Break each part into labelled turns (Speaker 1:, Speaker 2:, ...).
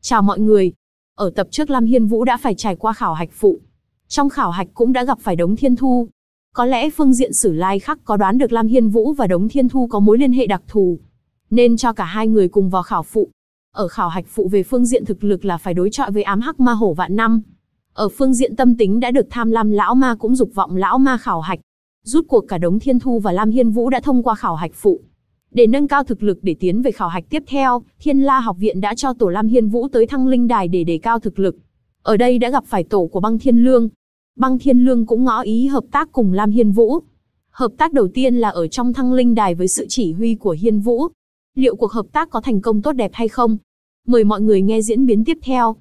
Speaker 1: Chào mọi người. Ở tập trước Lam Hiên Vũ đã phải trải qua khảo hạch phụ. Trong khảo hạch cũng đã gặp phải Đống Thiên Thu. Có lẽ phương diện Sử Lai Khắc có đoán được Lam Hiên Vũ và Đống Thiên Thu có mối liên hệ đặc thù, nên cho cả hai người cùng vào khảo phụ. Ở khảo hạch phụ về phương diện thực lực là phải đối chọi với ám hắc ma hổ vạn năm. Ở phương diện tâm tính đã được tham lam lão ma cũng dục vọng lão ma khảo hạch. Rút cuộc cả Đống Thiên Thu và Lam Hiên Vũ đã thông qua khảo hạch phụ. Để nâng cao thực lực để tiến về khảo hạch tiếp theo, Thiên La học viện đã cho tổ Lam Hiên Vũ tới Thăng Linh Đài để đề cao thực lực. Ở đây đã gặp phải tổ của Băng Thiên Lương. Băng Thiên Lương cũng ngỏ ý hợp tác cùng Lam Hiên Vũ. Hợp tác đầu tiên là ở trong Thăng Linh Đài với sự chỉ huy của Hiên Vũ. Liệu cuộc hợp tác có thành công tốt đẹp hay không? Mời mọi người nghe diễn biến tiếp theo.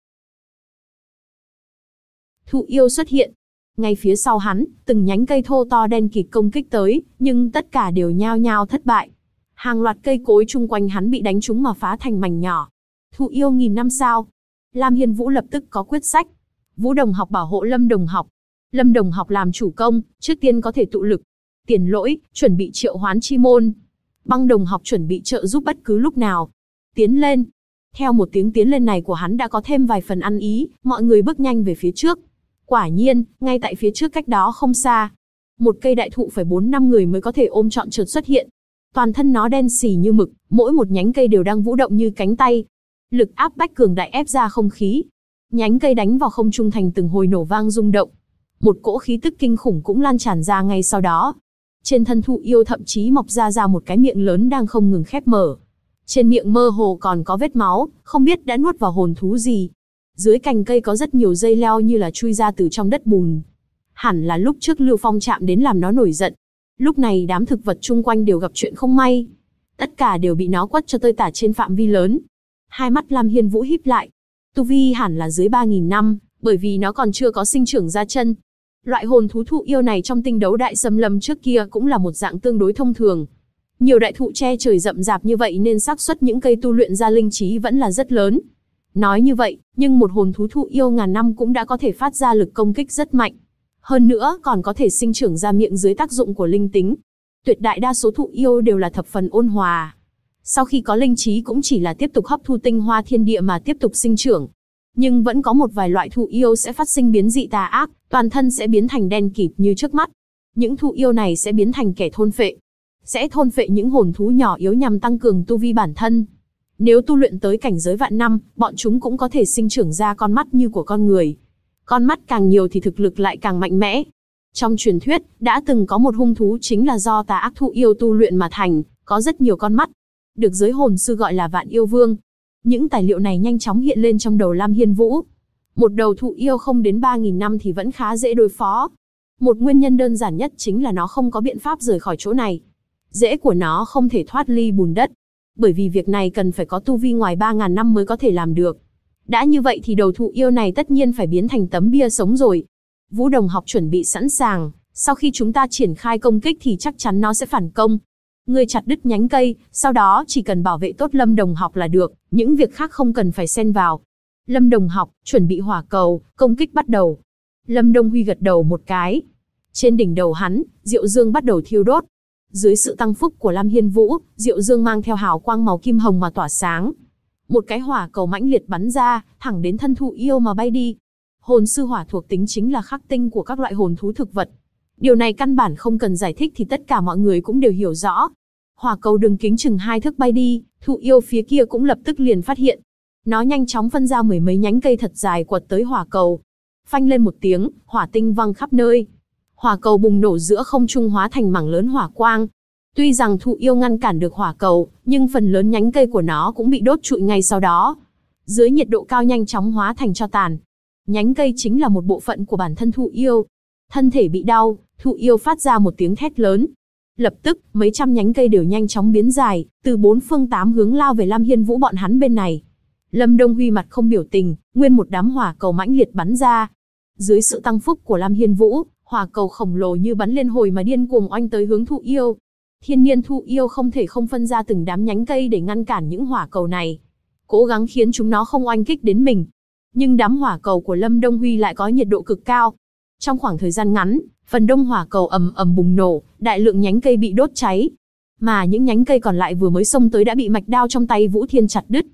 Speaker 1: Thụ yêu xuất hiện. Ngay phía sau hắn, từng nhánh cây thô to đen kịt công kích tới, nhưng tất cả đều nhao nhao thất bại. Hàng loạt cây cối chung quanh hắn bị đánh trúng mà phá thành mảnh nhỏ. Thụ yêu nghìn năm sao? Lam Hiên Vũ lập tức có quyết sách. Vũ Đồng học bảo hộ Lâm Đồng học. Lâm Đồng học làm chủ công, trước tiên có thể tụ lực. Tiền Lỗi, chuẩn bị triệu hoán chi môn. Băng Đồng học chuẩn bị trợ giúp bất cứ lúc nào. Tiến lên. Theo một tiếng tiến lên này của hắn đã có thêm vài phần ăn ý, mọi người bước nhanh về phía trước. Quả nhiên, ngay tại phía trước cách đó không xa, một cây đại thụ phải 4-5 người mới có thể ôm trọn chợt xuất hiện. Toàn thân nó đen xì như mực, mỗi một nhánh cây đều đang vũ động như cánh tay. Lực áp bách cường đại ép ra không khí. Nhánh cây đánh vào không trung thành từng hồi nổ vang rung động. Một cỗ khí tức kinh khủng cũng lan tràn ra ngay sau đó. Trên thân thụ yêu thậm chí mọc ra một cái miệng lớn đang không ngừng khép mở. Trên miệng mơ hồ còn có vết máu, không biết đã nuốt vào hồn thú gì. Dưới cành cây có rất nhiều dây leo như là chui ra từ trong đất bùn. Hẳn là lúc trước Lưu Phong chạm đến làm nó nổi giận. Lúc này đám thực vật chung quanh đều gặp chuyện không may. Tất cả đều bị nó quất cho tơi tả trên phạm vi lớn. Hai mắt Lam Hiên Vũ híp lại. Tu vi hẳn là dưới 3.000 năm, bởi vì nó còn chưa có sinh trưởng ra chân. Loại hồn thú thụ yêu này trong tinh đấu đại xâm lâm trước kia cũng là một dạng tương đối thông thường. Nhiều đại thụ che trời rậm rạp như vậy nên xác suất những cây tu luyện ra linh trí vẫn là rất lớn. Nói như vậy, nhưng một hồn thú thụ yêu ngàn năm cũng đã có thể phát ra lực công kích rất mạnh. Hơn nữa còn có thể sinh trưởng ra miệng dưới tác dụng của linh tính. Tuyệt đại đa số thụ yêu đều là thập phần ôn hòa. Sau khi có linh trí cũng chỉ là tiếp tục hấp thu tinh hoa thiên địa mà tiếp tục sinh trưởng. Nhưng vẫn có một vài loại thụ yêu sẽ phát sinh biến dị tà ác, toàn thân sẽ biến thành đen kịt như trước mắt. Những thụ yêu này sẽ biến thành kẻ thôn phệ. Sẽ thôn phệ những hồn thú nhỏ yếu nhằm tăng cường tu vi bản thân. Nếu tu luyện tới cảnh giới vạn năm, bọn chúng cũng có thể sinh trưởng ra con mắt như của con người. Con mắt càng nhiều thì thực lực lại càng mạnh mẽ. Trong truyền thuyết, đã từng có một hung thú chính là do tà ác thụ yêu tu luyện mà thành, có rất nhiều con mắt. Được giới hồn sư gọi là Vạn Yêu Vương. Những tài liệu này nhanh chóng hiện lên trong đầu Lam Hiên Vũ. Một đầu thụ yêu không đến 3.000 năm thì vẫn khá dễ đối phó. Một nguyên nhân đơn giản nhất chính là nó không có biện pháp rời khỏi chỗ này. Rễ của nó không thể thoát ly bùn đất. Bởi vì việc này cần phải có tu vi ngoài 3.000 năm mới có thể làm được. Đã như vậy thì đầu thụ yêu này tất nhiên phải biến thành tấm bia sống rồi. Vũ Đồng học chuẩn bị sẵn sàng, sau khi chúng ta triển khai công kích thì chắc chắn nó sẽ phản công. Ngươi chặt đứt nhánh cây, sau đó chỉ cần bảo vệ tốt Lâm Đồng học là được, những việc khác không cần phải xen vào. Lâm Đồng học, chuẩn bị hỏa cầu, công kích bắt đầu. Lâm Đông Huy gật đầu một cái. Trên đỉnh đầu hắn, diệu dương bắt đầu thiêu đốt. Dưới sự tăng phúc của Lam Hiên Vũ, diệu dương mang theo hào quang màu kim hồng mà tỏa sáng. Một cái hỏa cầu mãnh liệt bắn ra, thẳng đến thân thụ yêu mà bay đi. Hồn sư hỏa thuộc tính chính là khắc tinh của các loại hồn thú thực vật. Điều này căn bản không cần giải thích thì tất cả mọi người cũng đều hiểu rõ. Hỏa cầu đường kính chừng 2 thước bay đi, thụ yêu phía kia cũng lập tức liền phát hiện. Nó nhanh chóng phân ra mười mấy nhánh cây thật dài quật tới hỏa cầu. Phanh lên một tiếng, hỏa tinh văng khắp nơi. Hỏa cầu bùng nổ giữa không trung hóa thành mảng lớn hỏa quang. Tuy rằng thụ yêu ngăn cản được hỏa cầu, nhưng phần lớn nhánh cây của nó cũng bị đốt trụi ngay sau đó. Dưới nhiệt độ cao nhanh chóng hóa thành tro tàn. Nhánh cây chính là một bộ phận của bản thân thụ yêu. Thân thể bị đau, thụ yêu phát ra một tiếng thét lớn. Lập tức, mấy trăm nhánh cây đều nhanh chóng biến dài, từ 4 phương 8 hướng lao về Lam Hiên Vũ bọn hắn bên này. Lâm Đông Huy mặt không biểu tình, nguyên một đám hỏa cầu mãnh liệt bắn ra. Dưới sự tăng phúc của Lam Hiên Vũ, hỏa cầu khổng lồ như bắn liên hồi mà điên cuồng oanh tới hướng thụ yêu. Thiên niên thụ yêu không thể không phân ra từng đám nhánh cây để ngăn cản những hỏa cầu này, cố gắng khiến chúng nó không oanh kích đến mình. Nhưng đám hỏa cầu của Lâm Đông Huy lại có nhiệt độ cực cao. Trong khoảng thời gian ngắn, phần đông hỏa cầu ầm ầm bùng nổ, đại lượng nhánh cây bị đốt cháy. Mà những nhánh cây còn lại vừa mới xông tới đã bị mạch đao trong tay Vũ Thiên chặt đứt.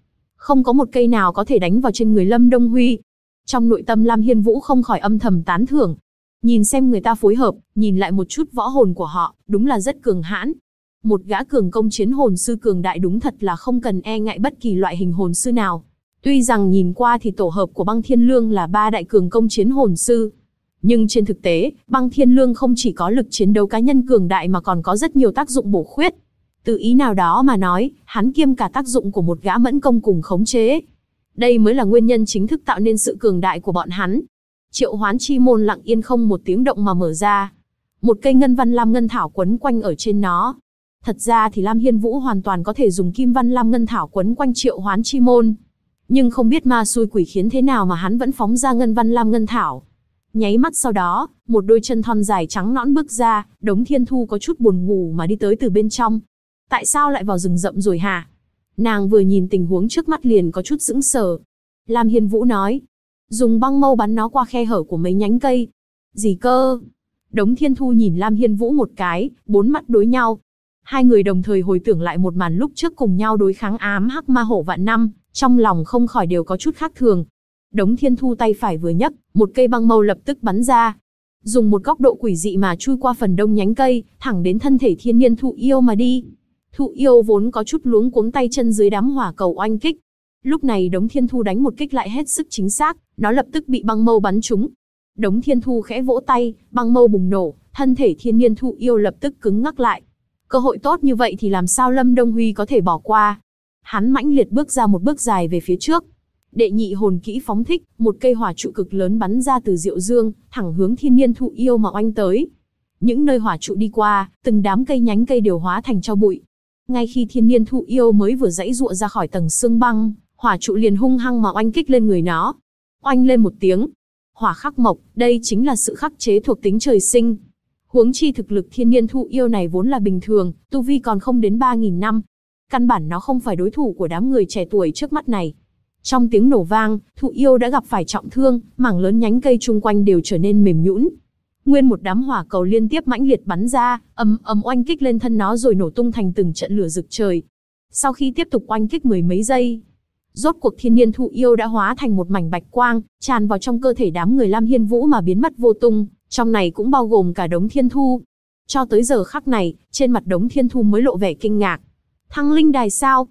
Speaker 1: Không có một cây nào có thể đánh vào trên người Lâm Đông Huy. Trong nội tâm Lam Hiên Vũ không khỏi âm thầm tán thưởng. Nhìn xem người ta phối hợp, nhìn lại một chút võ hồn của họ, đúng là rất cường hãn. Một gã cường công chiến hồn sư cường đại đúng thật là không cần e ngại bất kỳ loại hình hồn sư nào. Tuy rằng nhìn qua thì tổ hợp của Băng Thiên Lương là 3 đại cường công chiến hồn sư, nhưng trên thực tế, Băng Thiên Lương không chỉ có lực chiến đấu cá nhân cường đại mà còn có rất nhiều tác dụng bổ khuyết. Từ ý nào đó mà nói, hắn kiêm cả tác dụng của một gã mẫn công cùng khống chế. Đây mới là nguyên nhân chính thức tạo nên sự cường đại của bọn hắn. Triệu hoán chi môn lặng yên không một tiếng động mà mở ra. Một cây ngân văn lam ngân thảo quấn quanh ở trên nó. Thật ra thì Lam Hiên Vũ hoàn toàn có thể dùng kim văn lam ngân thảo quấn quanh triệu hoán chi môn. Nhưng không biết ma xui quỷ khiến thế nào mà hắn vẫn phóng ra ngân văn lam ngân thảo. Nháy mắt sau đó, một đôi chân thon dài trắng nõn bước ra, Đống Thiên Thu có chút buồn ngủ mà đi tới từ bên trong. Tại sao lại vào rừng rậm rồi hả? Nàng vừa nhìn tình huống trước mắt liền có chút sững sờ. Lam Hiên Vũ nói, dùng băng mâu bắn nó qua khe hở của mấy nhánh cây. Gì cơ? Đống Thiên Thu nhìn Lam Hiên Vũ một cái, bốn mắt đối nhau. Hai người đồng thời hồi tưởng lại một màn lúc trước cùng nhau đối kháng ám hắc ma hổ vạn năm, trong lòng không khỏi đều có chút khác thường. Đống Thiên Thu tay phải vừa nhấc, một cây băng mâu lập tức bắn ra. Dùng một góc độ quỷ dị mà chui qua phần đông nhánh cây, thẳng đến thân thể thiên niên thụ yêu mà đi. Thụ yêu vốn có chút luống cuống tay chân dưới đám hỏa cầu oanh kích. Lúc này Đống Thiên Thu đánh một kích lại hết sức chính xác, nó lập tức bị băng mâu bắn trúng. Đống Thiên Thu khẽ vỗ tay, băng mâu bùng nổ, thân thể thiên niên thụ yêu lập tức cứng ngắc lại. Cơ hội tốt như vậy thì làm sao Lâm Đông Huy có thể bỏ qua? Hắn mãnh liệt bước ra một bước dài về phía trước. Đệ nhị hồn kỹ phóng thích, một cây hỏa trụ cực lớn bắn ra từ diệu dương, thẳng hướng thiên niên thụ yêu mà oanh tới. Những nơi hỏa trụ đi qua, từng đám cây nhánh cây đều hóa thành tro bụi. Ngay khi thiên niên thụ yêu mới vừa giãy giụa ra khỏi tầng xương băng, hỏa trụ liền hung hăng mà oanh kích lên người nó. Oanh lên một tiếng. Hỏa khắc mộc, đây chính là sự khắc chế thuộc tính trời sinh. Huống chi thực lực thiên niên thụ yêu này vốn là bình thường, tu vi còn không đến 3.000 năm. Căn bản nó không phải đối thủ của đám người trẻ tuổi trước mắt này. Trong tiếng nổ vang, thụ yêu đã gặp phải trọng thương, mảng lớn nhánh cây chung quanh đều trở nên mềm nhũn. Nguyên một đám hỏa cầu liên tiếp mãnh liệt bắn ra, ầm ầm oanh kích lên thân nó rồi nổ tung thành từng trận lửa rực trời. Sau khi tiếp tục oanh kích mười mấy giây, rốt cuộc thiên niên thụ yêu đã hóa thành một mảnh bạch quang, tràn vào trong cơ thể đám người Lam Hiên Vũ mà biến mất vô tung, trong này cũng bao gồm cả Đống Thiên Thu. Cho tới giờ khắc này, trên mặt Đống Thiên Thu mới lộ vẻ kinh ngạc. Thăng linh đài sao?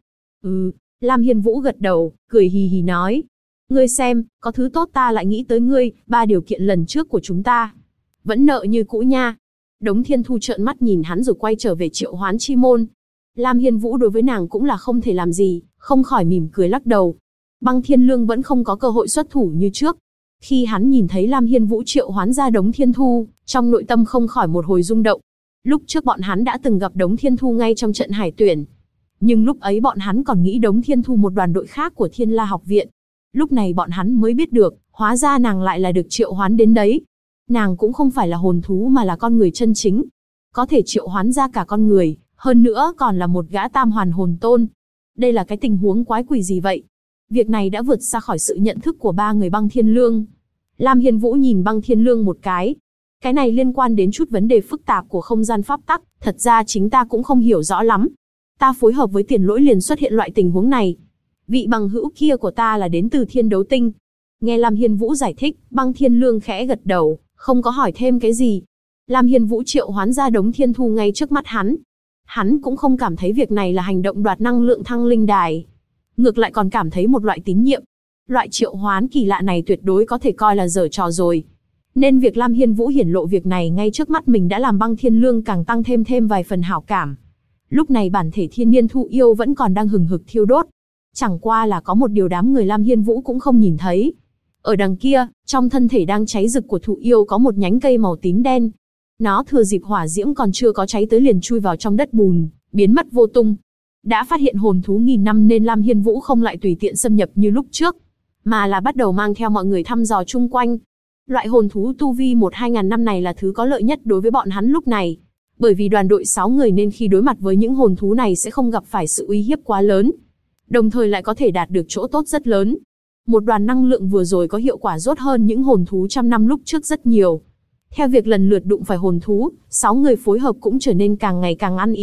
Speaker 1: Lam Hiên Vũ gật đầu, cười hì hì nói. Ngươi xem, có thứ tốt ta lại nghĩ tới ngươi, 3 điều kiện lần trước của chúng ta vẫn nợ như cũ nha. Đống Thiên Thu trợn mắt nhìn hắn rồi quay trở về triệu hoán chi môn. Lam Hiên Vũ đối với nàng cũng là không thể làm gì, không khỏi mỉm cười lắc đầu. Băng Thiên Lương vẫn không có cơ hội xuất thủ như trước. Khi hắn nhìn thấy Lam Hiên Vũ triệu hoán ra Đống Thiên Thu, trong nội tâm không khỏi một hồi rung động. Lúc trước bọn hắn đã từng gặp Đống Thiên Thu ngay trong trận hải tuyển. Nhưng lúc ấy bọn hắn còn nghĩ Đống Thiên Thu một đoàn đội khác của Thiên La học viện. Lúc này bọn hắn mới biết được, hóa ra nàng lại là được triệu hoán đến đấy. Nàng cũng không phải là hồn thú mà là con người chân chính. Có thể triệu hoán ra cả con người, hơn nữa còn là một gã tam hoàn hồn tôn. Đây là cái tình huống quái quỷ gì vậy? Việc này đã vượt xa khỏi sự nhận thức của 3 người Băng Thiên Lương. Lam Hiên Vũ nhìn Băng Thiên Lương một cái. Cái này liên quan đến chút vấn đề phức tạp của không gian pháp tắc, thật ra chính ta cũng không hiểu rõ lắm. Ta phối hợp với Tiền Lỗi liền xuất hiện loại tình huống này. Vị bằng hữu kia của ta là đến từ Thiên Đấu Tinh. Nghe Lam Hiên Vũ giải thích, Băng Thiên Lương khẽ gật đầu, không có hỏi thêm cái gì. Lam Hiên Vũ triệu hoán ra Đống Thiên Thu ngay trước mắt hắn. Hắn cũng không cảm thấy việc này là hành động đoạt năng lượng thăng linh đài. Ngược lại còn cảm thấy một loại tín nhiệm. Loại triệu hoán kỳ lạ này tuyệt đối có thể coi là giở trò rồi. Nên việc Lam Hiên Vũ hiển lộ việc này ngay trước mắt mình đã làm Băng Thiên Lương càng tăng thêm vài phần hảo cảm. Lúc này bản thể thiên niên thụ yêu vẫn còn đang hừng hực thiêu đốt. Chẳng qua là có một điều đám người Lam Hiên Vũ cũng không nhìn thấy. Ở đằng kia, trong thân thể đang cháy rực của thụ yêu có một nhánh cây màu tím đen. Nó thừa dịp hỏa diễm còn chưa có cháy tới liền chui vào trong đất bùn, biến mất vô tung. Đã phát hiện hồn thú nghìn năm nên Lam Hiên Vũ không lại tùy tiện xâm nhập như lúc trước, mà là bắt đầu mang theo mọi người thăm dò chung quanh. Loại hồn thú tu vi 1-2 ngàn năm này là thứ có lợi nhất đối với bọn hắn lúc này. Bởi vì đoàn đội 6 người nên khi đối mặt với những hồn thú này sẽ không gặp phải sự uy hiếp quá lớn. Đồng thời lại có thể đạt được chỗ tốt rất lớn. Một đoàn năng lượng vừa rồi có hiệu quả tốt hơn những hồn thú trăm năm lúc trước rất nhiều. Theo việc lần lượt đụng phải hồn thú, 6 người phối hợp cũng trở nên càng ngày càng ăn ý.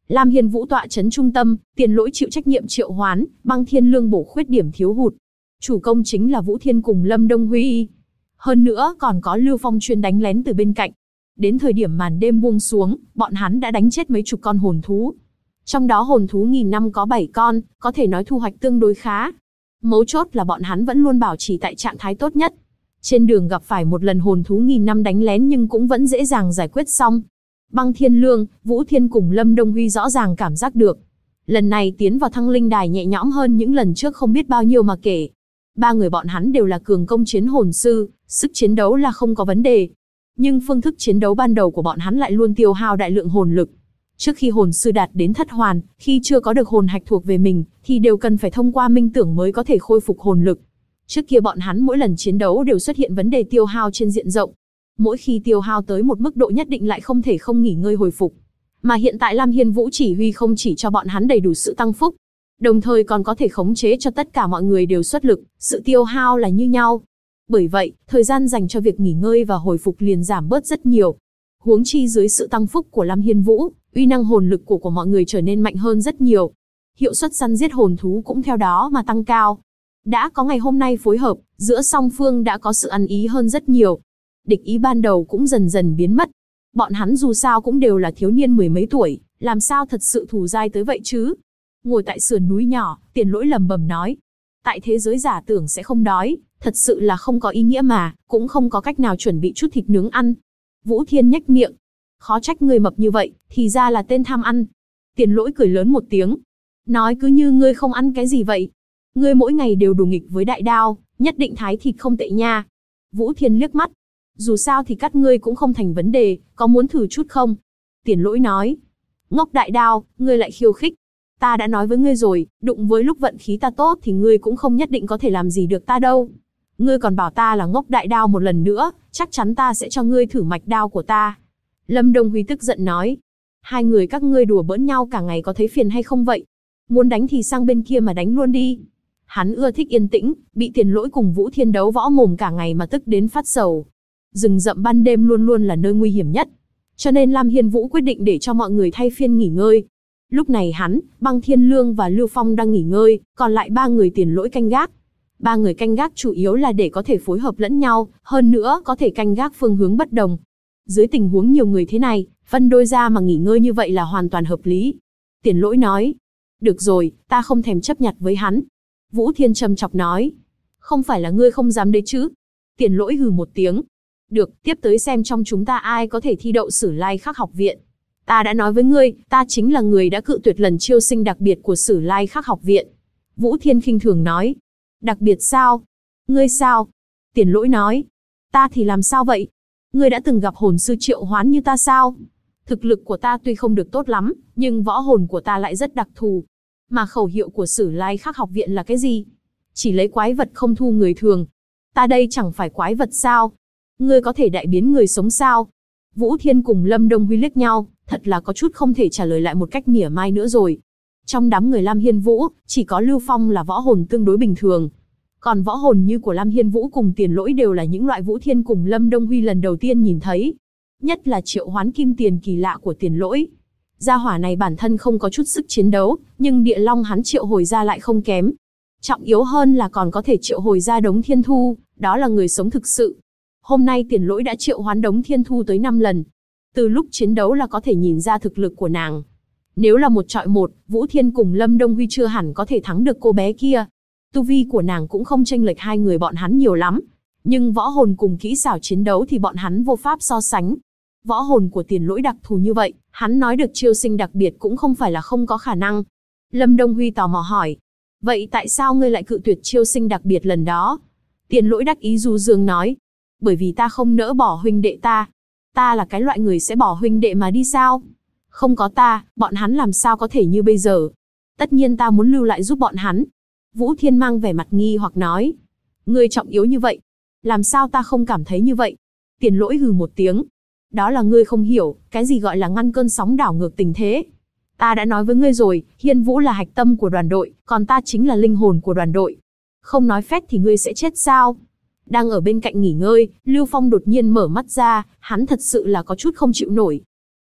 Speaker 1: Lam Hiên Vũ tọa trấn trung tâm, Tiền Lỗi chịu trách nhiệm triệu hoán, Băng Thiên Lương bổ khuyết điểm thiếu hụt. Chủ công chính là Vũ Thiên cùng Lâm Đông Huy. Hơn nữa còn có Lưu Phong chuyên đánh lén từ bên cạnh. Đến thời điểm màn đêm buông xuống, bọn hắn đã đánh chết mấy chục con hồn thú. Trong đó hồn thú 1000 năm có 7 con, có thể nói thu hoạch tương đối khá. Mấu chốt là bọn hắn vẫn luôn bảo trì tại trạng thái tốt nhất. Trên đường gặp phải một lần hồn thú 1000 năm đánh lén nhưng cũng vẫn dễ dàng giải quyết xong. Băng Thiên Lương, Vũ Thiên cùng Lâm Đông Huy rõ ràng cảm giác được. Lần này tiến vào Thăng Linh Đài nhẹ nhõm hơn những lần trước không biết bao nhiêu mà kể. Ba người bọn hắn đều là cường công chiến hồn sư, sức chiến đấu là không có vấn đề. Nhưng phương thức chiến đấu ban đầu của bọn hắn lại luôn tiêu hao đại lượng hồn lực. Trước khi hồn sư đạt đến thất hoàn, khi chưa có được hồn hạch thuộc về mình, thì đều cần phải thông qua minh tưởng mới có thể khôi phục hồn lực. Trước kia bọn hắn mỗi lần chiến đấu đều xuất hiện vấn đề tiêu hao trên diện rộng. Mỗi khi tiêu hao tới một mức độ nhất định lại không thể không nghỉ ngơi hồi phục. Mà hiện tại Lam Hiên Vũ chỉ huy không chỉ cho bọn hắn đầy đủ sự tăng phúc, đồng thời còn có thể khống chế cho tất cả mọi người đều xuất lực, sự tiêu hao là như nhau. Bởi vậy, thời gian dành cho việc nghỉ ngơi và hồi phục liền giảm bớt rất nhiều. Huống chi dưới sự tăng phúc của Lam Hiên Vũ, uy năng hồn lực của mọi người trở nên mạnh hơn rất nhiều. Hiệu suất săn giết hồn thú cũng theo đó mà tăng cao. Đã có ngày hôm nay phối hợp, giữa song phương đã có sự ăn ý hơn rất nhiều. Địch ý ban đầu cũng dần dần biến mất. Bọn hắn dù sao cũng đều là thiếu niên mười mấy tuổi, làm sao thật sự thù dai tới vậy chứ? Ngồi tại sườn núi nhỏ, Tiền Lỗi lầm bầm nói. Tại thế giới giả tưởng sẽ không đói, thật sự là không có ý nghĩa mà, cũng không có cách nào chuẩn bị chút thịt nướng ăn. Vũ Thiên nhếch miệng. Khó trách ngươi mập như vậy, thì ra là tên tham ăn. Tiền Lỗi cười lớn một tiếng. Nói cứ như ngươi không ăn cái gì vậy. Ngươi mỗi ngày đều đùa nghịch với đại đao, nhất định thái thịt không tệ nha. Vũ Thiên liếc mắt. Dù sao thì cắt ngươi cũng không thành vấn đề, có muốn thử chút không? Tiền Lỗi nói. Ngốc đại đao, ngươi lại khiêu khích. Ta đã nói với ngươi rồi, đụng với lúc vận khí ta tốt thì ngươi cũng không nhất định có thể làm gì được ta đâu. Ngươi còn bảo ta là ngốc đại đao một lần nữa, chắc chắn ta sẽ cho ngươi thử mạch đao của ta. Lâm Đông Huy tức giận nói. Hai người các ngươi đùa bỡn nhau cả ngày có thấy phiền hay không vậy? Muốn đánh thì sang bên kia mà đánh luôn đi. Hắn ưa thích yên tĩnh, bị Tiền Lỗi cùng Vũ Thiên đấu võ mồm cả ngày mà tức đến phát sầu. Rừng rậm ban đêm luôn luôn là nơi nguy hiểm nhất. Cho nên Lam Hiên Vũ quyết định để cho mọi người thay phiên nghỉ ngơi. Lúc này hắn, Băng Thiên Lương và Lưu Phong đang nghỉ ngơi, còn lại ba người Tiền Lỗi canh gác. Ba người canh gác chủ yếu là để có thể phối hợp lẫn nhau, hơn nữa có thể canh gác phương hướng bất đồng. Dưới tình huống nhiều người thế này, phân đôi ra mà nghỉ ngơi như vậy là hoàn toàn hợp lý. Tiền Lỗi nói. Được rồi, ta không thèm chấp nhặt với hắn. Vũ Thiên trầm chọc nói. Không phải là ngươi không dám đấy chứ? Tiền Lỗi hừ một tiếng. Được, tiếp tới xem trong chúng ta ai có thể thi đậu Sử Lai Khắc học viện. Ta đã nói với ngươi, ta chính là người đã cự tuyệt lần chiêu sinh đặc biệt của Sử Lai Khắc học viện. Vũ Thiên khinh thường nói. Đặc biệt sao? Ngươi sao? Tiền Lỗi nói. Ta thì làm sao vậy? Ngươi đã từng gặp hồn sư triệu hoán như ta sao? Thực lực của ta tuy không được tốt lắm, nhưng võ hồn của ta lại rất đặc thù. Mà khẩu hiệu của Sử Lai Khắc học viện là cái gì? Chỉ lấy quái vật không thu người thường. Ta đây chẳng phải quái vật sao? Ngươi có thể đại biến người sống sao? Vũ Thiên cùng Lâm Đông Huy liếc nhau, thật là có chút không thể trả lời lại một cách mỉa mai nữa rồi. Trong đám người Lam Hiên Vũ, chỉ có Lưu Phong là võ hồn tương đối bình thường. Còn võ hồn như của Lam Hiên Vũ cùng Tiền Lỗi đều là những loại Vũ Thiên cùng Lâm Đông Huy lần đầu tiên nhìn thấy. Nhất là triệu hoán kim tiền kỳ lạ của Tiền Lỗi. Gia hỏa này bản thân không có chút sức chiến đấu, nhưng địa long hắn triệu hồi ra lại không kém. Trọng yếu hơn là còn có thể triệu hồi ra Đống Thiên Thu, đó là người sống thực sự. Hôm nay Tiền Lỗi đã triệu hoán Đống Thiên Thu tới 5 lần. Từ lúc chiến đấu là có thể nhìn ra thực lực của nàng. Nếu là một chọi một, Vũ Thiên cùng Lâm Đông Huy chưa hẳn có thể thắng được cô bé kia. Tu vi của nàng cũng không chênh lệch hai người bọn hắn nhiều lắm. Nhưng võ hồn cùng kỹ xảo chiến đấu thì bọn hắn vô pháp so sánh. Võ hồn của Tiền Lỗi đặc thù như vậy, hắn nói được chiêu sinh đặc biệt cũng không phải là không có khả năng. Lâm Đông Huy tò mò hỏi. Vậy tại sao ngươi lại cự tuyệt chiêu sinh đặc biệt lần đó? Tiền Lỗi đắc ý du dương nói. Bởi vì ta không nỡ bỏ huynh đệ ta. Ta là cái loại người sẽ bỏ huynh đệ mà đi sao? Không có ta, bọn hắn làm sao có thể như bây giờ? Tất nhiên ta muốn lưu lại giúp bọn hắn. Vũ Thiên mang vẻ mặt nghi hoặc nói. Ngươi trọng yếu như vậy. Làm sao ta không cảm thấy như vậy? Tiền Lỗi hừ một tiếng. Đó là ngươi không hiểu, cái gì gọi là ngăn cơn sóng đảo ngược tình thế. Ta đã nói với ngươi rồi, Hiên Vũ là hạch tâm của đoàn đội, còn ta chính là linh hồn của đoàn đội. Không nói phét thì ngươi sẽ chết sao? Đang ở bên cạnh nghỉ ngơi, Lưu Phong đột nhiên mở mắt ra, hắn thật sự là có chút không chịu nổi.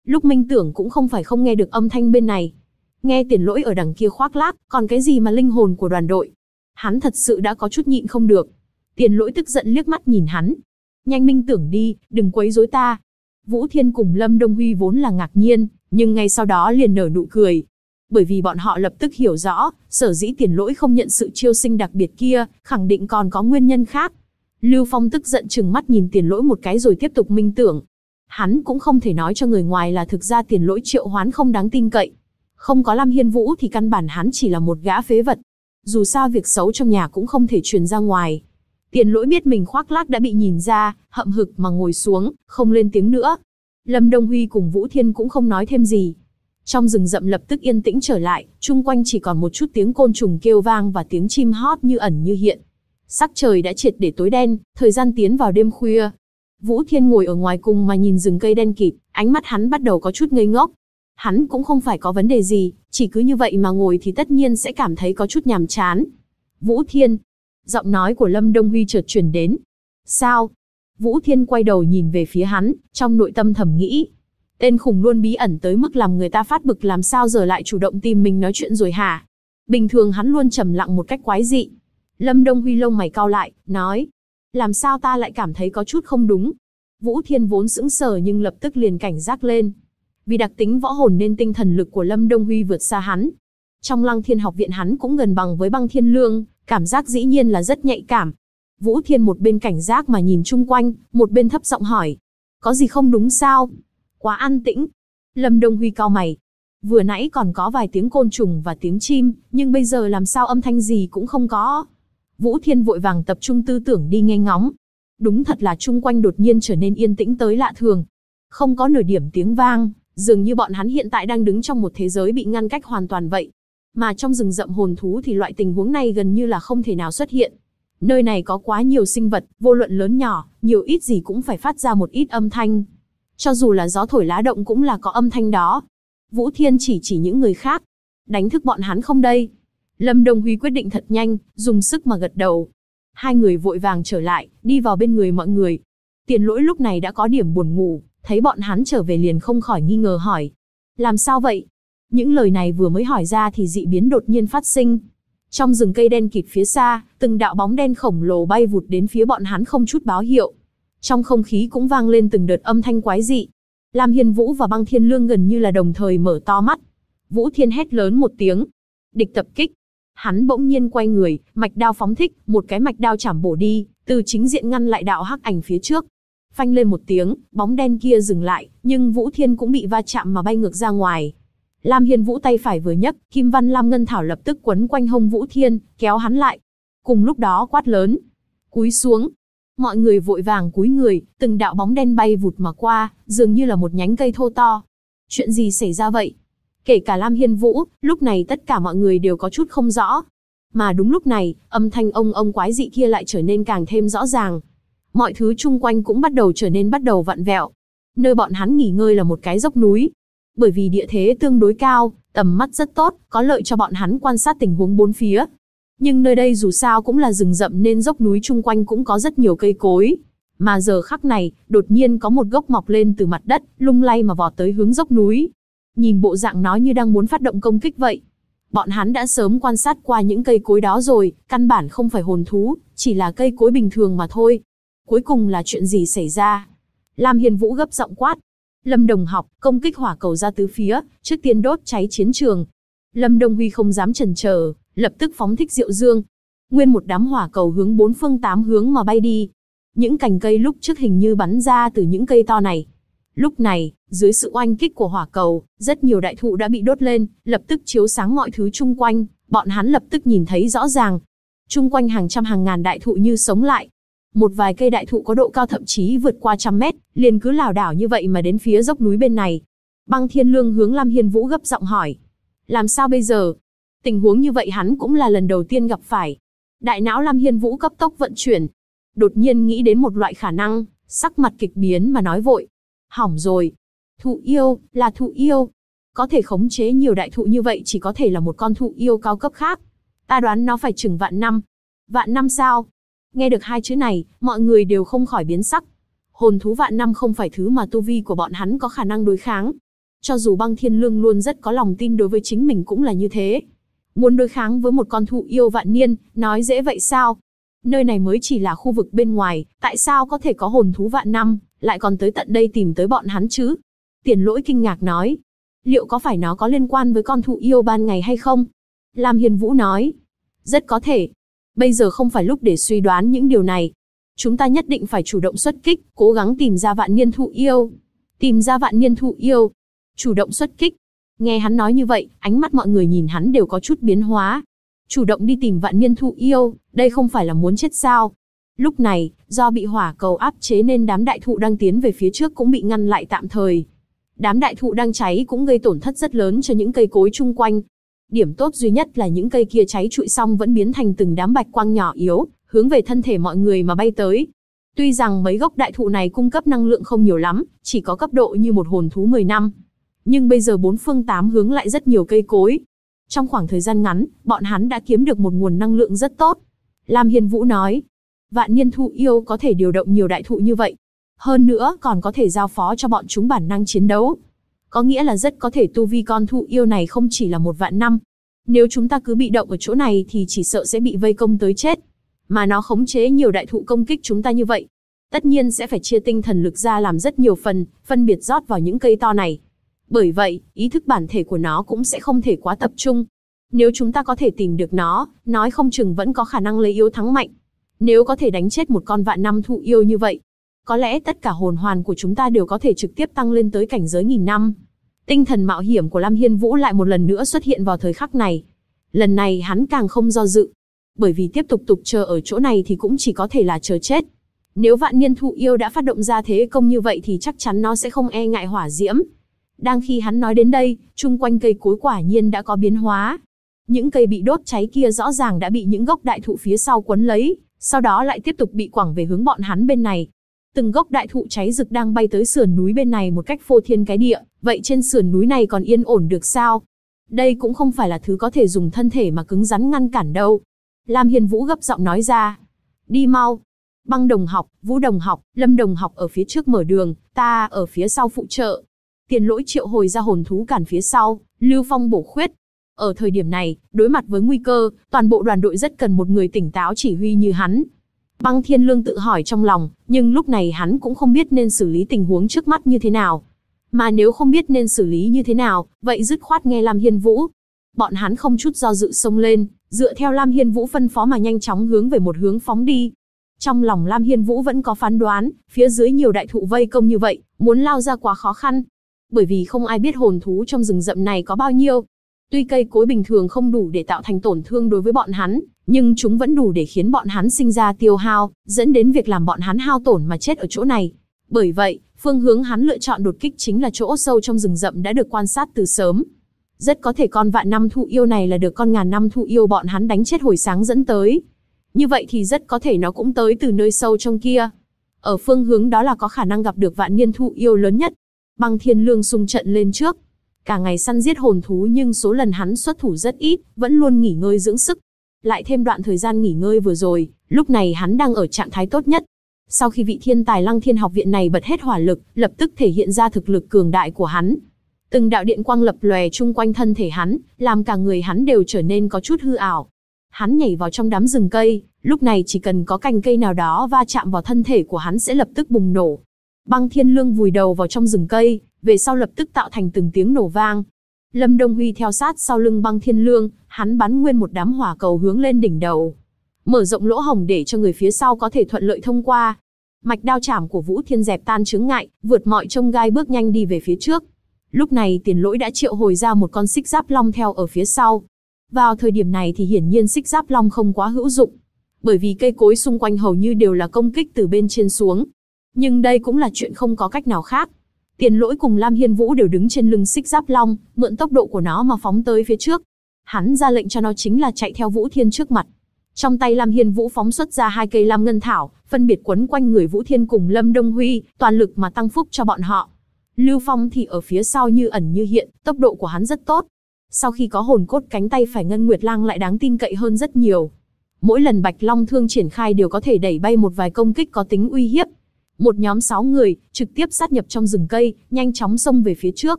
Speaker 1: Lúc Minh Tưởng cũng không phải không nghe được âm thanh bên này. Nghe Tiền Lỗi ở đằng kia khoác lác, còn cái gì mà linh hồn của đoàn đội. Hắn thật sự đã có chút nhịn không được. Tiền Lỗi tức giận liếc mắt nhìn hắn. Nhanh Minh Tưởng đi, đừng quấy rối ta. Vũ Thiên cùng Lâm Đông Huy vốn là ngạc nhiên, nhưng ngay sau đó liền nở nụ cười. Bởi vì bọn họ lập tức hiểu rõ, sở dĩ Tiền Lỗi không nhận sự chiêu sinh đặc biệt kia, khẳng định còn có nguyên nhân khác. Lưu Phong tức giận trừng mắt nhìn Tiền Lỗi một cái rồi tiếp tục Minh Tưởng. Hắn cũng không thể nói cho người ngoài là thực ra Tiền Lỗi triệu hoán không đáng tin cậy. Không có Lam Hiên Vũ thì căn bản hắn chỉ là một gã phế vật. Dù sao việc xấu trong nhà cũng không thể truyền ra ngoài. Tiền Lỗi biết mình khoác lác đã bị nhìn ra, hậm hực mà ngồi xuống, không lên tiếng nữa. Lâm Đông Huy cùng Vũ Thiên cũng không nói thêm gì. Trong rừng rậm lập tức yên tĩnh trở lại, chung quanh chỉ còn một chút tiếng côn trùng kêu vang và tiếng chim hót như ẩn như hiện. Sắc trời đã triệt để tối đen, thời gian tiến vào đêm khuya. Vũ Thiên ngồi ở ngoài cùng mà nhìn rừng cây đen kịt, ánh mắt hắn bắt đầu có chút ngây ngốc. Hắn cũng không phải có vấn đề gì, chỉ cứ như vậy mà ngồi thì tất nhiên sẽ cảm thấy có chút nhàm chán. Vũ Thiên. Giọng nói của Lâm Đông Huy chợt truyền đến. Sao? Vũ Thiên quay đầu nhìn về phía hắn, trong nội tâm thầm nghĩ. Tên khủng luôn bí ẩn tới mức làm người ta phát bực, làm sao giờ lại chủ động tìm mình nói chuyện rồi hả? Bình thường hắn luôn trầm lặng một cách quái dị. Lâm Đông Huy lông mày cau lại, nói. Làm sao ta lại cảm thấy có chút không đúng? Vũ Thiên vốn sững sờ nhưng lập tức liền cảnh giác lên. Vì đặc tính võ hồn nên tinh thần lực của Lâm Đông Huy vượt xa hắn. Trong Lăng Thiên học viện hắn cũng gần bằng với Băng Thiên Lương, cảm giác dĩ nhiên là rất nhạy cảm. Vũ Thiên một bên cảnh giác mà nhìn chung quanh, một bên thấp giọng hỏi. Có gì không đúng sao? Quá an tĩnh. Lâm Đông Huy cau mày. Vừa nãy còn có vài tiếng côn trùng và tiếng chim, nhưng bây giờ làm sao âm thanh gì cũng không có. Vũ Thiên vội vàng tập trung tư tưởng đi nghe ngóng. Đúng thật là chung quanh đột nhiên trở nên yên tĩnh tới lạ thường. Không có nửa điểm tiếng vang, dường như bọn hắn hiện tại đang đứng trong một thế giới bị ngăn cách hoàn toàn vậy. Mà trong rừng rậm hồn thú thì loại tình huống này gần như là không thể nào xuất hiện. Nơi này có quá nhiều sinh vật, vô luận lớn nhỏ, nhiều ít gì cũng phải phát ra một ít âm thanh. Cho dù là gió thổi lá động cũng là có âm thanh đó. Vũ Thiên chỉ những người khác. Đánh thức bọn hắn không đây? Lâm Đông Huy quyết định thật nhanh, dùng sức mà gật đầu. Hai người vội vàng trở lại, đi vào bên người mọi người. Tiền Lỗi lúc này đã có điểm buồn ngủ, thấy bọn hắn trở về liền không khỏi nghi ngờ hỏi. Làm sao vậy? Những lời này vừa mới hỏi ra thì dị biến đột nhiên phát sinh. Trong rừng cây đen kịt phía xa, từng đạo bóng đen khổng lồ bay vụt đến phía bọn hắn không chút báo hiệu. Trong không khí cũng vang lên từng đợt âm thanh quái dị. Lam Hiên Vũ và Băng Thiên Lương gần như là đồng thời mở to mắt. Vũ Thiên hét lớn một tiếng. Địch tập kích. Hắn bỗng nhiên quay người, mạch đao phóng thích, một cái mạch đao chảm bổ đi, từ chính diện ngăn lại đạo hắc ảnh phía trước. Phanh lên một tiếng, bóng đen kia dừng lại, nhưng Vũ Thiên cũng bị va chạm mà bay ngược ra ngoài. Lam Hiên Vũ tay phải vừa nhấc, Kim Văn Lam Ngân Thảo lập tức quấn quanh hông Vũ Thiên, kéo hắn lại. Cùng lúc đó quát lớn. Cúi xuống. Mọi người vội vàng cúi người, từng đạo bóng đen bay vụt mà qua, dường như là một nhánh cây thô to. Chuyện gì xảy ra vậy? Kể cả Lam Hiên Vũ, lúc này tất cả mọi người đều có chút không rõ. Mà đúng lúc này, âm thanh ông quái dị kia lại trở nên càng thêm rõ ràng. Mọi thứ chung quanh cũng bắt đầu vặn vẹo. Nơi bọn hắn nghỉ ngơi là một cái dốc núi. Bởi vì địa thế tương đối cao, tầm mắt rất tốt, có lợi cho bọn hắn quan sát tình huống bốn phía. Nhưng nơi đây dù sao cũng là rừng rậm nên dốc núi chung quanh cũng có rất nhiều cây cối. Mà giờ khắc này, đột nhiên có một gốc mọc lên từ mặt đất, lung lay mà vọt tới hướng dốc núi. Nhìn bộ dạng nó như đang muốn phát động công kích vậy. Bọn hắn đã sớm quan sát qua những cây cối đó rồi, căn bản không phải hồn thú, chỉ là cây cối bình thường mà thôi. Cuối cùng là chuyện gì xảy ra? Lam Hiên Vũ gấp giọng quát. Lâm Đồng Học, công kích hỏa cầu ra tứ phía, trước tiên đốt cháy chiến trường. Lâm Đông Huy không dám chần chờ, lập tức phóng thích diệu dương. Nguyên một đám hỏa cầu hướng bốn phương tám hướng mà bay đi. Những cành cây lúc trước hình như bắn ra từ những cây to này. Lúc này, dưới sự oanh kích của hỏa cầu, rất nhiều đại thụ đã bị đốt lên, lập tức chiếu sáng mọi thứ chung quanh, bọn hắn lập tức nhìn thấy rõ ràng. Chung quanh hàng trăm hàng ngàn đại thụ như sống lại. Một vài cây đại thụ có độ cao thậm chí vượt qua 100 mét, liền cứ lảo đảo như vậy mà đến phía dốc núi bên này. Băng Thiên Lương hướng Lam Hiên Vũ gấp giọng hỏi. Làm sao bây giờ? Tình huống như vậy hắn cũng là lần đầu tiên gặp phải. Đại não Lam Hiên Vũ cấp tốc vận chuyển. Đột nhiên nghĩ đến một loại khả năng, sắc mặt kịch biến mà nói vội. Hỏng rồi. Thụ yêu, là thụ yêu. Có thể khống chế nhiều đại thụ như vậy chỉ có thể là một con thụ yêu cao cấp khác. Ta đoán nó phải chừng vạn năm. Vạn năm sao? Nghe được hai chữ này, mọi người đều không khỏi biến sắc. Hồn thú vạn năm không phải thứ mà tu vi của bọn hắn có khả năng đối kháng. Cho dù Băng Thiên Lương luôn rất có lòng tin đối với chính mình cũng là như thế. Muốn đối kháng với một con thụ yêu vạn niên, nói dễ vậy sao? Nơi này mới chỉ là khu vực bên ngoài, tại sao có thể có hồn thú vạn năm, lại còn tới tận đây tìm tới bọn hắn chứ? Tiền Lỗi kinh ngạc nói. Liệu có phải nó có liên quan với con thụ yêu ban ngày hay không? Lam Hiên Vũ nói. Rất có thể. Bây giờ không phải lúc để suy đoán những điều này. Chúng ta nhất định phải chủ động xuất kích, cố gắng tìm ra vạn niên thụ yêu. Tìm ra vạn niên thụ yêu. Chủ động xuất kích. Nghe hắn nói như vậy, ánh mắt mọi người nhìn hắn đều có chút biến hóa. Chủ động đi tìm vạn niên thụ yêu, đây không phải là muốn chết sao? Lúc này, do bị hỏa cầu áp chế nên đám đại thụ đang tiến về phía trước cũng bị ngăn lại tạm thời. Đám đại thụ đang cháy cũng gây tổn thất rất lớn cho những cây cối chung quanh. Điểm tốt duy nhất là những cây kia cháy trụi xong vẫn biến thành từng đám bạch quang nhỏ yếu, hướng về thân thể mọi người mà bay tới. Tuy rằng mấy gốc đại thụ này cung cấp năng lượng không nhiều lắm, chỉ có cấp độ như một hồn thú 10 năm. Nhưng bây giờ bốn phương tám hướng lại rất nhiều cây cối. Trong khoảng thời gian ngắn, bọn hắn đã kiếm được một nguồn năng lượng rất tốt. Lam Hiên Vũ nói, vạn niên thụ yêu có thể điều động nhiều đại thụ như vậy. Hơn nữa còn có thể giao phó cho bọn chúng bản năng chiến đấu. Có nghĩa là rất có thể tu vi con thụ yêu này không chỉ là 1 vạn năm. Nếu chúng ta cứ bị động ở chỗ này thì chỉ sợ sẽ bị vây công tới chết. Mà nó khống chế nhiều đại thụ công kích chúng ta như vậy. Tất nhiên sẽ phải chia tinh thần lực ra làm rất nhiều phần, phân biệt rót vào những cây to này. Bởi vậy, ý thức bản thể của nó cũng sẽ không thể quá tập trung. Nếu chúng ta có thể tìm được nó, nói không chừng vẫn có khả năng lấy yếu thắng mạnh. Nếu có thể đánh chết một con vạn năm thụ yêu như vậy, có lẽ tất cả hồn hoàn của chúng ta đều có thể trực tiếp tăng lên tới cảnh giới 1000 năm. Tinh thần mạo hiểm của Lam Hiên Vũ lại một lần nữa xuất hiện vào thời khắc này. Lần này hắn càng không do dự. Bởi vì tiếp tục chờ ở chỗ này thì cũng chỉ có thể là chờ chết. Nếu vạn niên thụ yêu đã phát động ra thế công như vậy thì chắc chắn nó sẽ không e ngại hỏa diễm. Đang khi hắn nói đến đây, chung quanh cây cối quả nhiên đã có biến hóa. Những cây bị đốt cháy kia rõ ràng đã bị những gốc đại thụ phía sau quấn lấy, sau đó lại tiếp tục bị quẳng về hướng bọn hắn bên này. Từng gốc đại thụ cháy rực đang bay tới sườn núi bên này một cách phô thiên cái địa, vậy trên sườn núi này còn yên ổn được sao? Đây cũng không phải là thứ có thể dùng thân thể mà cứng rắn ngăn cản đâu. Lam Hiên Vũ gấp giọng nói ra. Đi mau. Băng đồng học, Vũ đồng học, Lâm đồng học ở phía trước mở đường, ta ở phía sau phụ trợ. Tiền Lỗi triệu hồi ra hồn thú cản phía sau, Lưu Phong bổ khuyết. Ở thời điểm này, đối mặt với nguy cơ, toàn bộ đoàn đội rất cần một người tỉnh táo chỉ huy như hắn. Băng Thiên Lương tự hỏi trong lòng, nhưng lúc này hắn cũng không biết nên xử lý tình huống trước mắt như thế nào. Mà nếu không biết nên xử lý như thế nào, vậy dứt khoát nghe Lam Hiên Vũ. Bọn hắn không chút do dự xông lên, dựa theo Lam Hiên Vũ phân phó mà nhanh chóng hướng về một hướng phóng đi. Trong lòng Lam Hiên Vũ vẫn có phán đoán, phía dưới nhiều đại thụ vây công như vậy, muốn lao ra quá khó khăn. Bởi vì không ai biết hồn thú trong rừng rậm này có bao nhiêu. Tuy cây cối bình thường không đủ để tạo thành tổn thương đối với bọn hắn, nhưng chúng vẫn đủ để khiến bọn hắn sinh ra tiêu hao, dẫn đến việc làm bọn hắn hao tổn mà chết ở chỗ này. Bởi vậy, phương hướng hắn lựa chọn đột kích chính là chỗ sâu trong rừng rậm đã được quan sát từ sớm. Rất có thể con vạn năm thụ yêu này là được con ngàn năm thụ yêu bọn hắn đánh chết hồi sáng dẫn tới. Như vậy thì rất có thể nó cũng tới từ nơi sâu trong kia. Ở phương hướng đó là có khả năng gặp được vạn niên thụ yêu lớn nhất. Băng Thiên Lương xung trận lên trước. Cả ngày săn giết hồn thú nhưng số lần hắn xuất thủ rất ít, vẫn luôn nghỉ ngơi dưỡng sức. Lại thêm đoạn thời gian nghỉ ngơi vừa rồi, lúc này hắn đang ở trạng thái tốt nhất. Sau khi vị thiên tài Lăng Thiên học viện này bật hết hỏa lực, lập tức thể hiện ra thực lực cường đại của hắn. Từng đạo điện quang lập lòe chung quanh thân thể hắn, làm cả người hắn đều trở nên có chút hư ảo. Hắn nhảy vào trong đám rừng cây, lúc này chỉ cần có cành cây nào đó va chạm vào thân thể của hắn sẽ lập tức bùng nổ. Băng Thiên Lương vùi đầu vào trong rừng cây, về sau lập tức tạo thành từng tiếng nổ vang. Lâm Đông Huy theo sát sau lưng Băng Thiên Lương, hắn bắn nguyên một đám hỏa cầu hướng lên đỉnh đầu, mở rộng lỗ hổng để cho người phía sau có thể thuận lợi thông qua. Mạch đao chảm của Vũ Thiên dẹp tan chướng ngại, vượt mọi chông gai bước nhanh đi về phía trước. Lúc này Tiền Lỗi đã triệu hồi ra một con xích giáp long theo ở phía sau. Vào thời điểm này thì hiển nhiên xích giáp long không quá hữu dụng, bởi vì cây cối xung quanh hầu như đều là công kích từ bên trên xuống. Nhưng đây cũng là chuyện không có cách nào khác. Tiền Lỗi cùng Lam Hiên Vũ đều đứng trên lưng xích giáp long, mượn tốc độ của nó mà phóng tới phía trước. Hắn ra lệnh cho nó chính là chạy theo Vũ Thiên trước mặt. Trong tay Lam Hiên Vũ phóng xuất ra 2 cây lam ngân thảo, phân biệt quấn quanh người Vũ Thiên cùng Lâm Đông Huy, toàn lực mà tăng phúc cho bọn họ. Lưu Phong thì ở phía sau như ẩn như hiện, tốc độ của hắn rất tốt. Sau khi có hồn cốt cánh tay phải Ngân Nguyệt Lang lại đáng tin cậy hơn rất nhiều. Mỗi lần Bạch Long Thương triển khai đều có thể đẩy bay một vài công kích có tính uy hiếp. Một nhóm 6 người, trực tiếp sát nhập trong rừng cây, nhanh chóng xông về phía trước.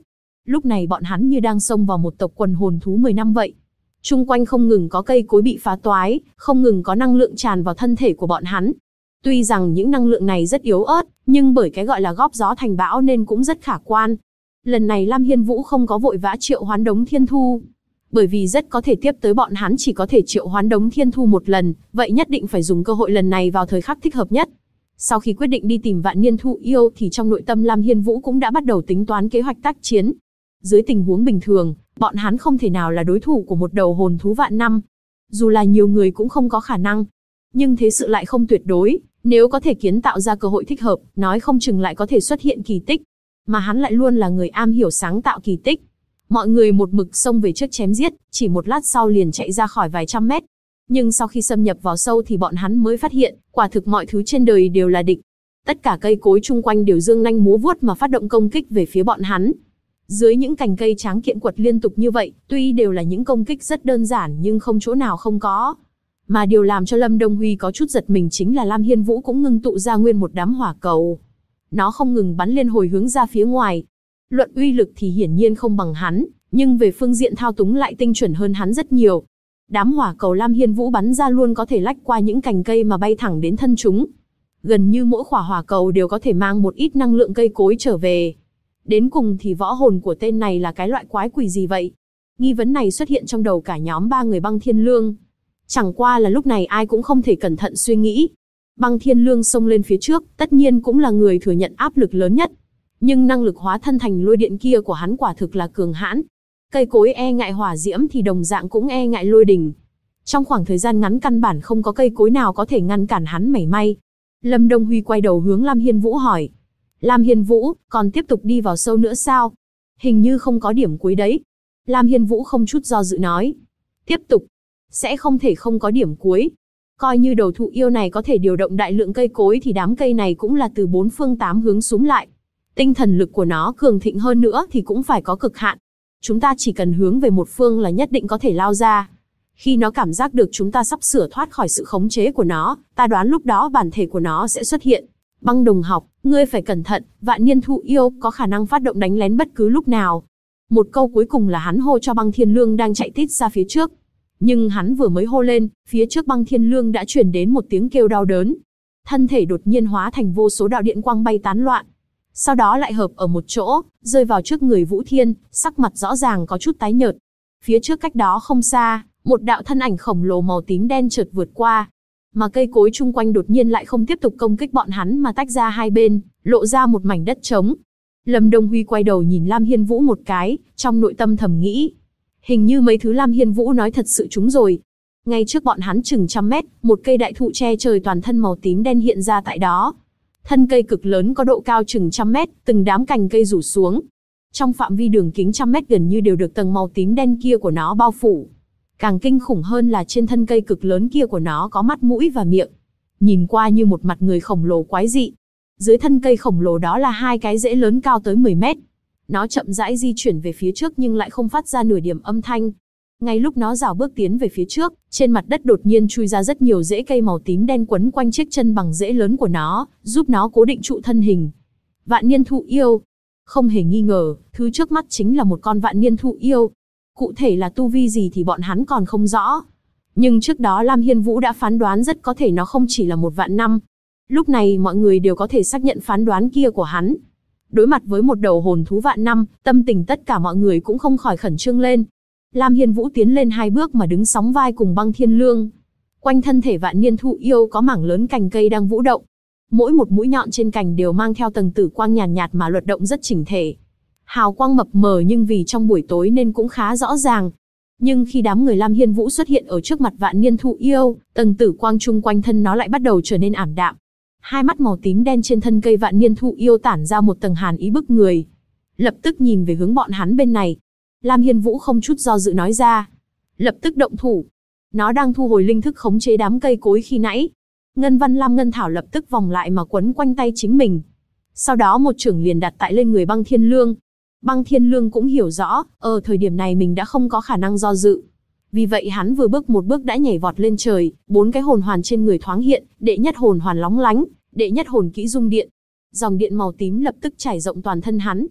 Speaker 1: Lúc này bọn hắn như đang xông vào một tộc quần hồn thú 10 năm vậy. Chung quanh không ngừng có cây cối bị phá toái, không ngừng có năng lượng tràn vào thân thể của bọn hắn. Tuy rằng những năng lượng này rất yếu ớt, nhưng bởi cái gọi là góp gió thành bão nên cũng rất khả quan. Lần này Lam Hiên Vũ không có vội vã triệu hoán Đống Thiên Thu. Bởi vì rất có thể tiếp tới bọn hắn chỉ có thể triệu hoán Đống Thiên Thu một lần, vậy nhất định phải dùng cơ hội lần này vào thời khắc thích hợp nhất. Sau khi quyết định đi tìm Vạn Niên Thụ Yêu thì trong nội tâm Lam Hiên Vũ cũng đã bắt đầu tính toán kế hoạch tác chiến. Dưới tình huống bình thường, bọn hắn không thể nào là đối thủ của một đầu hồn thú vạn năm. Dù là nhiều người cũng không có khả năng. Nhưng thế sự lại không tuyệt đối, nếu có thể kiến tạo ra cơ hội thích hợp, nói không chừng lại có thể xuất hiện kỳ tích. Mà hắn lại luôn là người am hiểu sáng tạo kỳ tích. Mọi người một mực xông về trước chém giết, chỉ một lát sau liền chạy ra khỏi vài trăm mét. Nhưng sau khi xâm nhập vào sâu thì bọn hắn mới phát hiện, quả thực mọi thứ trên đời đều là địch. Tất cả cây cối chung quanh đều dương nanh múa vuốt mà phát động công kích về phía bọn hắn. Dưới những cành cây tráng kiện quật liên tục như vậy, tuy đều là những công kích rất đơn giản nhưng không chỗ nào không có. Mà điều làm cho Lâm Đông Huy có chút giật mình chính là Lam Hiên Vũ cũng ngưng tụ ra nguyên một đám hỏa cầu. Nó không ngừng bắn liên hồi hướng ra phía ngoài. Luận uy lực thì hiển nhiên không bằng hắn, nhưng về phương diện thao túng lại tinh chuẩn hơn hắn rất nhiều. Đám hỏa cầu Lam Hiên Vũ bắn ra luôn có thể lách qua những cành cây mà bay thẳng đến thân chúng. Gần như mỗi quả hỏa cầu đều có thể mang một ít năng lượng cây cối trở về. Đến cùng thì võ hồn của tên này là cái loại quái quỷ gì vậy? Nghi vấn này xuất hiện trong đầu cả nhóm 3 người Băng Thiên Lương. Chẳng qua là lúc này ai cũng không thể cẩn thận suy nghĩ. Băng Thiên Lương xông lên phía trước, tất nhiên cũng là người thừa nhận áp lực lớn nhất. Nhưng năng lực hóa thân thành lôi điện kia của hắn quả thực là cường hãn. Cây cối e ngại hỏa diễm thì đồng dạng cũng e ngại lôi đình. Trong khoảng thời gian ngắn căn bản không có cây cối nào có thể ngăn cản hắn mảy may. Lâm Đông Huy quay đầu hướng Lam Hiên Vũ hỏi. Lam Hiên Vũ, còn tiếp tục đi vào sâu nữa sao? Hình như không có điểm cuối đấy. Lam Hiên Vũ không chút do dự nói. Tiếp tục. Sẽ không thể không có điểm cuối. Coi như đầu thụ yêu này có thể điều động đại lượng cây cối thì đám cây này cũng là từ 4 phương 8 hướng xúm lại. Tinh thần lực của nó cường thịnh hơn nữa thì cũng phải có cực hạn. Chúng ta chỉ cần hướng về một phương là nhất định có thể lao ra. Khi nó cảm giác được chúng ta sắp sửa thoát khỏi sự khống chế của nó, ta đoán lúc đó bản thể của nó sẽ xuất hiện. Băng đồng học, ngươi phải cẩn thận, Vạn Niên Thụ Yêu có khả năng phát động đánh lén bất cứ lúc nào. Một câu cuối cùng là hắn hô cho Băng Thiên Lương đang chạy tít ra phía trước. Nhưng hắn vừa mới hô lên, phía trước Băng Thiên Lương đã truyền đến một tiếng kêu đau đớn. Thân thể đột nhiên hóa thành vô số đạo điện quang bay tán loạn. Sau đó lại hợp ở một chỗ, rơi vào trước người Vũ Thiên, sắc mặt rõ ràng có chút tái nhợt. Phía trước cách đó không xa, một đạo thân ảnh khổng lồ màu tím đen chợt vượt qua. Mà cây cối chung quanh đột nhiên lại không tiếp tục công kích bọn hắn mà tách ra hai bên, lộ ra một mảnh đất trống. Lâm Đông Huy quay đầu nhìn Lam Hiên Vũ một cái, trong nội tâm thầm nghĩ. Hình như mấy thứ Lam Hiên Vũ nói thật sự trúng rồi. Ngay trước bọn hắn chừng trăm mét, một cây đại thụ che trời toàn thân màu tím đen hiện ra tại đó. Thân cây cực lớn có độ cao chừng trăm mét, từng đám cành cây rủ xuống. Trong phạm vi đường kính trăm mét gần như đều được tầng màu tím đen kia của nó bao phủ. Càng kinh khủng hơn là trên thân cây cực lớn kia của nó có mắt mũi và miệng. Nhìn qua như một mặt người khổng lồ quái dị. Dưới thân cây khổng lồ đó là hai cái rễ lớn cao tới 10 mét. Nó chậm rãi di chuyển về phía trước nhưng lại không phát ra nửa điểm âm thanh. Ngay lúc nó rảo bước tiến về phía trước, trên mặt đất đột nhiên chui ra rất nhiều rễ cây màu tím đen quấn quanh chiếc chân bằng rễ lớn của nó, giúp nó cố định trụ thân hình. Vạn Niên Thụ Yêu. Không hề nghi ngờ, thứ trước mắt chính là một con Vạn Niên Thụ Yêu. Cụ thể là tu vi gì thì bọn hắn còn không rõ. Nhưng trước đó Lam Hiên Vũ đã phán đoán rất có thể nó không chỉ là một vạn năm. Lúc này mọi người đều có thể xác nhận phán đoán kia của hắn. Đối mặt với một đầu hồn thú vạn năm, tâm tình tất cả mọi người cũng không khỏi khẩn trương lên. Lam Hiên Vũ tiến lên 2 bước mà đứng sóng vai cùng Băng Thiên Lương. Quanh thân thể Vạn Niên Thụ Yêu có mảng lớn cành cây đang vũ động. Mỗi một mũi nhọn trên cành đều mang theo tầng tử quang nhàn nhạt mà luật động rất chỉnh thể. Hào quang mập mờ nhưng vì trong buổi tối nên cũng khá rõ ràng. Nhưng khi đám người Lam Hiên Vũ xuất hiện ở trước mặt Vạn Niên Thụ Yêu, tầng tử quang chung quanh thân nó lại bắt đầu trở nên ảm đạm. Hai mắt màu tím đen trên thân cây Vạn Niên Thụ Yêu tản ra một tầng hàn ý bức người. Lập tức nhìn về hướng bọn hắn bên này. Lam Hiên Vũ không chút do dự nói ra. Lập tức động thủ. Nó đang thu hồi linh thức khống chế đám cây cối khi nãy. Ngân Văn Lam Ngân Thảo lập tức vòng lại mà quấn quanh tay chính mình. Sau đó một chưởng liền đặt tại lên người Băng Thiên Lương. Băng Thiên Lương cũng hiểu rõ, ở thời điểm này mình đã không có khả năng do dự. Vì vậy hắn vừa bước một bước đã nhảy vọt lên trời, 4 cái hồn hoàn trên người thoáng hiện, đệ nhất hồn hoàn lóng lánh, đệ nhất hồn kỹ dung điện. Dòng điện màu tím lập tức trải rộng toàn thân hắn.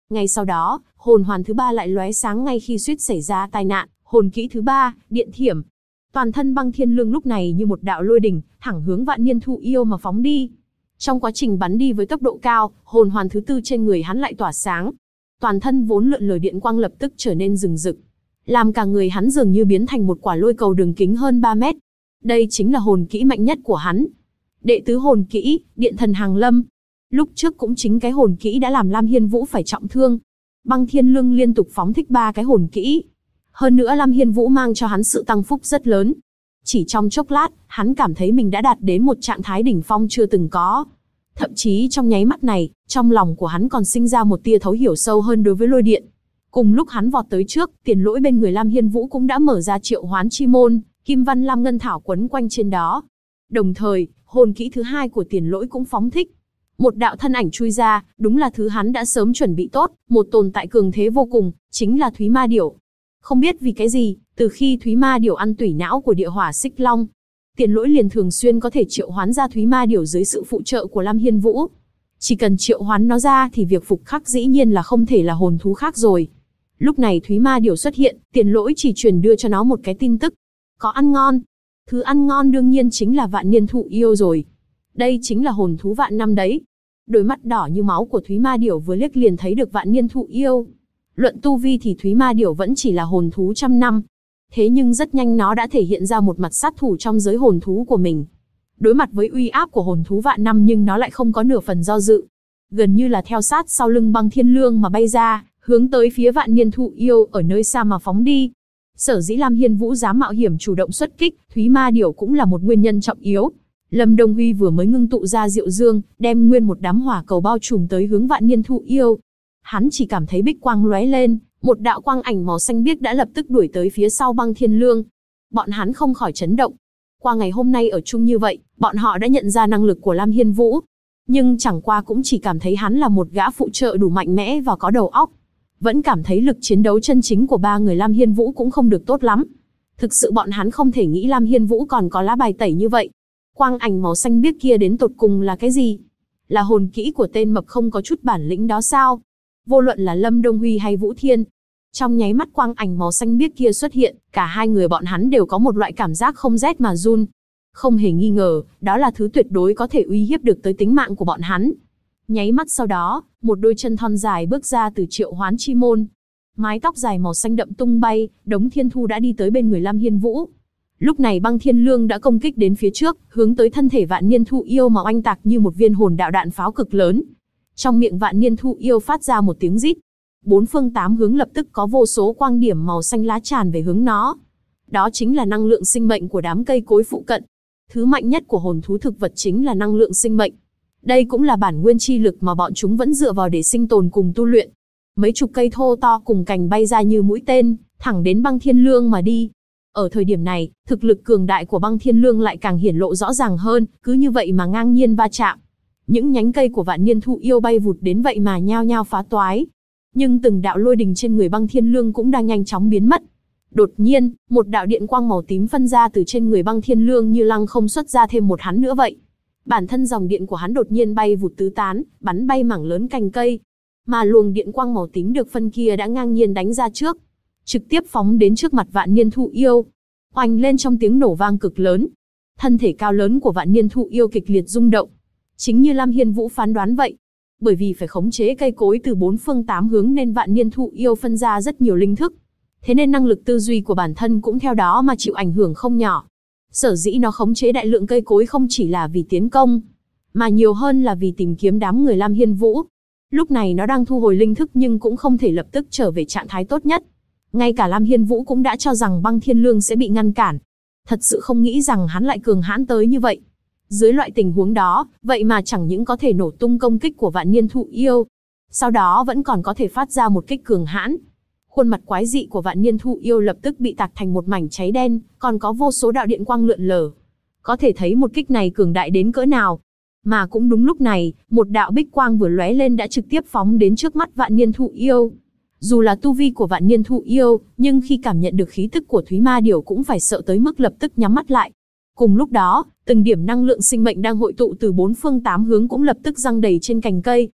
Speaker 1: Ngay sau đó, hồn hoàn thứ ba lại lóe sáng ngay khi suýt xảy ra tai nạn, hồn kỹ thứ ba, điện thiểm. Toàn thân Băng Thiên Lương lúc này như một đạo lôi đình, thẳng hướng Vạn Niên Thụ Yêu mà phóng đi. Trong quá trình bắn đi với tốc độ cao, hồn hoàn thứ tư trên người hắn lại tỏa sáng. Toàn thân vốn lượn lờ điện quang lập tức trở nên rừng rực, làm cả người hắn dường như biến thành một quả lôi cầu đường kính hơn 3 mét. Đây chính là hồn kỹ mạnh nhất của hắn. Đệ tứ hồn kỹ, Điện Thần Hàng Lâm. Lúc trước cũng chính cái hồn kỹ đã làm Lam Hiên Vũ phải trọng thương. Băng Thiên Lương liên tục phóng thích 3 cái hồn kỹ. Hơn nữa Lam Hiên Vũ mang cho hắn sự tăng phúc rất lớn. Chỉ trong chốc lát, hắn cảm thấy mình đã đạt đến một trạng thái đỉnh phong chưa từng có. Thậm chí trong nháy mắt này, trong lòng của hắn còn sinh ra một tia thấu hiểu sâu hơn đối với lôi điện. Cùng lúc hắn vọt tới trước, Tiền Lỗi bên người Lam Hiên Vũ cũng đã mở ra triệu hoán chi môn, Kim Văn Lam Ngân Thảo quấn quanh trên đó. Đồng thời, hồn kỹ thứ hai của Tiền Lỗi cũng phóng thích. Một đạo thân ảnh chui ra, đúng là thứ hắn đã sớm chuẩn bị tốt, một tồn tại cường thế vô cùng, chính là Thúy Ma Điểu. Không biết vì cái gì, từ khi Thúy Ma Điểu ăn tủy não của địa hỏa xích long, Tiền Lỗi liền thường xuyên có thể triệu hoán ra Thúy Ma Điểu dưới sự phụ trợ của Lam Hiên Vũ. Chỉ cần triệu hoán nó ra thì việc phục khắc dĩ nhiên là không thể là hồn thú khác rồi. Lúc này Thúy Ma Điểu xuất hiện, Tiền Lỗi chỉ truyền đưa cho nó một cái tin tức. Có ăn ngon. Thứ ăn ngon đương nhiên chính là Vạn Niên Thụ Yêu rồi. Đây chính là hồn thú vạn năm đấy. Đôi mắt đỏ như máu của Thúy Ma Điểu vừa liếc liền thấy được Vạn Niên Thụ Yêu. Luận tu vi thì Thúy Ma Điểu vẫn chỉ là hồn thú trăm năm. Thế nhưng rất nhanh nó đã thể hiện ra một mặt sát thủ trong giới hồn thú của mình. Đối mặt với uy áp của hồn thú vạn năm nhưng nó lại không có nửa phần do dự. Gần như là theo sát sau lưng Băng Thiên Lương mà bay ra, hướng tới phía Vạn Niên Thụ Yêu ở nơi xa mà phóng đi. Sở dĩ Lam Hiên Vũ dám mạo hiểm chủ động xuất kích, Thúy Ma Điểu cũng là một nguyên nhân trọng yếu. Lâm Đông Huy vừa mới ngưng tụ ra Diệu Dương, đem nguyên một đám hỏa cầu bao trùm tới hướng Vạn Niên Thụ Yêu. Hắn chỉ cảm thấy bích quang lóe lên, một đạo quang ảnh màu xanh biếc đã lập tức đuổi tới phía sau Băng Thiên Lương. Bọn hắn không khỏi chấn động. Qua ngày hôm nay ở chung như vậy, bọn họ đã nhận ra năng lực của Lam Hiên Vũ. Nhưng chẳng qua cũng chỉ cảm thấy hắn là một gã phụ trợ đủ mạnh mẽ và có đầu óc. Vẫn cảm thấy lực chiến đấu chân chính của ba người Lam Hiên Vũ cũng không được tốt lắm. Thực sự bọn hắn không thể nghĩ Lam Hiên Vũ còn có lá bài tẩy như vậy. Quang ảnh màu xanh biếc kia đến tột cùng là cái gì? Là hồn kỹ của tên mập không có chút bản lĩnh đó sao? Vô luận là Lâm Đông Huy hay Vũ Thiên. Trong nháy mắt quang ảnh màu xanh biếc kia xuất hiện, cả hai người bọn hắn đều có một loại cảm giác không rét mà run. Không hề nghi ngờ, đó là thứ tuyệt đối có thể uy hiếp được tới tính mạng của bọn hắn. Nháy mắt sau đó, một đôi chân thon dài bước ra từ triệu hoán chi môn. Mái tóc dài màu xanh đậm tung bay, Đống Thiên Thu đã đi tới bên người Lam Hiên Vũ. Lúc này Băng Thiên Lương đã công kích đến phía trước, hướng tới thân thể Vạn Niên Thụ Yêu mà oanh tạc như một viên hồn đạo đạn pháo cực lớn. Trong miệng Vạn Niên Thụ Yêu phát ra một tiếng rít. Bốn phương tám hướng lập tức có vô số quang điểm màu xanh lá tràn về hướng nó. Đó chính là năng lượng sinh mệnh của đám cây cối phụ cận. Thứ mạnh nhất của hồn thú thực vật chính là năng lượng sinh mệnh. Đây cũng là bản nguyên chi lực mà bọn chúng vẫn dựa vào để sinh tồn cùng tu luyện. Mấy chục cây thô to cùng cành bay ra như mũi tên, thẳng đến Băng Thiên Lương mà đi. Ở thời điểm này, thực lực cường đại của Băng Thiên Lương lại càng hiển lộ rõ ràng hơn, cứ như vậy mà ngang nhiên va chạm. Những nhánh cây của Vạn Niên Thụ Yêu bay vụt đến vậy mà nhao nhao phá toái. Nhưng từng đạo lôi đình trên người Băng Thiên Lương cũng đang nhanh chóng biến mất. Đột nhiên, một đạo điện quang màu tím phân ra từ trên người Băng Thiên Lương như lăng không xuất ra thêm một hắn nữa vậy. Bản thân dòng điện của hắn đột nhiên bay vụt tứ tán, bắn bay mảng lớn cành cây. Mà luồng điện quang màu tím được phân kia đã ngang nhiên đánh ra trước, trực tiếp phóng đến trước mặt Vạn Niên Thụ Yêu. Oanh lên trong tiếng nổ vang cực lớn. Thân thể cao lớn của Vạn Niên Thụ Yêu kịch liệt rung động. Chính như Lam Hiên Vũ phán đoán vậy. Bởi vì phải khống chế cây cối từ bốn phương tám hướng nên Vạn Niên Thụ Yêu phân ra rất nhiều linh thức. Thế nên năng lực tư duy của bản thân cũng theo đó mà chịu ảnh hưởng không nhỏ. Sở dĩ nó khống chế đại lượng cây cối không chỉ là vì tiến công, mà nhiều hơn là vì tìm kiếm đám người Lam Hiên Vũ. Lúc này nó đang thu hồi linh thức nhưng cũng không thể lập tức trở về trạng thái tốt nhất. Ngay cả Lam Hiên Vũ cũng đã cho rằng Băng Thiên Lương sẽ bị ngăn cản. Thật sự không nghĩ rằng hắn lại cường hãn tới như vậy. Dưới loại tình huống đó, vậy mà chẳng những có thể nổ tung công kích của Vạn Niên Thụ Yêu, sau đó vẫn còn có thể phát ra một kích cường hãn. Khuôn mặt quái dị của Vạn Niên Thụ Yêu lập tức bị tạc thành một mảnh cháy đen, còn có vô số đạo điện quang lượn lờ. Có thể thấy một kích này cường đại đến cỡ nào. Mà cũng đúng lúc này, một đạo bích quang vừa lóe lên đã trực tiếp phóng đến trước mắt Vạn Niên Thụ Yêu. Dù là tu vi của Vạn Niên Thụ Yêu, nhưng khi cảm nhận được khí tức của Thúy Ma Điểu cũng phải sợ tới mức lập tức nhắm mắt lại. Cùng lúc đó, từng điểm năng lượng sinh mệnh đang hội tụ từ bốn phương tám hướng cũng lập tức giăng đầy trên cành cây.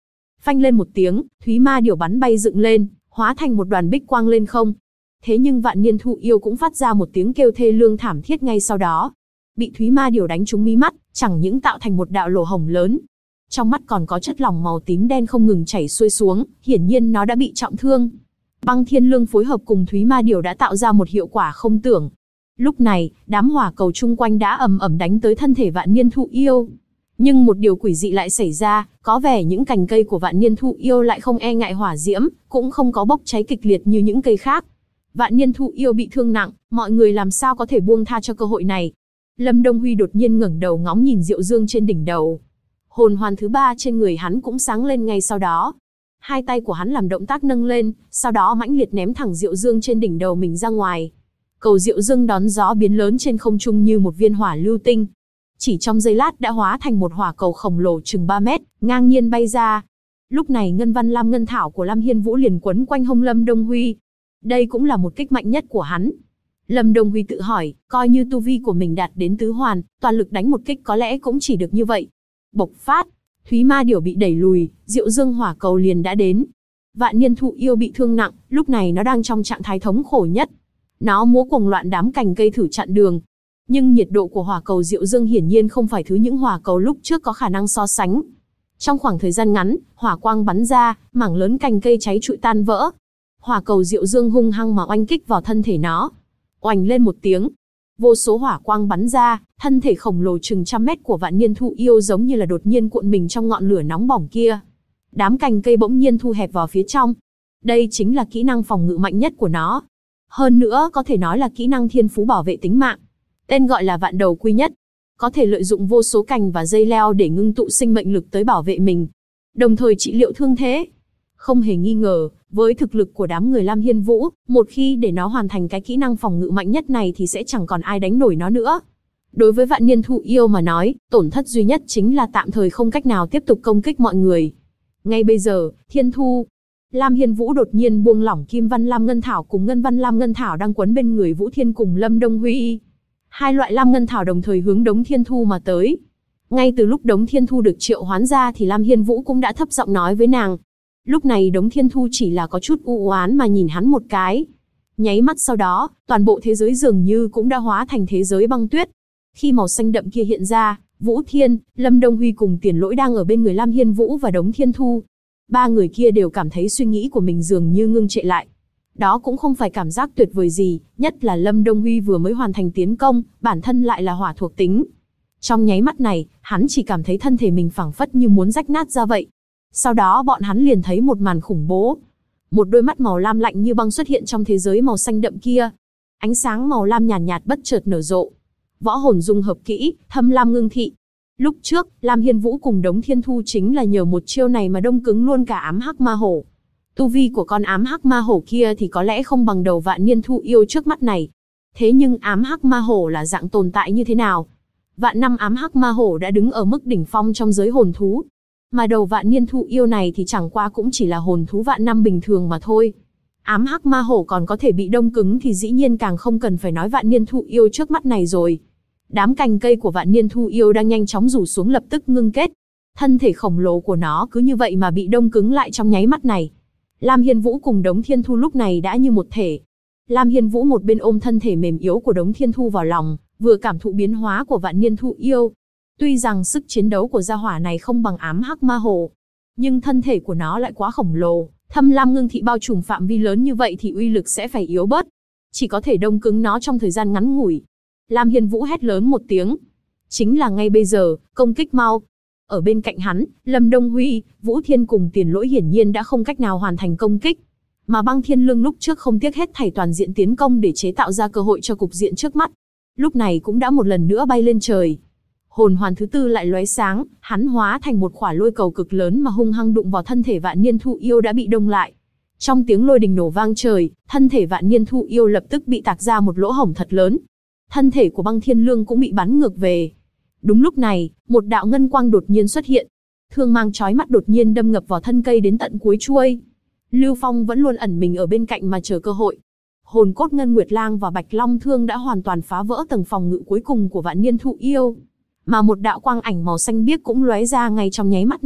Speaker 1: Phanh lên một tiếng, Thúy Ma Điểu bắn bay dựng lên, hóa thành một đoàn bích quang lên không. Thế nhưng Vạn Niên Thụ Yêu cũng phát ra một tiếng kêu thê lương thảm thiết ngay sau đó. Bị Thúy Ma Điểu đánh trúng mí mắt, chẳng những tạo thành một đạo lỗ hổng lớn. Trong mắt còn có chất lỏng màu tím đen không ngừng chảy xuôi xuống, hiển nhiên nó đã bị trọng thương. Băng Thiên Lương phối hợp cùng Thúy Ma Điểu đã tạo ra một hiệu quả không tưởng. Lúc này, đám hỏa cầu chung quanh đã ầm ầm đánh tới thân thể Vạn Niên Thụ Yêu. Nhưng một điều quỷ dị lại xảy ra, có vẻ những cành cây của Vạn Niên Thụ Yêu lại không e ngại hỏa diễm, cũng không có bốc cháy kịch liệt như những cây khác. Vạn Niên Thụ Yêu bị thương nặng, mọi người làm sao có thể buông tha cho cơ hội này. Lâm Đông Huy đột nhiên ngẩng đầu ngóng nhìn Diệu Dương trên đỉnh đầu. Hồn hoàn thứ 3 trên người hắn cũng sáng lên ngay sau đó. Hai tay của hắn làm động tác nâng lên, sau đó mãnh liệt ném thẳng Diệu Dương trên đỉnh đầu mình ra ngoài. Cầu Diệu Dương đón gió biến lớn trên không trung như một viên hỏa lưu tinh. Chỉ trong giây lát đã hóa thành một hỏa cầu khổng lồ chừng 3 mét, ngang nhiên bay ra. Lúc này Ngân Văn Lam Ngân Thảo của Lam Hiên Vũ liền quấn quanh hông Lâm Đông Huy. Đây cũng là một kích mạnh nhất của hắn. Lâm Đông Huy tự hỏi, coi như tu vi của mình đạt đến tứ hoàn, toàn lực đánh một kích có lẽ cũng chỉ được như vậy. Bộc phát, Thúy Ma Điểu bị đẩy lùi, Diệu Dương hỏa cầu liền đã đến. Vạn Niên Thụ Yêu bị thương nặng, lúc này nó đang trong trạng thái thống khổ nhất. Nó múa cuồng loạn đám cành cây thử chặn đường. Nhưng nhiệt độ của hỏa cầu Diệu Dương hiển nhiên không phải thứ những hỏa cầu lúc trước có khả năng so sánh. Trong khoảng thời gian ngắn, hỏa quang bắn ra, mảng lớn cành cây cháy trụi tan vỡ. Hỏa cầu Diệu Dương hung hăng mà oanh kích vào thân thể nó. Oanh lên một tiếng, vô số hỏa quang bắn ra, thân thể khổng lồ chừng trăm mét của Vạn Niên Thụ Yêu giống như là đột nhiên cuộn mình trong ngọn lửa nóng bỏng kia. Đám cành cây bỗng nhiên thu hẹp vào phía trong. Đây chính là kỹ năng phòng ngự mạnh nhất của nó. Hơn nữa có thể nói là kỹ năng thiên phú bảo vệ tính mạng. Tên gọi là Vạn Đầu Quy Nhất. Có thể lợi dụng vô số cành và dây leo để ngưng tụ sinh mệnh lực tới bảo vệ mình, đồng thời trị liệu thương thế. Không hề nghi ngờ, với thực lực của đám người Lam Hiên Vũ, một khi để nó hoàn thành cái kỹ năng phòng ngự mạnh nhất này thì sẽ chẳng còn ai đánh nổi nó nữa. Đối với Vạn Niên Thụ Yêu mà nói, tổn thất duy nhất chính là tạm thời không cách nào tiếp tục công kích mọi người. Ngay bây giờ, Thiên Thu, Lam Hiên Vũ đột nhiên buông lỏng Kim Văn Lam Ngân Thảo cùng Ngân Văn Lam Ngân Thảo đang quấn bên người Vũ Thiên cùng Lâm Đông Huy. Hai loại Lam Ngân Thảo đồng thời hướng Đống Thiên Thu mà tới. Ngay từ lúc Đống Thiên Thu được triệu hoán ra thì Lam Hiên Vũ cũng đã thấp giọng nói với nàng. Lúc này Đống Thiên Thu chỉ là có chút u oán mà nhìn hắn một cái. Nháy mắt sau đó, toàn bộ thế giới dường như cũng đã hóa thành thế giới băng tuyết. Khi màu xanh đậm kia hiện ra, Vũ Thiên, Lâm Đông Huy cùng Tiền Lỗi đang ở bên người Lam Hiên Vũ và Đống Thiên Thu. Ba người kia đều cảm thấy suy nghĩ của mình dường như ngưng trệ lại. Đó cũng không phải cảm giác tuyệt vời gì, nhất là Lâm Đông Huy vừa mới hoàn thành tiến công, bản thân lại là hỏa thuộc tính. Trong nháy mắt này, hắn chỉ cảm thấy thân thể mình phảng phất như muốn rách nát ra vậy. Sau đó bọn hắn liền thấy một màn khủng bố. Một đôi mắt màu lam lạnh như băng xuất hiện trong thế giới màu xanh đậm kia. Ánh sáng màu lam nhàn nhạt bất chợt nở rộ. Võ hồn dung hợp kỹ, Thâm Lam Ngưng Thị. Lúc trước, Lam Hiên Vũ cùng Đống Thiên Thu chính là nhờ một chiêu này mà đông cứng luôn cả ám hắc ma hổ. Tu vi của con ám hắc ma hổ kia thì có lẽ không bằng đầu Vạn Niên Thụ Yêu trước mắt này. Thế nhưng ám hắc ma hổ là dạng tồn tại như thế nào? Vạn năm ám hắc ma hổ đã đứng ở mức đỉnh phong trong giới hồn thú. Mà đầu Vạn Niên Thụ Yêu này thì chẳng qua cũng chỉ là hồn thú vạn năm bình thường mà thôi. Ám hắc ma hổ còn có thể bị đông cứng thì dĩ nhiên càng không cần phải nói Vạn Niên Thụ Yêu trước mắt này rồi. Đám cành cây của Vạn Niên Thụ Yêu đang nhanh chóng rủ xuống lập tức ngưng kết. Thân thể khổng lồ của nó cứ như vậy mà bị đông cứng lại trong nháy mắt này. Lam Hiên Vũ cùng Đống Thiên Thu lúc này đã như một thể. Lam Hiên Vũ một bên ôm thân thể mềm yếu của Đống Thiên Thu vào lòng, vừa cảm thụ biến hóa của Vạn Niên Thụ Yêu. Tuy rằng sức chiến đấu của gia hỏa này không bằng ám hắc ma hổ, nhưng thân thể của nó lại quá khổng lồ, Thâm Lam Ngưng Thị bao trùm phạm vi lớn như vậy thì uy lực sẽ phải yếu bớt. Chỉ có thể đông cứng nó trong thời gian ngắn ngủi. Lam Hiên Vũ hét lớn một tiếng. Chính là ngay bây giờ, công kích mau. Ở bên cạnh hắn, Lâm Đông Huy, Vũ Thiên cùng Tiền Lỗi hiển nhiên đã không cách nào hoàn thành công kích. Mà Băng Thiên Lương lúc trước không tiếc hết thảy toàn diện tiến công để chế tạo ra cơ hội cho cục diện trước mắt. Lúc này cũng đã một lần nữa bay lên trời. Hồn hoàn thứ 4 lại lóe sáng, hắn hóa thành một quả lôi cầu cực lớn mà hung hăng đụng vào thân thể Vạn Niên Thụ Yêu đã bị đông lại. Trong tiếng lôi đình nổ vang trời, thân thể Vạn Niên Thụ Yêu lập tức bị tạc ra một lỗ hổng thật lớn. Thân thể của Băng Thiên Lương cũng bị bắn ngược về. Đúng lúc này, một đạo ngân quang đột nhiên xuất hiện. Thương mang chói mắt đột nhiên đâm ngập vào thân cây đến tận cuối chuôi. Lưu Phong vẫn luôn ẩn mình ở bên cạnh mà chờ cơ hội. Hồn cốt Ngân Nguyệt Lang và Bạch Long Thương đã hoàn toàn phá vỡ tầng phòng ngự cuối cùng của Vạn Niên Thụ Yêu. Mà một đạo quang ảnh màu xanh biếc cũng lóe ra ngay trong nháy mắt này,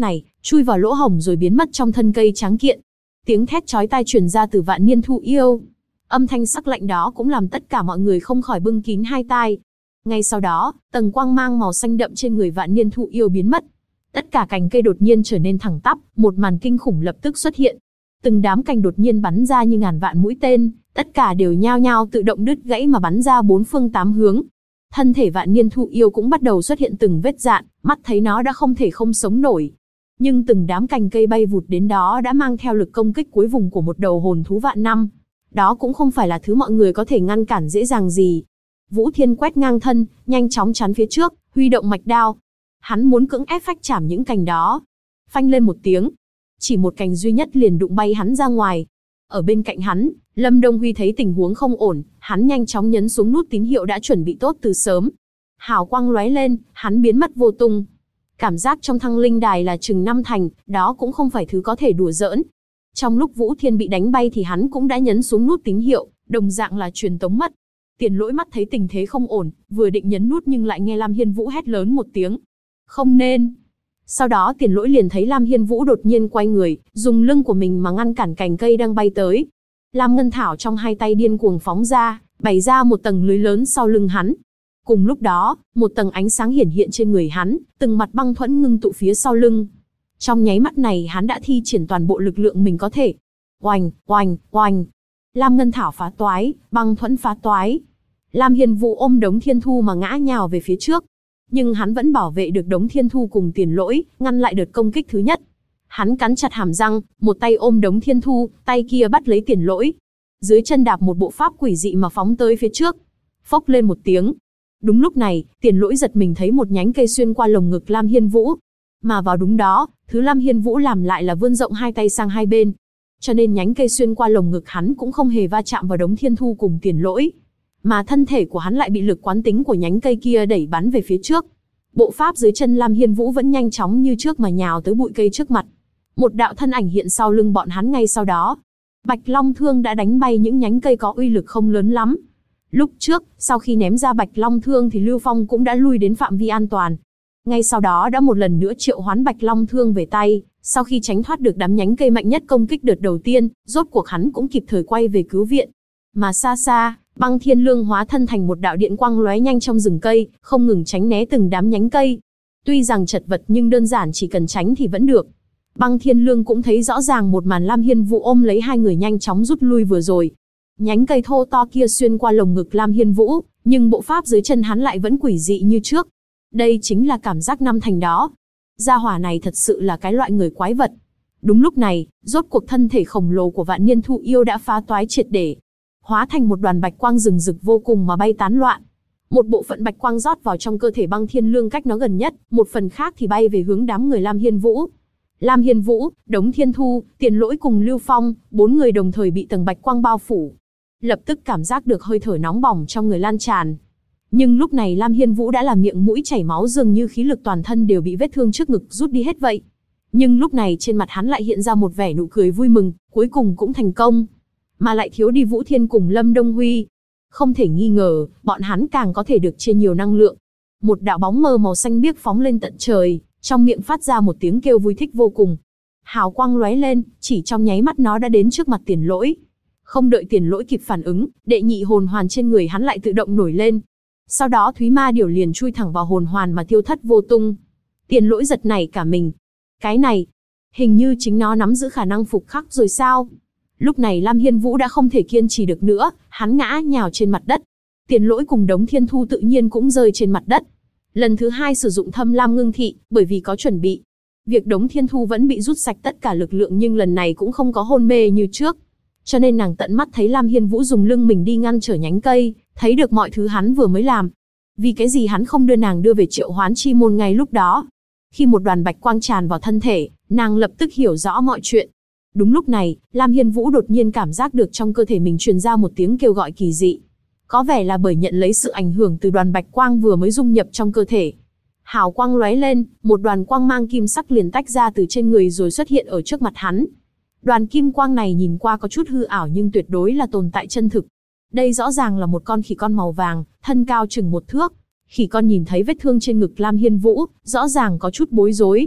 Speaker 1: chui vào lỗ hổng rồi biến mất trong thân cây tráng kiện. Tiếng thét chói tai truyền ra từ Vạn Niên Thụ Yêu. Âm thanh sắc lạnh đó cũng làm tất cả mọi người không khỏi bưng kín hai tai. Ngay sau đó, tầng quang mang màu xanh đậm trên người Vạn Niên Thụ Yêu biến mất. Tất cả cành cây đột nhiên trở nên thẳng tắp, một màn kinh khủng lập tức xuất hiện. Từng đám cành đột nhiên bắn ra như ngàn vạn mũi tên, tất cả đều nhao nhao tự động đứt gãy mà bắn ra bốn phương tám hướng. Thân thể Vạn Niên Thụ Yêu cũng bắt đầu xuất hiện từng vết rạn, mắt thấy nó đã không thể không sống nổi. Nhưng từng đám cành cây bay vụt đến đó đã mang theo lực công kích cuối vùng của một đầu hồn thú vạn năm. Đó cũng không phải là thứ mọi người có thể ngăn cản dễ dàng gì. Vũ Thiên quét ngang thân, nhanh chóng chắn phía trước, huy động mạch đao. Hắn muốn cưỡng ép phách chảm những cành đó. Phanh lên một tiếng, chỉ một cành duy nhất liền đụng bay hắn ra ngoài. Ở bên cạnh hắn, Lâm Đông Huy thấy tình huống không ổn, hắn nhanh chóng nhấn xuống nút tín hiệu đã chuẩn bị tốt từ sớm. Hào quang lóe lên, hắn biến mất vô tung. Cảm giác trong thăng linh đài là chừng 5 thành, đó cũng không phải thứ có thể đùa giỡn. Trong lúc Vũ Thiên bị đánh bay thì hắn cũng đã nhấn xuống nút tín hiệu, đồng dạng là truyền tống mất. Tiền Lỗi mắt thấy tình thế không ổn, vừa định nhấn nút nhưng lại nghe Lam Hiên Vũ hét lớn một tiếng. Không nên. Sau đó Tiền Lỗi liền thấy Lam Hiên Vũ đột nhiên quay người, dùng lưng của mình mà ngăn cản cành cây đang bay tới. Lam Ngân Thảo trong hai tay điên cuồng phóng ra, bày ra một tầng lưới lớn sau lưng hắn. Cùng lúc đó, một tầng ánh sáng hiển hiện trên người hắn, từng mặt băng thuẫn ngưng tụ phía sau lưng. Trong nháy mắt này hắn đã thi triển toàn bộ lực lượng mình có thể. Oành, oành, oành. Lam Ngân Thảo phá toái, băng thuẫn phá toái. Lam Hiên Vũ ôm đống thiên thu mà ngã nhào về phía trước. Nhưng hắn vẫn bảo vệ được đống thiên thu cùng Tiền Lỗi, ngăn lại đợt công kích thứ nhất. Hắn cắn chặt hàm răng, một tay ôm đống thiên thu, tay kia bắt lấy Tiền Lỗi. Dưới chân đạp một bộ pháp quỷ dị mà phóng tới phía trước. Phốc lên một tiếng. Đúng lúc này, Tiền Lỗi giật mình thấy một nhánh cây xuyên qua lồng ngực Lam Hiên Vũ. Mà vào đúng đó, thứ Lam Hiên Vũ làm lại là vươn rộng hai tay sang hai bên. Cho nên nhánh cây xuyên qua lồng ngực hắn cũng không hề va chạm vào đống thiên thu cùng Tiền Lỗi. Mà thân thể của hắn lại bị lực quán tính của nhánh cây kia đẩy bắn về phía trước. Bộ pháp dưới chân Lam Hiên Vũ vẫn nhanh chóng như trước mà nhào tới bụi cây trước mặt. Một đạo thân ảnh hiện sau lưng bọn hắn ngay sau đó. Bạch Long Thương đã đánh bay những nhánh cây có uy lực không lớn lắm. Lúc trước, sau khi ném ra Bạch Long Thương thì Lưu Phong cũng đã lui đến phạm vi an toàn. Ngay sau đó đã một lần nữa triệu hoán Bạch Long Thương về tay, sau khi tránh thoát được đám nhánh cây mạnh nhất công kích đợt đầu tiên, rốt cuộc hắn cũng kịp thời quay về cứu viện. Mà xa xa, Băng Thiên Lương hóa thân thành một đạo điện quang lóe nhanh trong rừng cây, không ngừng tránh né từng đám nhánh cây. Tuy rằng chật vật nhưng đơn giản chỉ cần tránh thì vẫn được. Băng Thiên Lương cũng thấy rõ ràng một màn Lam Hiên Vũ ôm lấy hai người nhanh chóng rút lui vừa rồi. Nhánh cây thô to kia xuyên qua lồng ngực Lam Hiên Vũ, nhưng bộ pháp dưới chân hắn lại vẫn quỷ dị như trước. Đây chính là cảm giác năm thành đó. Gia hỏa này thật sự là cái loại người quái vật. Đúng lúc này, rốt cuộc thân thể khổng lồ của Vạn Niên Thụ Yêu đã phá toái triệt để, hóa thành một đoàn bạch quang rừng rực vô cùng mà bay tán loạn. Một bộ phận bạch quang rót vào trong cơ thể Băng Thiên Lương cách nó gần nhất, một phần khác thì bay về hướng đám người Lam Hiên Vũ. Lam Hiên Vũ, Đống Thiên Thu, Tiền Lỗi cùng Lưu Phong, bốn người đồng thời bị tầng bạch quang bao phủ. Lập tức cảm giác được hơi thở nóng bỏng trong người lan tràn. Nhưng lúc này Lam Hiên Vũ đã là miệng mũi chảy máu, dường như khí lực toàn thân đều bị vết thương trước ngực rút đi hết vậy. Nhưng lúc này trên mặt hắn lại hiện ra một vẻ nụ cười vui mừng, cuối cùng cũng thành công. Mà lại thiếu đi Vũ Thiên cùng Lâm Đông Huy. Không thể nghi ngờ, bọn hắn càng có thể được chia nhiều năng lượng. Một đạo bóng mờ màu xanh biếc phóng lên tận trời, trong miệng phát ra một tiếng kêu vui thích vô cùng. Hào quang lóe lên, chỉ trong nháy mắt nó đã đến trước mặt Tiền Lỗi. Không đợi Tiền Lỗi kịp phản ứng, đệ nhị hồn hoàn trên người hắn lại tự động nổi lên. Sau đó Thúy Ma Điểu liền chui thẳng vào hồn hoàn mà tiêu thất vô tung. Tiền Lỗi giật nảy cả mình. Cái này, hình như chính nó nắm giữ khả năng phục khắc rồi sao? Lúc này Lam Hiên Vũ đã không thể kiên trì được nữa, hắn ngã nhào trên mặt đất. Tiền Lỗi cùng Đống Thiên Thu tự nhiên cũng rơi trên mặt đất. Lần thứ hai sử dụng Thâm Lam Ngưng Thị, bởi vì có chuẩn bị. Việc Đống Thiên Thu vẫn bị rút sạch tất cả lực lượng nhưng lần này cũng không có hôn mê như trước. Cho nên nàng tận mắt thấy Lam Hiên Vũ dùng lưng mình đi ngăn trở nhánh cây, thấy được mọi thứ hắn vừa mới làm. Vì cái gì hắn không đưa nàng đưa về Triệu Hoán Chi Môn ngay lúc đó? Khi một đoàn bạch quang tràn vào thân thể, nàng lập tức hiểu rõ mọi chuyện. Đúng lúc này, Lam Hiên Vũ đột nhiên cảm giác được trong cơ thể mình truyền ra một tiếng kêu gọi kỳ dị. Có vẻ là bởi nhận lấy sự ảnh hưởng từ đoàn bạch quang vừa mới dung nhập trong cơ thể. Hào quang lóe lên, một đoàn quang mang kim sắc liền tách ra từ trên người rồi xuất hiện ở trước mặt hắn. Đoàn kim quang này nhìn qua có chút hư ảo nhưng tuyệt đối là tồn tại chân thực. Đây rõ ràng là một con khỉ con màu vàng, thân cao chừng 1 thước. Khỉ con nhìn thấy vết thương trên ngực Lam Hiên Vũ, rõ ràng có chút bối rối.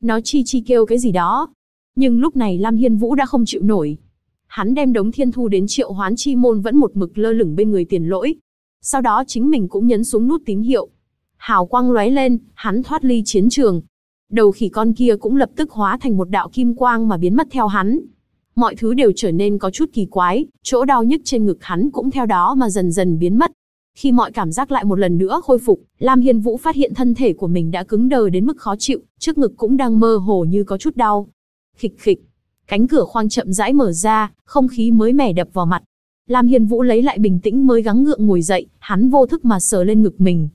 Speaker 1: Nó chi chi kêu cái gì đó. Nhưng lúc này Lam Hiên Vũ đã không chịu nổi. Hắn đem đống thiên thu đến triệu hoán chi môn vẫn một mực lơ lửng bên người Tiền Lỗi. Sau đó chính mình cũng nhấn xuống nút tín hiệu. Hào quang lóe lên, hắn thoát ly chiến trường. Đầu khỉ con kia cũng lập tức hóa thành một đạo kim quang mà biến mất theo hắn. Mọi thứ đều trở nên có chút kỳ quái, chỗ đau nhức trên ngực hắn cũng theo đó mà dần dần biến mất. Khi mọi cảm giác lại một lần nữa khôi phục, Lam Hiên Vũ phát hiện thân thể của mình đã cứng đờ đến mức khó chịu, trước ngực cũng đang mơ hồ như có chút đau. Khịch khịch, cánh cửa khoang chậm rãi mở ra, không khí mới mẻ đập vào mặt. Lam Hiên Vũ lấy lại bình tĩnh mới gắng gượng ngồi dậy, hắn vô thức mà sờ lên ngực mình.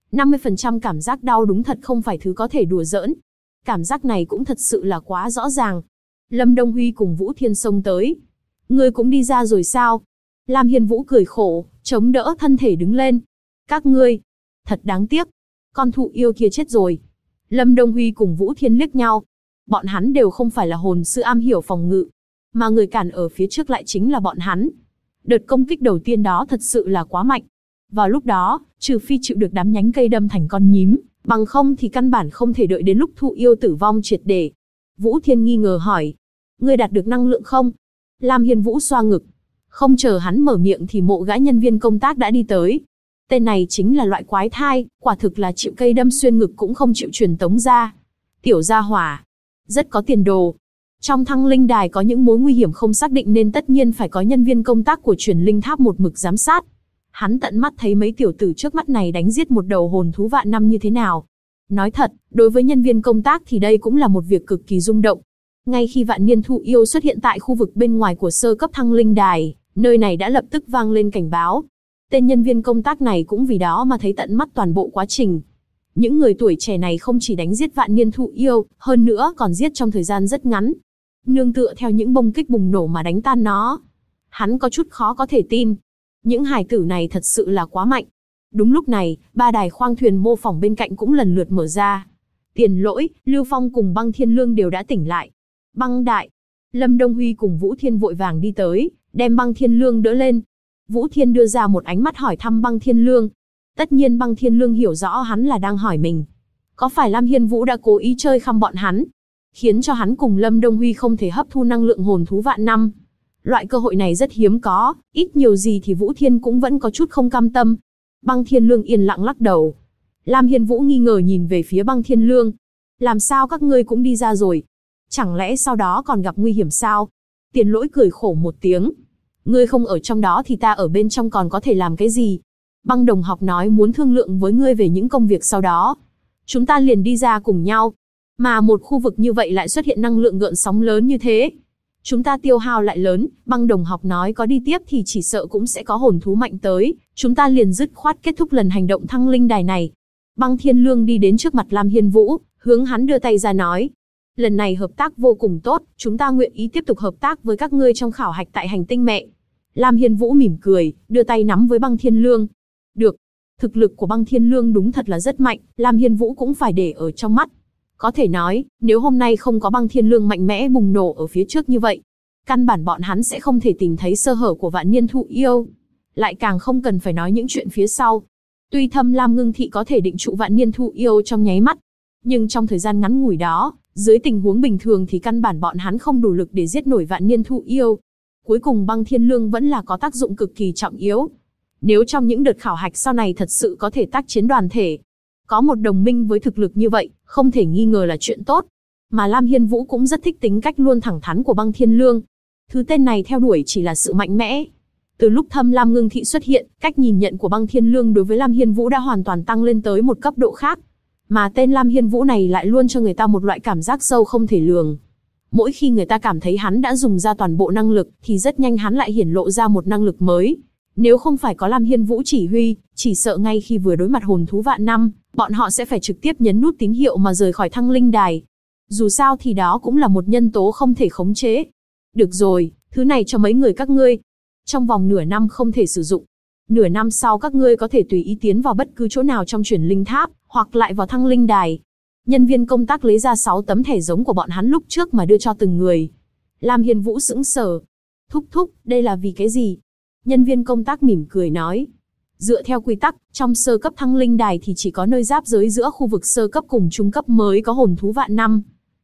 Speaker 1: 50% cảm giác đau đúng thật không phải thứ có thể đùa giỡn. Cảm giác này cũng thật sự là quá rõ ràng. Lâm Đông Huy cùng Vũ Thiên xông tới. Ngươi cũng đi ra rồi sao? Lam Hiên Vũ cười khổ, chống đỡ thân thể đứng lên. Các ngươi, thật đáng tiếc. Con thụ yêu kia chết rồi. Lâm Đông Huy cùng Vũ Thiên liếc nhau. Bọn hắn đều không phải là hồn sư am hiểu phòng ngự, mà người cản ở phía trước lại chính là bọn hắn. Đợt công kích đầu tiên đó thật sự là quá mạnh. Vào lúc đó, trừ phi chịu được đám nhánh cây đâm thành con nhím, bằng không thì căn bản không thể đợi đến lúc thụ yêu tử vong triệt để. Vũ Thiên nghi ngờ hỏi, ngươi đạt được năng lượng không? Lam Hiên Vũ xoa ngực. Không chờ hắn mở miệng thì mộ gã nhân viên công tác đã đi tới. Tên này chính là loại quái thai, quả thực là chịu cây đâm xuyên ngực cũng không chịu truyền tống ra. Tiểu gia hỏa, rất có tiền đồ. Trong Thăng Linh Đài có những mối nguy hiểm không xác định nên tất nhiên phải có nhân viên công tác của Truyền Linh Tháp một mực giám sát. Hắn tận mắt thấy mấy tiểu tử trước mắt này đánh giết một đầu hồn thú vạn năm như thế nào. Nói thật, đối với nhân viên công tác thì đây cũng là một việc cực kỳ rung động. Ngay khi vạn niên thụ yêu xuất hiện tại khu vực bên ngoài của sơ cấp Thăng Linh Đài, nơi này đã lập tức vang lên cảnh báo. Tên nhân viên công tác này cũng vì đó mà thấy tận mắt toàn bộ quá trình. Những người tuổi trẻ này không chỉ đánh giết vạn niên thụ yêu, hơn nữa còn giết trong thời gian rất ngắn. Nương tựa theo những bông kích bùng nổ mà đánh tan nó. Hắn có chút khó có thể tin. Những hài tử này thật sự là quá mạnh. Đúng lúc này, 3 đài khoang thuyền mô phỏng bên cạnh cũng lần lượt mở ra. Tiền Lỗi, Lưu Phong cùng Băng Thiên Lương đều đã tỉnh lại. Băng đại, Lâm Đông Huy cùng Vũ Thiên vội vàng đi tới, đem Băng Thiên Lương đỡ lên. Vũ Thiên đưa ra một ánh mắt hỏi thăm Băng Thiên Lương. Tất nhiên Băng Thiên Lương hiểu rõ hắn là đang hỏi mình. Có phải Lam Hiên Vũ đã cố ý chơi khăm bọn hắn, khiến cho hắn cùng Lâm Đông Huy không thể hấp thu năng lượng hồn thú vạn năm? Loại cơ hội này rất hiếm có, ít nhiều gì thì Vũ Thiên cũng vẫn có chút không cam tâm. Băng Thiên Lương yên lặng lắc đầu. Lam Hiên Vũ nghi ngờ nhìn về phía Băng Thiên Lương. Làm sao các ngươi cũng đi ra rồi? Chẳng lẽ sau đó còn gặp nguy hiểm sao? Tiền Lỗi cười khổ một tiếng. Ngươi không ở trong đó thì ta ở bên trong còn có thể làm cái gì? Băng đồng học nói muốn thương lượng với ngươi về những công việc sau đó. Chúng ta liền đi ra cùng nhau. Mà một khu vực như vậy lại xuất hiện năng lượng gợn sóng lớn như thế. Chúng ta tiêu hao lại lớn, băng đồng học nói có đi tiếp thì chỉ sợ cũng sẽ có hồn thú mạnh tới. Chúng ta liền dứt khoát kết thúc lần hành động Thăng Linh Đài này. Băng Thiên Lương đi đến trước mặt Lam Hiên Vũ, hướng hắn đưa tay ra nói. Lần này hợp tác vô cùng tốt, chúng ta nguyện ý tiếp tục hợp tác với các ngươi trong khảo hạch tại hành tinh mẹ. Lam Hiên Vũ mỉm cười, đưa tay nắm với Băng Thiên Lương. Được, thực lực của Băng Thiên Lương đúng thật là rất mạnh, Lam Hiên Vũ cũng phải để ở trong mắt. Có thể nói, nếu hôm nay không có Băng Thiên Lương mạnh mẽ bùng nổ ở phía trước như vậy, căn bản bọn hắn sẽ không thể tìm thấy sơ hở của vạn niên thụ yêu. Lại càng không cần phải nói những chuyện phía sau. Tuy Thâm Lam Ngưng Thị có thể định trụ vạn niên thụ yêu trong nháy mắt, nhưng trong thời gian ngắn ngủi đó, dưới tình huống bình thường thì căn bản bọn hắn không đủ lực để giết nổi vạn niên thụ yêu. Cuối cùng Băng Thiên Lương vẫn là có tác dụng cực kỳ trọng yếu. Nếu trong những đợt khảo hạch sau này thật sự có thể tác chiến đoàn thể, có một đồng minh với thực lực như vậy, không thể nghi ngờ là chuyện tốt. Mà Lam Hiên Vũ cũng rất thích tính cách luôn thẳng thắn của Băng Thiên Lương. Thứ tên này theo đuổi chỉ là sự mạnh mẽ. Từ lúc Thâm Lam Ngưng Thị xuất hiện, cách nhìn nhận của Băng Thiên Lương đối với Lam Hiên Vũ đã hoàn toàn tăng lên tới một cấp độ khác. Mà tên Lam Hiên Vũ này lại luôn cho người ta một loại cảm giác sâu không thể lường. Mỗi khi người ta cảm thấy hắn đã dùng ra toàn bộ năng lực, thì rất nhanh hắn lại hiển lộ ra một năng lực mới. Nếu không phải có Lam Hiên Vũ chỉ huy, chỉ sợ ngay khi vừa đối mặt hồn thú vạn năm, bọn họ sẽ phải trực tiếp nhấn nút tín hiệu mà rời khỏi Thăng Linh Đài. Dù sao thì đó cũng là một nhân tố không thể khống chế. Được rồi, thứ này cho mấy người các ngươi. Trong vòng nửa năm không thể sử dụng. Nửa năm sau các ngươi có thể tùy ý tiến vào bất cứ chỗ nào trong Truyền Linh Tháp, hoặc lại vào Thăng Linh Đài. Nhân viên công tác lấy ra 6 tấm thẻ giống của bọn hắn lúc trước mà đưa cho từng người. Lam Hiên Vũ sững sờ. Thúc, đây là vì cái gì? Nhân viên công tác mỉm cười nói. Dựa theo quy tắc, trong sơ cấp Thăng Linh Đài thì chỉ có nơi giáp giới giữa khu vực sơ cấp cùng trung cấp mới có hồn thú vạn năm.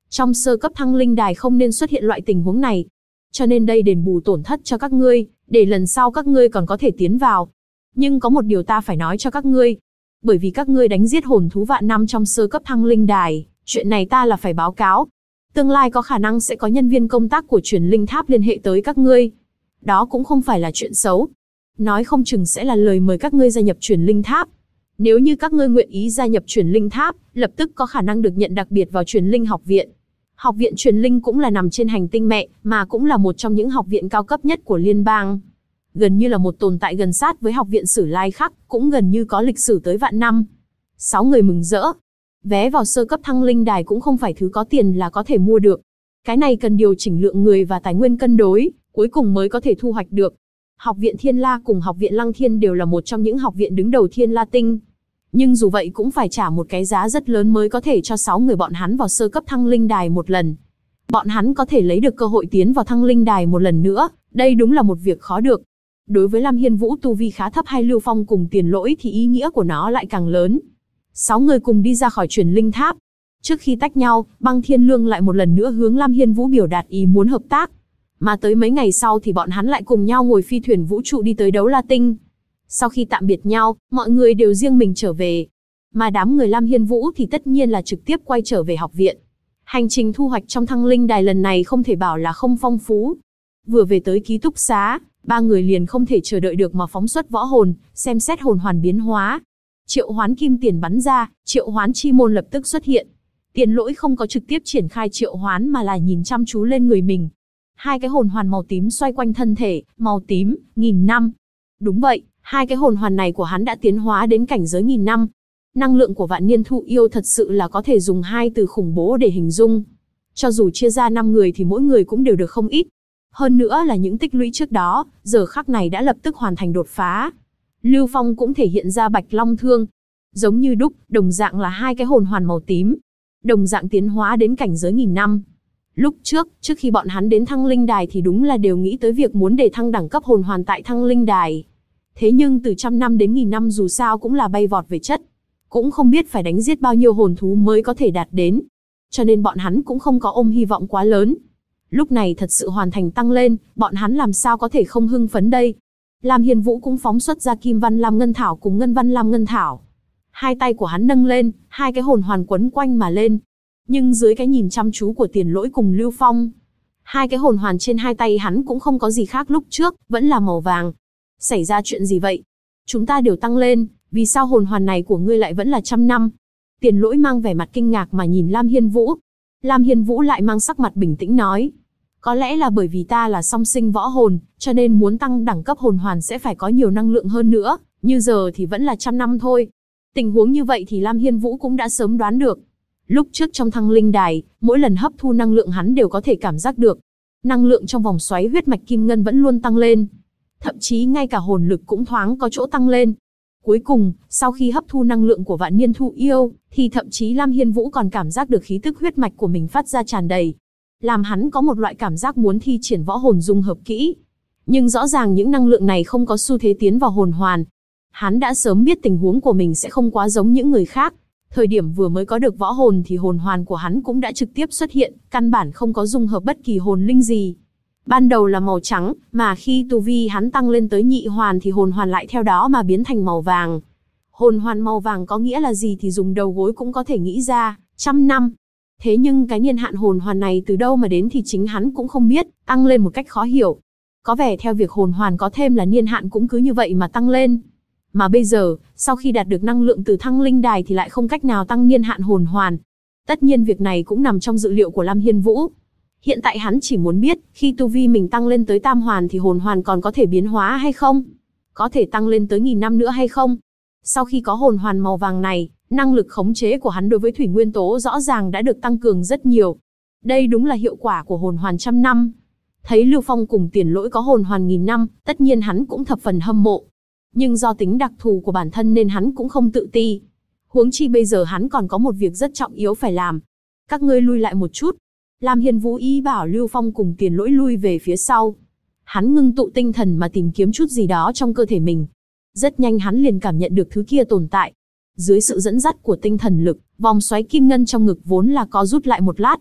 Speaker 1: Trong sơ cấp thăng linh đài không nên xuất hiện loại tình huống này. Cho nên đây đền bù tổn thất cho các ngươi, để lần sau các ngươi còn có thể tiến vào. Nhưng có một điều ta phải nói cho các ngươi. Bởi vì các ngươi đánh giết hồn thú vạn năm trong sơ cấp thăng linh đài, chuyện này ta là phải báo cáo. Tương lai có khả năng sẽ có nhân viên công tác của truyền linh tháp liên hệ tới các ngươi. Đó cũng không phải là chuyện xấu. Nói không chừng sẽ là lời mời các ngươi gia nhập truyền linh tháp. Nếu như các ngươi nguyện ý gia nhập truyền linh tháp, lập tức có khả năng được nhận đặc biệt vào truyền linh học viện. Học viện truyền linh cũng là nằm trên hành tinh mẹ, mà cũng là một trong những học viện cao cấp nhất của liên bang. Gần như là một tồn tại gần sát với học viện Sử Lai Khắc, cũng gần như có lịch sử tới vạn năm. 6 người mừng rỡ. Vé vào sơ cấp thăng linh đài cũng không phải thứ có tiền là có thể mua được. Cái này cần điều chỉnh lượng người và tài nguyên cân đối, cuối cùng mới có thể thu hoạch được. Học viện Thiên La cùng học viện Lăng Thiên đều là một trong những học viện đứng đầu Thiên La Tinh. Nhưng dù vậy cũng phải trả một cái giá rất lớn mới có thể cho 6 người bọn hắn vào sơ cấp thăng linh đài một lần. Bọn hắn có thể lấy được cơ hội tiến vào thăng linh đài một lần nữa, đây đúng là một việc khó được. Đối với Lam Hiên Vũ tu vi khá thấp hay Lưu Phong cùng Tiền Lỗi thì ý nghĩa của nó lại càng lớn. 6 người cùng đi ra khỏi truyền linh tháp. Trước khi tách nhau, Băng Thiên Lương lại một lần nữa hướng Lam Hiên Vũ biểu đạt ý muốn hợp tác. Mà tới mấy ngày sau thì bọn hắn lại cùng nhau ngồi phi thuyền vũ trụ đi tới Đấu La Tinh. Sau khi tạm biệt nhau, mọi người đều riêng mình trở về. Mà đám người Lam Hiên Vũ thì tất nhiên là trực tiếp quay trở về học viện. Hành trình thu hoạch trong thăng linh đài lần này không thể bảo là không phong phú. Vừa về tới ký túc xá, ba người liền không thể chờ đợi được mà phóng xuất võ hồn, xem xét hồn hoàn biến hóa. Triệu hoán kim tiền bắn ra, triệu hoán chi môn lập tức xuất hiện. Tiền Lỗi không có trực tiếp triển khai triệu hoán mà là nhìn chăm chú lên người mình. Hai cái hồn hoàn màu tím xoay quanh thân thể, màu tím, 1000 năm. Đúng vậy, hai cái hồn hoàn này của hắn đã tiến hóa đến cảnh giới 1000 năm. Năng lượng của vạn niên thụ yêu thật sự là có thể dùng hai từ khủng bố để hình dung. Cho dù chia ra 5 người thì mỗi người cũng đều được không ít. Hơn nữa là những tích lũy trước đó, giờ khắc này đã lập tức hoàn thành đột phá. Lưu Phong cũng thể hiện ra Bạch Long Thương. Giống như đúc, đồng dạng là hai cái hồn hoàn màu tím. Đồng dạng tiến hóa đến cảnh giới 1000 năm. Lúc trước khi bọn hắn đến thăng linh đài thì đúng là đều nghĩ tới việc muốn để thăng đẳng cấp hồn hoàn tại thăng linh đài. Thế nhưng từ 100 năm đến 1000 năm dù sao cũng là bay vọt về chất. Cũng không biết phải đánh giết bao nhiêu hồn thú mới có thể đạt đến. Cho nên bọn hắn cũng không có ôm hy vọng quá lớn. Lúc này thật sự hoàn thành tăng lên, bọn hắn làm sao có thể không hưng phấn đây. Lam Hiên Vũ cũng phóng xuất ra Kim Văn Lam Ngân Thảo cùng Ngân Văn Lam Ngân Thảo. Hai tay của hắn nâng lên, hai cái hồn hoàn quấn quanh mà lên. Nhưng dưới cái nhìn chăm chú của Tiền Lỗi cùng Lưu Phong, hai cái hồn hoàn trên hai tay hắn cũng không có gì khác lúc trước, vẫn là màu vàng. Xảy ra chuyện gì vậy? Chúng ta đều tăng lên, vì sao hồn hoàn này của ngươi lại vẫn là 100 năm? Tiền Lỗi mang vẻ mặt kinh ngạc mà nhìn Lam Hiên Vũ. Lam Hiên Vũ lại mang sắc mặt bình tĩnh nói. Có lẽ là bởi vì ta là song sinh võ hồn, cho nên muốn tăng đẳng cấp hồn hoàn sẽ phải có nhiều năng lượng hơn nữa, như giờ thì vẫn là 100 năm thôi. Tình huống như vậy thì Lam Hiên Vũ cũng đã sớm đoán được. Lúc trước trong thăng linh đài, mỗi lần hấp thu năng lượng hắn đều có thể cảm giác được. Năng lượng trong vòng xoáy huyết mạch kim ngân vẫn luôn tăng lên. Thậm chí ngay cả hồn lực cũng thoáng có chỗ tăng lên. Cuối cùng, sau khi hấp thu năng lượng của vạn niên thụ yêu, thì thậm chí Lam Hiên Vũ còn cảm giác được khí tức huyết mạch của mình phát ra tràn đầy. Làm hắn có một loại cảm giác muốn thi triển võ hồn dung hợp kỹ. Nhưng rõ ràng những năng lượng này không có xu thế tiến vào hồn hoàn. Hắn đã sớm biết tình huống của mình sẽ không quá giống những người khác. Thời điểm vừa mới có được võ hồn thì hồn hoàn của hắn cũng đã trực tiếp xuất hiện, căn bản không có dung hợp bất kỳ hồn linh gì. Ban đầu là màu trắng, mà khi tu vi hắn tăng lên tới nhị hoàn thì hồn hoàn lại theo đó mà biến thành màu vàng. Hồn hoàn màu vàng có nghĩa là gì thì dùng đầu gối cũng có thể nghĩ ra, 100 năm. Thế nhưng cái niên hạn hồn hoàn này từ đâu mà đến thì chính hắn cũng không biết, tăng lên một cách khó hiểu. Có vẻ theo việc hồn hoàn có thêm là niên hạn cũng cứ như vậy mà tăng lên. Mà bây giờ, sau khi đạt được năng lượng từ thăng linh đài thì lại không cách nào tăng niên hạn hồn hoàn. Tất nhiên việc này cũng nằm trong dự liệu của Lam Hiên Vũ. Hiện tại hắn chỉ muốn biết, khi tu vi mình tăng lên tới tam hoàn thì hồn hoàn còn có thể biến hóa hay không? Có thể tăng lên tới 1000 năm nữa hay không? Sau khi có hồn hoàn màu vàng này, năng lực khống chế của hắn đối với thủy nguyên tố rõ ràng đã được tăng cường rất nhiều. Đây đúng là hiệu quả của hồn hoàn 100 năm. Thấy Lưu Phong cùng Tiền Lỗi có hồn hoàn 1000 năm, tất nhiên hắn cũng thập phần hâm mộ. Nhưng do tính đặc thù của bản thân nên hắn cũng không tự ti. Huống chi bây giờ hắn còn có một việc rất trọng yếu phải làm. Các ngươi lui lại một chút. Lam Hiên Vũ ý bảo Lưu Phong cùng Tiền Lỗi lui về phía sau. Hắn ngưng tụ tinh thần mà tìm kiếm chút gì đó trong cơ thể mình. Rất nhanh hắn liền cảm nhận được thứ kia tồn tại. Dưới sự dẫn dắt của tinh thần lực, vòng xoáy kim ngân trong ngực vốn là co rút lại một lát.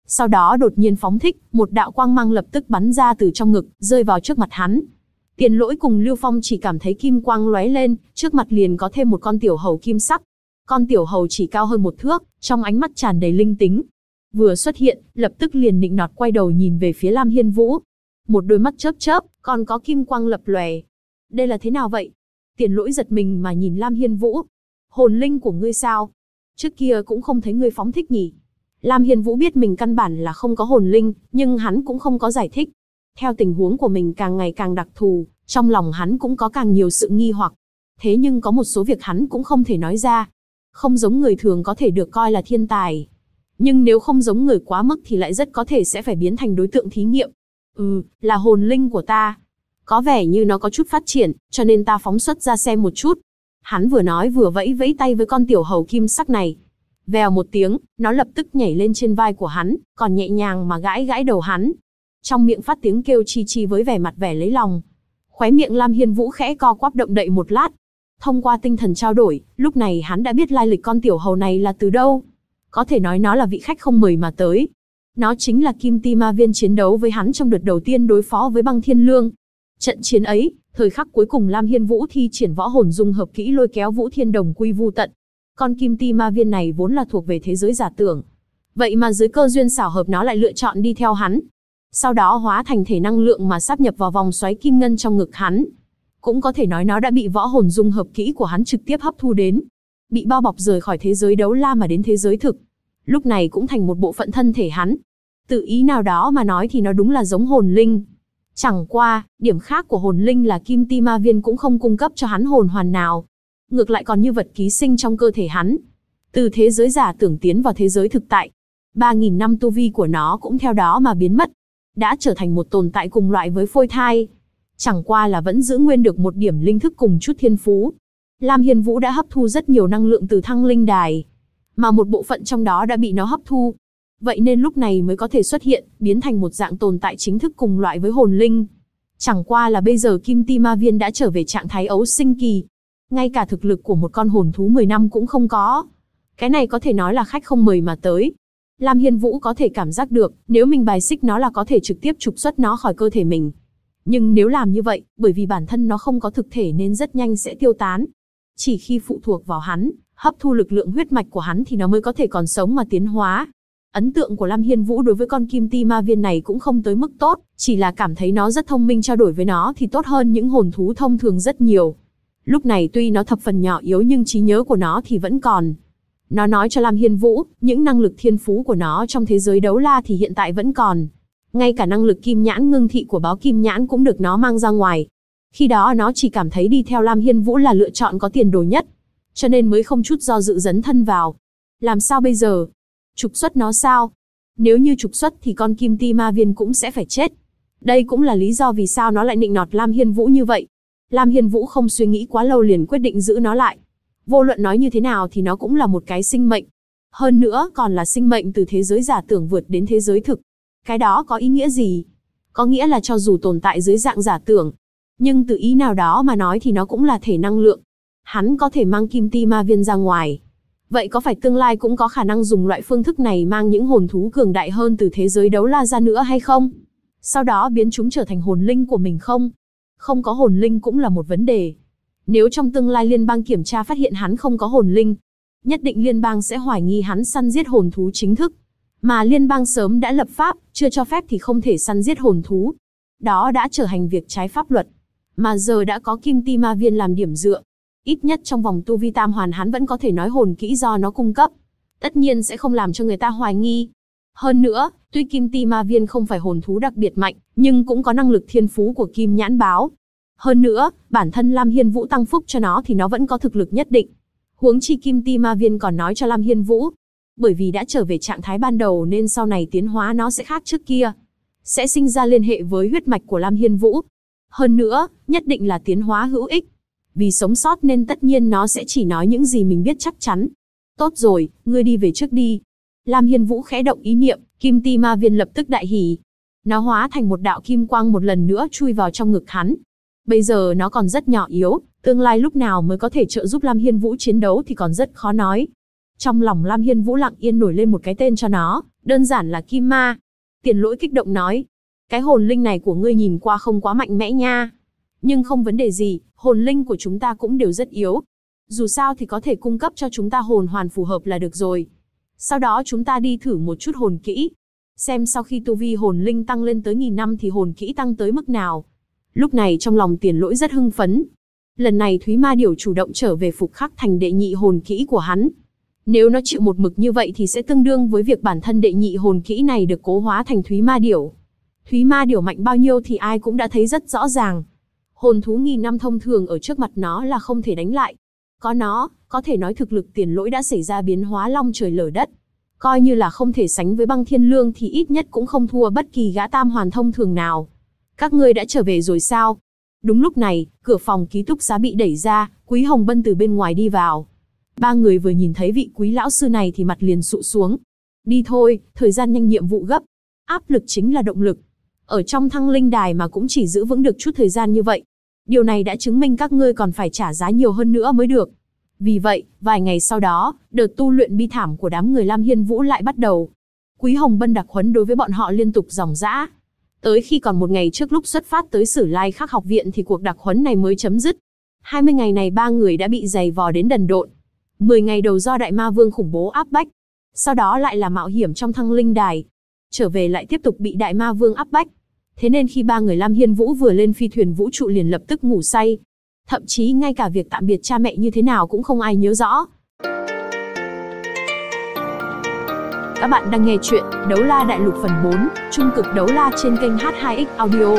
Speaker 1: Sau đó đột nhiên phóng thích, một đạo quang mang lập tức bắn ra từ trong ngực, rơi vào trước mặt hắn. Tiền Lỗi cùng Lưu Phong chỉ cảm thấy kim quang lóe lên, trước mặt liền có thêm một con tiểu hầu kim sắc. Con tiểu hầu chỉ cao hơn 1 thước, trong ánh mắt tràn đầy linh tính. Vừa xuất hiện, lập tức liền nịnh nọt quay đầu nhìn về phía Lam Hiên Vũ. Một đôi mắt chớp chớp, còn có kim quang lập lòe. Đây là thế nào vậy? Tiền Lỗi giật mình mà nhìn Lam Hiên Vũ. Hồn linh của ngươi sao? Trước kia cũng không thấy ngươi phóng thích nhỉ? Lam Hiên Vũ biết mình căn bản là không có hồn linh, nhưng hắn cũng không có giải thích. Theo tình huống của mình càng ngày càng đặc thù, trong lòng hắn cũng có càng nhiều sự nghi hoặc. Thế nhưng có một số việc hắn cũng không thể nói ra. Không giống người thường có thể được coi là thiên tài. Nhưng nếu không giống người quá mức thì lại rất có thể sẽ phải biến thành đối tượng thí nghiệm. Là hồn linh của ta. Có vẻ như nó có chút phát triển, cho nên ta phóng xuất ra xem một chút. Hắn vừa nói vừa vẫy vẫy tay với con tiểu hầu kim sắc này. Vèo một tiếng, nó lập tức nhảy lên trên vai của hắn, còn nhẹ nhàng mà gãi gãi đầu hắn. Trong miệng phát tiếng kêu chi chi với vẻ mặt vẻ lấy lòng. Khóe miệng Lam Hiên Vũ khẽ co quắp động đậy một lát. Thông qua tinh thần trao đổi, lúc này hắn đã biết lai lịch con tiểu hầu này là từ đâu. Có thể nói nó là vị khách không mời mà tới. Nó chính là Kim Ti Ma Viên chiến đấu với hắn trong đợt đầu tiên đối phó với Băng Thiên Lương. Trận chiến ấy, thời khắc cuối cùng Lam Hiên Vũ thi triển võ hồn dung hợp kỹ lôi kéo Vũ Thiên Đồng quy vu tận. Con Kim Ti Ma Viên này vốn là thuộc về thế giới giả tưởng. Vậy mà dưới cơ duyên xảo hợp nó lại lựa chọn đi theo hắn. Sau đó hóa thành thể năng lượng mà sáp nhập vào vòng xoáy kim ngân trong ngực hắn. Cũng có thể nói nó đã bị võ hồn dung hợp kỹ của hắn trực tiếp hấp thu đến. Bị bao bọc rời khỏi thế giới đấu la mà đến thế giới thực. Lúc này cũng thành một bộ phận thân thể hắn. Tự ý nào đó mà nói thì nó đúng là giống hồn linh. Chẳng qua, điểm khác của hồn linh là Kim Ti Ma Viên cũng không cung cấp cho hắn hồn hoàn nào. Ngược lại còn như vật ký sinh trong cơ thể hắn. Từ thế giới giả tưởng tiến vào thế giới thực tại. 3.000 năm tu vi của nó cũng theo đó mà biến mất. Đã trở thành một tồn tại cùng loại với phôi thai. Chẳng qua là vẫn giữ nguyên được một điểm linh thức cùng chút thiên phú. Lam Hiên Vũ đã hấp thu rất nhiều năng lượng từ thăng linh đài. Mà một bộ phận trong đó đã bị nó hấp thu. Vậy nên lúc này mới có thể xuất hiện, biến thành một dạng tồn tại chính thức cùng loại với hồn linh. Chẳng qua là bây giờ Kim Ti Ma Viên đã trở về trạng thái ấu sinh kỳ. Ngay cả thực lực của một con hồn thú 10 năm cũng không có. Cái này có thể nói là khách không mời mà tới. Lam Hiên Vũ có thể cảm giác được, nếu mình bài xích nó là có thể trực tiếp trục xuất nó khỏi cơ thể mình. Nhưng nếu làm như vậy, bởi vì bản thân nó không có thực thể nên rất nhanh sẽ tiêu tán. Chỉ khi phụ thuộc vào hắn, hấp thu lực lượng huyết mạch của hắn thì nó mới có thể còn sống mà tiến hóa. Ấn tượng của Lam Hiên Vũ đối với con Kim Ti Ma Viên này cũng không tới mức tốt, chỉ là cảm thấy nó rất thông minh, trao đổi với nó thì tốt hơn những hồn thú thông thường rất nhiều. Lúc này tuy nó thập phần nhỏ yếu nhưng trí nhớ của nó thì vẫn còn. Nó nói cho Lam Hiên Vũ, những năng lực thiên phú của nó trong thế giới đấu la thì hiện tại vẫn còn. Ngay cả năng lực kim nhãn ngưng thị của báo kim nhãn cũng được nó mang ra ngoài. Khi đó nó chỉ cảm thấy đi theo Lam Hiên Vũ là lựa chọn có tiền đồ nhất. Cho nên mới không chút do dự dấn thân vào. Làm sao bây giờ? Trục xuất nó sao? Nếu như trục xuất thì con Kim Ti Ma Viên cũng sẽ phải chết. Đây cũng là lý do vì sao nó lại nịnh nọt Lam Hiên Vũ như vậy. Lam Hiên Vũ không suy nghĩ quá lâu liền quyết định giữ nó lại. Vô luận nói như thế nào thì nó cũng là một cái sinh mệnh. Hơn nữa còn là sinh mệnh từ thế giới giả tưởng vượt đến thế giới thực. Cái đó có ý nghĩa gì? Có nghĩa là cho dù tồn tại dưới dạng giả tưởng, nhưng từ ý nào đó mà nói thì nó cũng là thể năng lượng. Hắn có thể mang Kim Ti Ma Viên ra ngoài. Vậy có phải tương lai cũng có khả năng dùng loại phương thức này mang những hồn thú cường đại hơn từ thế giới đấu la ra nữa hay không? Sau đó biến chúng trở thành hồn linh của mình không? Không có hồn linh cũng là một vấn đề. Nếu trong tương lai liên bang kiểm tra phát hiện hắn không có hồn linh, nhất định liên bang sẽ hoài nghi hắn săn giết hồn thú chính thức. Mà liên bang sớm đã lập pháp, chưa cho phép thì không thể săn giết hồn thú. Đó đã trở thành việc trái pháp luật. Mà giờ đã có Kim Ti Ma Viên làm điểm dựa. Ít nhất trong vòng tu vi tam hoàn hắn vẫn có thể nói hồn kỹ do nó cung cấp. Tất nhiên sẽ không làm cho người ta hoài nghi. Hơn nữa, tuy Kim Ti Ma Viên không phải hồn thú đặc biệt mạnh, nhưng cũng có năng lực thiên phú của Kim Nhãn Báo. Hơn nữa, bản thân Lam Hiên Vũ tăng phúc cho nó thì nó vẫn có thực lực nhất định. Huống chi Kim Ti Ma Viên còn nói cho Lam Hiên Vũ. Bởi vì đã trở về trạng thái ban đầu nên sau này tiến hóa nó sẽ khác trước kia. Sẽ sinh ra liên hệ với huyết mạch của Lam Hiên Vũ. Hơn nữa, nhất định là tiến hóa hữu ích. Vì sống sót nên tất nhiên nó sẽ chỉ nói những gì mình biết chắc chắn. Tốt rồi, ngươi đi về trước đi. Lam Hiên Vũ khẽ động ý niệm, Kim Ti Ma Viên lập tức đại hỉ. Nó hóa thành một đạo kim quang một lần nữa chui vào trong ngực hắn. Bây giờ nó còn rất nhỏ yếu, tương lai lúc nào mới có thể trợ giúp Lam Hiên Vũ chiến đấu thì còn rất khó nói. Trong lòng Lam Hiên Vũ lặng yên nổi lên một cái tên cho nó, đơn giản là Kim Ma. Tiền Lỗi kích động nói, cái hồn linh này của ngươi nhìn qua không quá mạnh mẽ nha. Nhưng không vấn đề gì, hồn linh của chúng ta cũng đều rất yếu. Dù sao thì có thể cung cấp cho chúng ta hồn hoàn phù hợp là được rồi. Sau đó chúng ta đi thử một chút hồn kỹ. Xem sau khi tu vi hồn linh tăng lên tới 1000 năm thì hồn kỹ tăng tới mức nào. Lúc này trong lòng Tiền Lỗi rất hưng phấn. Lần này Thúy Ma Điểu chủ động trở về phục khắc thành đệ nhị hồn kỹ của hắn. Nếu nó chịu một mực như vậy thì sẽ tương đương với việc bản thân đệ nhị hồn kỹ này được cố hóa thành Thúy Ma Điểu. Thúy Ma Điểu mạnh bao nhiêu thì ai cũng đã thấy rất rõ ràng. Hồn thú 1000 năm thông thường ở trước mặt nó là không thể đánh lại. Có nó, có thể nói thực lực Tiền Lỗi đã xảy ra biến hóa long trời lở đất. Coi như là không thể sánh với Băng Thiên Lương thì ít nhất cũng không thua bất kỳ gã tam hoàn thông thường nào. Các ngươi đã trở về rồi sao? Đúng lúc này, cửa phòng ký túc xá bị đẩy ra, Quý Hồng Bân từ bên ngoài đi vào. Ba người vừa nhìn thấy vị Quý lão sư này thì mặt liền sụ xuống. Đi thôi, thời gian nhanh, nhiệm vụ gấp. Áp lực chính là động lực. Ở trong Thăng Linh Đài mà cũng chỉ giữ vững được chút thời gian như vậy. Điều này đã chứng minh các ngươi còn phải trả giá nhiều hơn nữa mới được. Vì vậy, vài ngày sau đó, đợt tu luyện bi thảm của đám người Lam Hiên Vũ lại bắt đầu. Quý Hồng Bân đặc huấn đối với bọn họ liên tục ròng rã. Tới khi còn một ngày trước lúc xuất phát tới Sử Lai Khắc học viện thì cuộc đặc huấn này mới chấm dứt. 20 ngày này ba người đã bị giày vò đến đần độn. 10 ngày đầu do Đại Ma Vương khủng bố áp bách. Sau đó lại là mạo hiểm trong Thăng Linh Đài. Trở về lại tiếp tục bị Đại Ma Vương áp bách. Thế nên khi ba người Lam Hiên Vũ vừa lên phi thuyền vũ trụ liền lập tức ngủ say. Thậm chí ngay cả việc tạm biệt cha mẹ như thế nào cũng không ai nhớ rõ. Các bạn đang nghe chuyện Đấu La Đại Lục phần 4, Trung Cực Đấu La trên kênh H2X Audio.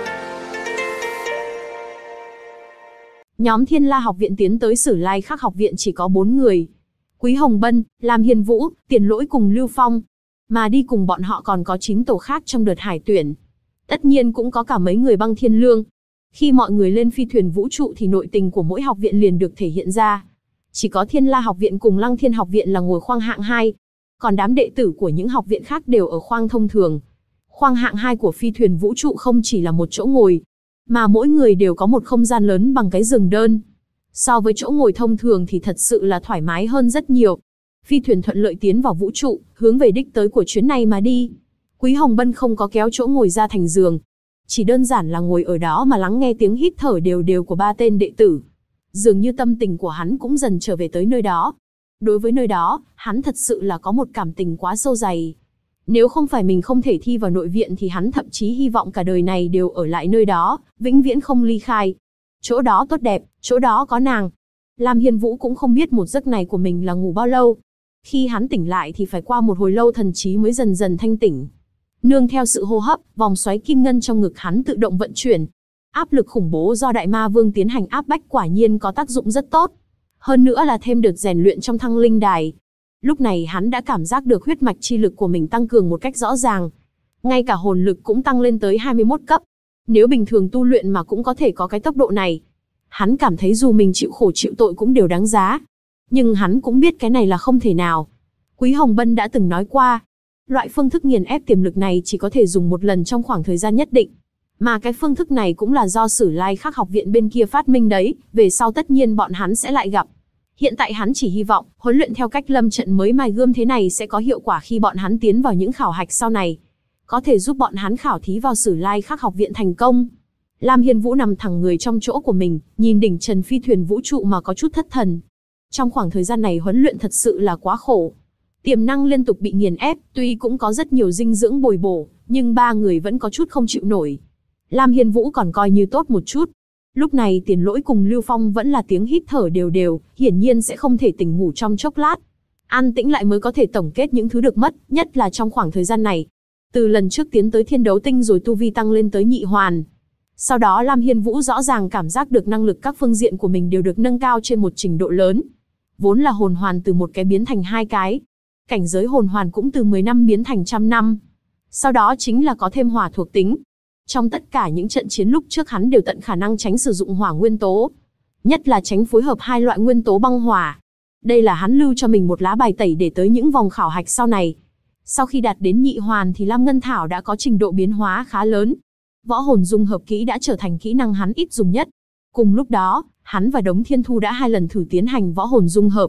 Speaker 1: Nhóm Thiên La học viện tiến tới Sử Lai Khắc học viện chỉ có 4 người. Quý Hồng Bân, Lam Hiên Vũ, Tiền Lỗi cùng Lưu Phong. Mà đi cùng bọn họ còn có 9 tổ khác trong đợt hải tuyển. Tất nhiên cũng có cả mấy người Băng Thiên Lương. Khi mọi người lên phi thuyền vũ trụ thì nội tình của mỗi học viện liền được thể hiện ra. Chỉ có Thiên La học viện cùng Lăng Thiên học viện là ngồi khoang hạng 2. Còn đám đệ tử của những học viện khác đều ở khoang thông thường. Khoang hạng 2 của phi thuyền vũ trụ không chỉ là một chỗ ngồi, mà mỗi người đều có một không gian lớn bằng cái giường đơn. So với chỗ ngồi thông thường thì thật sự là thoải mái hơn rất nhiều. Phi thuyền thuận lợi tiến vào vũ trụ, hướng về đích tới của chuyến này mà đi. Quý Hồng Bân không có kéo chỗ ngồi ra thành giường. Chỉ đơn giản là ngồi ở đó mà lắng nghe tiếng hít thở đều đều của ba tên đệ tử. Dường như tâm tình của hắn cũng dần trở về tới nơi đó. Đối với nơi đó, hắn thật sự là có một cảm tình quá sâu dày. Nếu không phải mình không thể thi vào nội viện thì hắn thậm chí hy vọng cả đời này đều ở lại nơi đó, vĩnh viễn không ly khai. Chỗ đó tốt đẹp, chỗ đó có nàng. Lam Hiên Vũ cũng không biết một giấc này của mình là ngủ bao lâu. Khi hắn tỉnh lại thì phải qua một hồi lâu thần trí mới dần dần thanh tỉnh. Nương theo sự hô hấp, vòng xoáy kim ngân trong ngực hắn tự động vận chuyển. Áp lực khủng bố do Đại Ma Vương tiến hành áp bách quả nhiên có tác dụng rất tốt. Hơn nữa là thêm đợt rèn luyện trong Thăng Linh Đài. Lúc này hắn đã cảm giác được huyết mạch chi lực của mình tăng cường một cách rõ ràng. Ngay cả hồn lực cũng tăng lên tới 21 cấp. Nếu bình thường tu luyện mà cũng có thể có cái tốc độ này. Hắn cảm thấy dù mình chịu khổ chịu tội cũng đều đáng giá. Nhưng hắn cũng biết cái này là không thể nào. Quý Hồng Bân đã từng nói qua. Loại phương thức nghiền ép tiềm lực này chỉ có thể dùng một lần trong khoảng thời gian nhất định. Mà cái phương thức này cũng là do Sử Lai Khắc học viện bên kia phát minh đấy, về sau tất nhiên bọn hắn sẽ lại gặp. Hiện tại hắn chỉ hy vọng, huấn luyện theo cách lâm trận mới mài gươm thế này sẽ có hiệu quả khi bọn hắn tiến vào những khảo hạch sau này. Có thể giúp bọn hắn khảo thí vào Sử Lai Khắc học viện thành công. Lam Hiên Vũ nằm thẳng người trong chỗ của mình, nhìn đỉnh trần phi thuyền vũ trụ mà có chút thất thần. Trong khoảng thời gian này huấn luyện thật sự là quá khổ. Tiềm năng liên tục bị nghiền ép, tuy cũng có rất nhiều dinh dưỡng bồi bổ, nhưng ba người vẫn có chút không chịu nổi. Lam Hiên Vũ còn coi như tốt một chút. Lúc này Tiền Lỗi cùng Lưu Phong vẫn là tiếng hít thở đều đều, hiển nhiên sẽ không thể tỉnh ngủ trong chốc lát. An tĩnh lại mới có thể tổng kết những thứ được mất, nhất là trong khoảng thời gian này. Từ lần trước tiến tới Thiên Đấu Tinh rồi tu vi tăng lên tới nhị hoàn. Sau đó Lam Hiên Vũ rõ ràng cảm giác được năng lực các phương diện của mình đều được nâng cao trên một trình độ lớn. Vốn là hồn hoàn từ một cái biến thành hai cái. Cảnh giới hồn hoàn cũng từ 10 năm biến thành 100 năm. Sau đó chính là có thêm hỏa thuộc tính. Trong tất cả những trận chiến lúc trước hắn đều tận khả năng tránh sử dụng hỏa nguyên tố. Nhất là tránh phối hợp hai loại nguyên tố băng hỏa. Đây là hắn lưu cho mình một lá bài tẩy để tới những vòng khảo hạch sau này. Sau khi đạt đến nhị hoàn thì Lam Ngân Thảo đã có trình độ biến hóa khá lớn. Võ hồn dung hợp kỹ đã trở thành kỹ năng hắn ít dùng nhất. Cùng lúc đó, hắn và Đống Thiên Thu đã 2 lần thử tiến hành võ hồn dung hợp.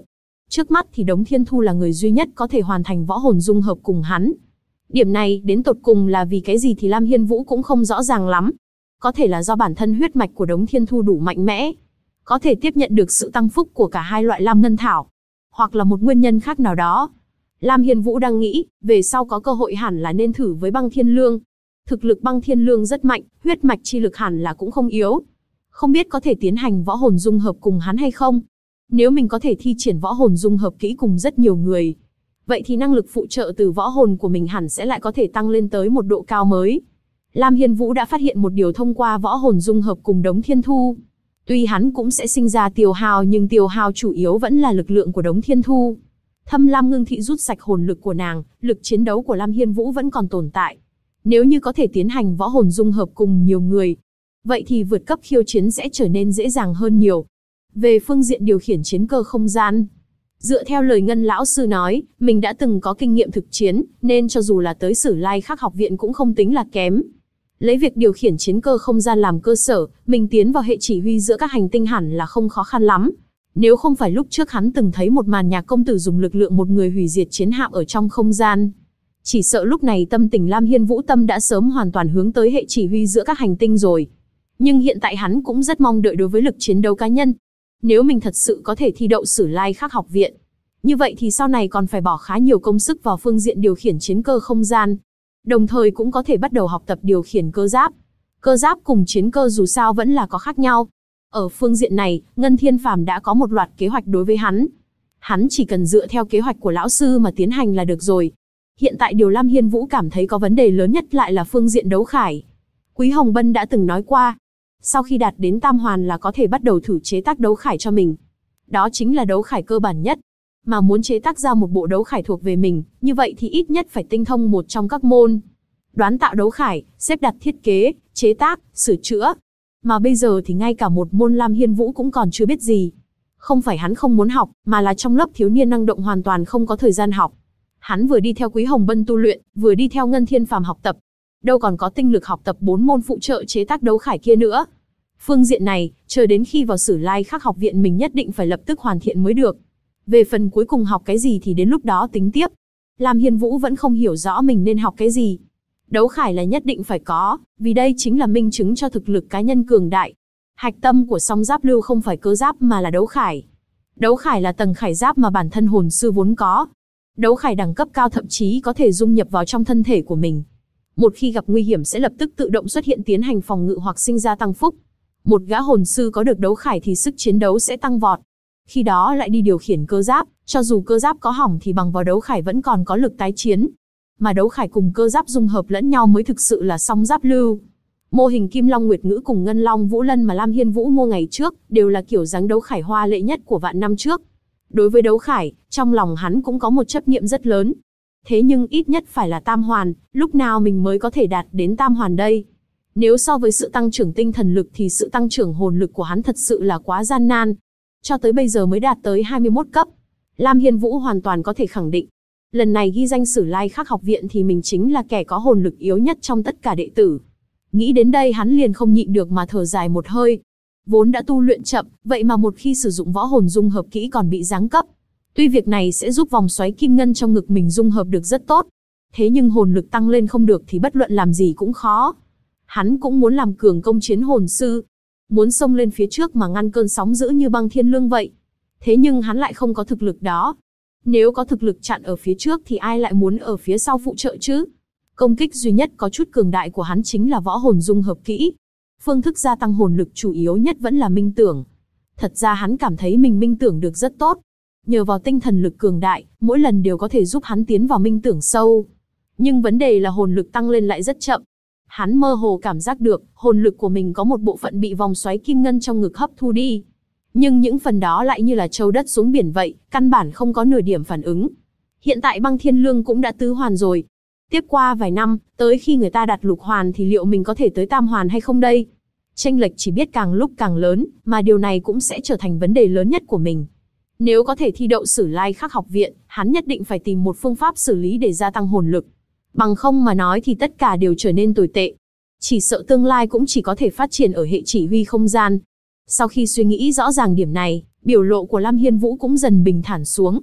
Speaker 1: Trước mắt thì Đống Thiên Thu là người duy nhất có thể hoàn thành võ hồn dung hợp cùng hắn. Điểm này đến tột cùng là vì cái gì thì Lam Hiên Vũ cũng không rõ ràng lắm. Có thể là do bản thân huyết mạch của Đống Thiên Thu đủ mạnh mẽ, có thể tiếp nhận được sự tăng phúc của cả hai loại Lam Ngân Thảo, hoặc là một nguyên nhân khác nào đó. Lam Hiên Vũ đang nghĩ, về sau có cơ hội hẳn là nên thử với Băng Thiên Lương. Thực lực Băng Thiên Lương rất mạnh, huyết mạch chi lực hẳn là cũng không yếu. Không biết có thể tiến hành võ hồn dung hợp cùng hắn hay không? Nếu mình có thể thi triển võ hồn dung hợp kỹ cùng rất nhiều người, vậy thì năng lực phụ trợ từ võ hồn của mình hẳn sẽ lại có thể tăng lên tới một độ cao mới. Lam Hiên Vũ đã phát hiện một điều thông qua võ hồn dung hợp cùng Đống Thiên Thu. Tuy hắn cũng sẽ sinh ra tiêu hao nhưng tiêu hao chủ yếu vẫn là lực lượng của Đống Thiên Thu. Thâm Lam Ngưng Thị rút sạch hồn lực của nàng, lực chiến đấu của Lam Hiên Vũ vẫn còn tồn tại. Nếu như có thể tiến hành võ hồn dung hợp cùng nhiều người, vậy thì vượt cấp khiêu chiến sẽ trở nên dễ dàng hơn nhiều. Về phương diện điều khiển chiến cơ không gian, dựa theo lời Ngân lão sư nói, mình đã từng có kinh nghiệm thực chiến, nên cho dù là tới Sử Lai Khắc học viện cũng không tính là kém. Lấy việc điều khiển chiến cơ không gian làm cơ sở, mình tiến vào hệ chỉ huy giữa các hành tinh hẳn là không khó khăn lắm. Nếu không phải lúc trước hắn từng thấy một màn Nhạc công tử dùng lực lượng một người hủy diệt chiến hạm ở trong không gian, chỉ sợ lúc này tâm tình Lam Hiên Vũ tâm đã sớm hoàn toàn hướng tới hệ chỉ huy giữa các hành tinh rồi. Nhưng hiện tại hắn cũng rất mong đợi đối với lực chiến đấu cá nhân. Nếu mình thật sự có thể thi đậu Sử Lai Khắc học viện, như vậy thì sau này còn phải bỏ khá nhiều công sức vào phương diện điều khiển chiến cơ không gian. Đồng thời cũng có thể bắt đầu học tập điều khiển cơ giáp. Cơ giáp cùng chiến cơ dù sao vẫn là có khác nhau. Ở phương diện này, Ngân Thiên Phàm đã có một loạt kế hoạch đối với hắn. Hắn chỉ cần dựa theo kế hoạch của lão sư mà tiến hành là được rồi. Hiện tại điều Lam Hiên Vũ cảm thấy có vấn đề lớn nhất lại là phương diện đấu khải. Quý Hồng Bân đã từng nói qua, sau khi đạt đến Tam Hoàn là có thể bắt đầu thử chế tác đấu khải cho mình. Đó chính là đấu khải cơ bản nhất. Mà muốn chế tác ra một bộ đấu khải thuộc về mình, như vậy thì ít nhất phải tinh thông một trong các môn. Đoán tạo đấu khải, xếp đặt thiết kế, chế tác, sửa chữa. Mà bây giờ thì ngay cả một môn Lam Hiên Vũ cũng còn chưa biết gì. Không phải hắn không muốn học, mà là trong lớp thiếu niên năng động hoàn toàn không có thời gian học. Hắn vừa đi theo Quý Hồng Bân tu luyện, vừa đi theo Ngân Thiên Phàm học tập. Đâu còn có tinh lực học tập 4 môn phụ trợ chế tác đấu khải kia nữa. Phương diện này, chờ đến khi vào Sử Lai Khắc học viện mình nhất định phải lập tức hoàn thiện mới được. Về phần cuối cùng học cái gì thì đến lúc đó tính tiếp. Lam Hiên Vũ vẫn không hiểu rõ mình nên học cái gì. Đấu khải là nhất định phải có, vì đây chính là minh chứng cho thực lực cá nhân cường đại. Hạch tâm của song giáp lưu không phải cơ giáp mà là đấu khải. Đấu khải là tầng khải giáp mà bản thân hồn sư vốn có. Đấu khải đẳng cấp cao thậm chí có thể dung nhập vào trong thân thể của mình. Một khi gặp nguy hiểm sẽ lập tức tự động xuất hiện tiến hành phòng ngự hoặc sinh ra tăng phúc. Một gã hồn sư có được đấu khải thì sức chiến đấu sẽ tăng vọt. Khi đó lại đi điều khiển cơ giáp, cho dù cơ giáp có hỏng thì bằng vào đấu khải vẫn còn có lực tái chiến. Mà đấu khải cùng cơ giáp dung hợp lẫn nhau mới thực sự là song giáp lưu. Mô hình Kim Long Nguyệt Ngữ cùng Ngân Long Vũ Lân mà Lam Hiên Vũ mua ngày trước, đều là kiểu dáng đấu khải hoa lệ nhất của vạn năm trước. Đối với đấu khải, trong lòng hắn cũng có một chấp niệm rất lớn. Thế nhưng ít nhất phải là Tam Hoàn, lúc nào mình mới có thể đạt đến Tam Hoàn đây? Nếu so với sự tăng trưởng tinh thần lực thì sự tăng trưởng hồn lực của hắn thật sự là quá gian nan. Cho tới bây giờ mới đạt tới 21 cấp. Lam Hiên Vũ hoàn toàn có thể khẳng định. Lần này ghi danh Sử Lai Khắc học viện thì mình chính là kẻ có hồn lực yếu nhất trong tất cả đệ tử. Nghĩ đến đây hắn liền không nhịn được mà thở dài một hơi. Vốn đã tu luyện chậm, vậy mà một khi sử dụng võ hồn dung hợp kỹ còn bị giáng cấp. Tuy việc này sẽ giúp vòng xoáy kim ngân trong ngực mình dung hợp được rất tốt. Thế nhưng hồn lực tăng lên không được thì bất luận làm gì cũng khó. Hắn cũng muốn làm cường công chiến hồn sư. Muốn xông lên phía trước mà ngăn cơn sóng dữ như Băng Thiên Lương vậy. Thế nhưng hắn lại không có thực lực đó. Nếu có thực lực chặn ở phía trước thì ai lại muốn ở phía sau phụ trợ chứ? Công kích duy nhất có chút cường đại của hắn chính là võ hồn dung hợp kỹ. Phương thức gia tăng hồn lực chủ yếu nhất vẫn là minh tưởng. Thật ra hắn cảm thấy mình minh tưởng được rất tốt. Nhờ vào tinh thần lực cường đại, mỗi lần đều có thể giúp hắn tiến vào minh tưởng sâu. Nhưng vấn đề là hồn lực tăng lên lại rất chậm. Hắn mơ hồ cảm giác được, hồn lực của mình có một bộ phận bị vòng xoáy kim ngân trong ngực hấp thu đi. Nhưng những phần đó lại như là trâu đất xuống biển vậy, căn bản không có nửa điểm phản ứng. Hiện tại Băng Thiên Lương cũng đã tứ hoàn rồi. Tiếp qua vài năm, tới khi người ta đạt lục hoàn thì liệu mình có thể tới tam hoàn hay không đây? Chênh lệch chỉ biết càng lúc càng lớn, mà điều này cũng sẽ trở thành vấn đề lớn nhất của mình. Nếu có thể thi đậu Sử Lai Khắc học viện, hắn nhất định phải tìm một phương pháp xử lý để gia tăng hồn lực. Bằng không mà nói thì tất cả đều trở nên tồi tệ. Chỉ sợ tương lai cũng chỉ có thể phát triển ở hệ chỉ huy không gian. Sau khi suy nghĩ rõ ràng điểm này, biểu lộ của Lam Hiên Vũ cũng dần bình thản xuống.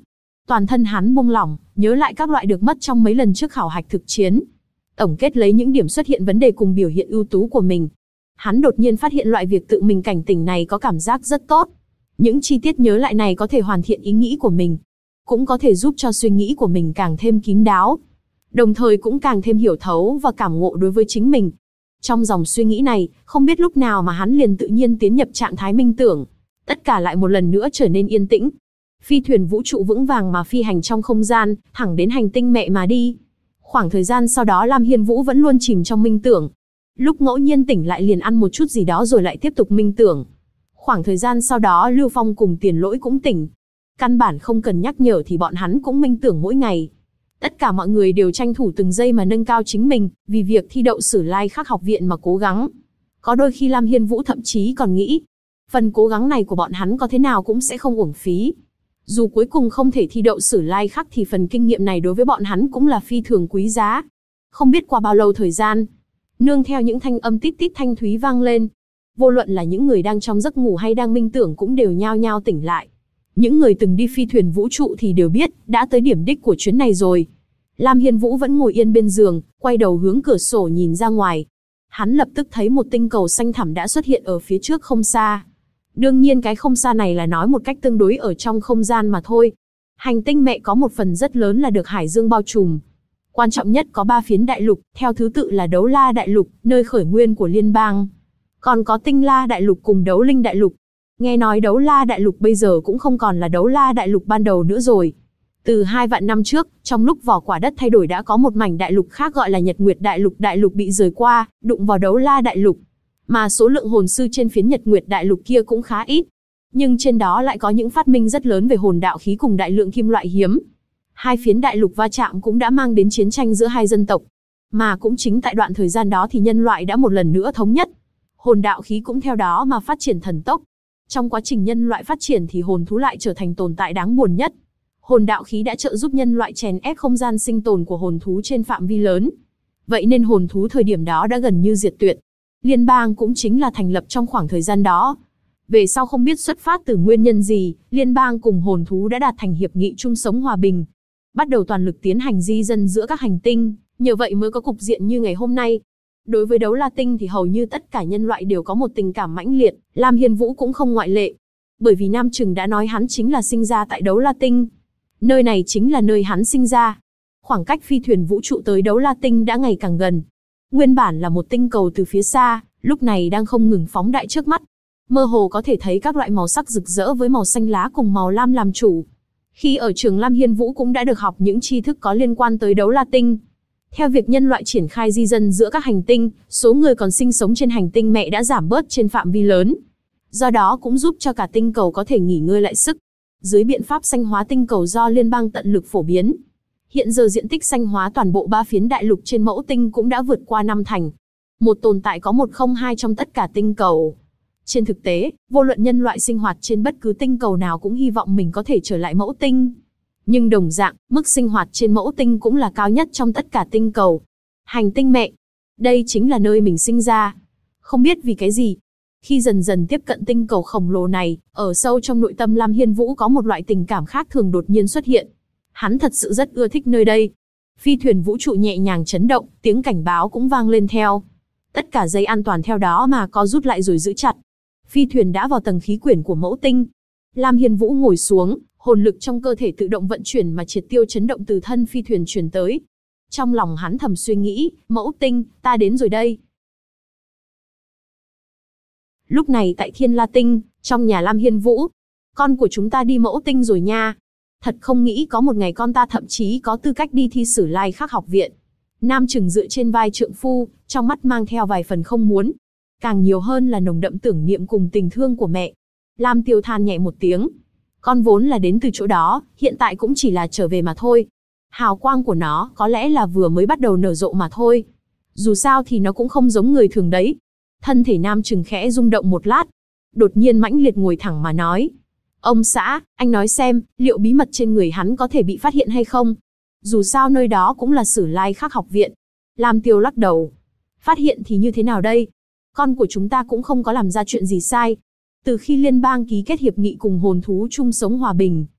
Speaker 1: Toàn thân hắn buông lỏng, nhớ lại các loại được mất trong mấy lần trước khảo hạch thực chiến. Tổng kết lấy những điểm xuất hiện vấn đề cùng biểu hiện ưu tú của mình. Hắn đột nhiên phát hiện loại việc tự mình cảnh tỉnh này có cảm giác rất tốt. Những chi tiết nhớ lại này có thể hoàn thiện ý nghĩ của mình, cũng có thể giúp cho suy nghĩ của mình càng thêm kín đáo, đồng thời cũng càng thêm hiểu thấu và cảm ngộ đối với chính mình. Trong dòng suy nghĩ này, không biết lúc nào mà hắn liền tự nhiên tiến nhập trạng thái minh tưởng. Tất cả lại một lần nữa trở nên yên tĩnh. Phi thuyền vũ trụ vững vàng mà phi hành trong không gian, thẳng đến hành tinh mẹ mà đi. Khoảng thời gian sau đó Lam Hiên Vũ vẫn luôn chìm trong minh tưởng. Lúc ngẫu nhiên tỉnh lại liền ăn một chút gì đó rồi lại tiếp tục minh tưởng. Khoảng thời gian sau đó Lưu Phong cùng Tiền Lỗi cũng tỉnh. Căn bản không cần nhắc nhở thì bọn hắn cũng minh tưởng mỗi ngày. Tất cả mọi người đều tranh thủ từng giây mà nâng cao chính mình, vì việc thi đậu Sử Lai Khắc học viện mà cố gắng. Có đôi khi Lam Hiên Vũ thậm chí còn nghĩ, phần cố gắng này của bọn hắn có thế nào cũng sẽ không uổng phí. Dù cuối cùng không thể thi đậu Sử Lai Khắc thì phần kinh nghiệm này đối với bọn hắn cũng là phi thường quý giá. Không biết qua bao lâu thời gian, nương theo những thanh âm tít tít thanh thúy vang lên, vô luận là những người đang trong giấc ngủ hay đang minh tưởng cũng đều nhao nhao tỉnh lại. Những người từng đi phi thuyền vũ trụ thì đều biết, đã tới điểm đích của chuyến này rồi. Lam Hiên Vũ vẫn ngồi yên bên giường, quay đầu hướng cửa sổ nhìn ra ngoài. Hắn lập tức thấy một tinh cầu xanh thẳm đã xuất hiện ở phía trước không xa. Đương nhiên cái không xa này là nói một cách tương đối ở trong không gian mà thôi. Hành tinh mẹ có một phần rất lớn là được hải dương bao trùm. Quan trọng nhất có 3 phiến đại lục, theo thứ tự là Đấu La Đại Lục, nơi khởi nguyên của liên bang. Còn có Tinh La Đại Lục cùng Đấu Linh Đại Lục. Nghe nói Đấu La Đại Lục bây giờ cũng không còn là Đấu La Đại Lục ban đầu nữa rồi. Từ 2 vạn năm trước, trong lúc vỏ quả đất thay đổi đã có một mảnh đại lục khác gọi là Nhật Nguyệt Đại Lục bị rời qua, đụng vào Đấu La Đại Lục. Mà số lượng hồn sư trên phiến Nhật Nguyệt Đại Lục kia cũng khá ít. Nhưng trên đó lại có những phát minh rất lớn về hồn đạo khí cùng đại lượng kim loại hiếm. Hai phiến đại lục va chạm cũng đã mang đến chiến tranh giữa hai dân tộc. Mà cũng chính tại đoạn thời gian đó thì nhân loại đã một lần nữa thống nhất. Hồn đạo khí cũng theo đó mà phát triển thần tốc. Trong quá trình nhân loại phát triển thì hồn thú lại trở thành tồn tại đáng buồn nhất. Hồn đạo khí đã trợ giúp nhân loại chèn ép không gian sinh tồn của hồn thú trên phạm vi lớn. Vậy nên hồn thú thời điểm đó đã gần như diệt tuyệt. Liên bang cũng chính là thành lập trong khoảng thời gian đó. Về sau không biết xuất phát từ nguyên nhân gì, liên bang cùng hồn thú đã đạt thành hiệp nghị chung sống hòa bình. Bắt đầu toàn lực tiến hành di dân giữa các hành tinh, nhờ vậy mới có cục diện như ngày hôm nay. Đối với Đấu La Tinh thì hầu như tất cả nhân loại đều có một tình cảm mãnh liệt, Lam Hiên Vũ cũng không ngoại lệ. Bởi vì Nam Trừng đã nói hắn chính là sinh ra tại Đấu La Tinh. Nơi này chính là nơi hắn sinh ra. Khoảng cách phi thuyền vũ trụ tới Đấu La Tinh đã ngày càng gần. Nguyên bản là một tinh cầu từ phía xa, lúc này đang không ngừng phóng đại trước mắt. Mơ hồ có thể thấy các loại màu sắc rực rỡ với màu xanh lá cùng màu lam làm chủ. Khi ở trường Lam Hiên Vũ cũng đã được học những tri thức có liên quan tới Đấu La Tinh. Theo việc nhân loại triển khai di dân giữa các hành tinh, số người còn sinh sống trên hành tinh mẹ đã giảm bớt trên phạm vi lớn. Do đó cũng giúp cho cả tinh cầu có thể nghỉ ngơi lại sức. Dưới biện pháp xanh hóa tinh cầu do liên bang tận lực phổ biến. Hiện giờ diện tích xanh hóa toàn bộ 3 phiến đại lục trên mẫu tinh cũng đã vượt qua 5 thành. Một tồn tại có 102 trong tất cả tinh cầu. Trên thực tế, vô luận nhân loại sinh hoạt trên bất cứ tinh cầu nào cũng hy vọng mình có thể trở lại mẫu tinh. Nhưng đồng dạng, mức sinh hoạt trên mẫu tinh cũng là cao nhất trong tất cả tinh cầu. Hành tinh mẹ. Đây chính là nơi mình sinh ra. Không biết vì cái gì. Khi dần dần tiếp cận tinh cầu khổng lồ này, ở sâu trong nội tâm Lam Hiên Vũ có một loại tình cảm khác thường đột nhiên xuất hiện. Hắn thật sự rất ưa thích nơi đây. Phi thuyền vũ trụ nhẹ nhàng chấn động, tiếng cảnh báo cũng vang lên theo. Tất cả dây an toàn theo đó mà có rút lại rồi giữ chặt. Phi thuyền đã vào tầng khí quyển của mẫu tinh. Lam Hiên Vũ ngồi xuống, hồn lực trong cơ thể tự động vận chuyển mà triệt tiêu chấn động từ thân phi thuyền truyền tới. Trong lòng hắn thầm suy nghĩ, mẫu tinh, ta đến rồi đây. Lúc này tại Thiên La Tinh, trong nhà Lam Hiên Vũ, con của chúng ta đi mẫu tinh rồi nha. Thật không nghĩ có một ngày con ta thậm chí có tư cách đi thi Sử Lai Khắc học viện. Nam Trừng dựa trên vai trượng phu, trong mắt mang theo vài phần không muốn. Càng nhiều hơn là nồng đậm tưởng niệm cùng tình thương của mẹ. Lam Tiêu than nhẹ một tiếng. Con vốn là đến từ chỗ đó, hiện tại cũng chỉ là trở về mà thôi. Hào quang của nó có lẽ là vừa mới bắt đầu nở rộ mà thôi. Dù sao thì nó cũng không giống người thường đấy. Thân thể Nam Trừng khẽ rung động một lát. Đột nhiên mãnh liệt ngồi thẳng mà nói. Ông xã, anh nói xem, liệu bí mật trên người hắn có thể bị phát hiện hay không? Dù sao nơi đó cũng là Sử Lai Khắc học viện. Lam Tiêu lắc đầu. Phát hiện thì như thế nào đây? Con của chúng ta cũng không có làm ra chuyện gì sai. Từ khi liên bang ký kết hiệp nghị cùng hồn thú chung sống hòa bình,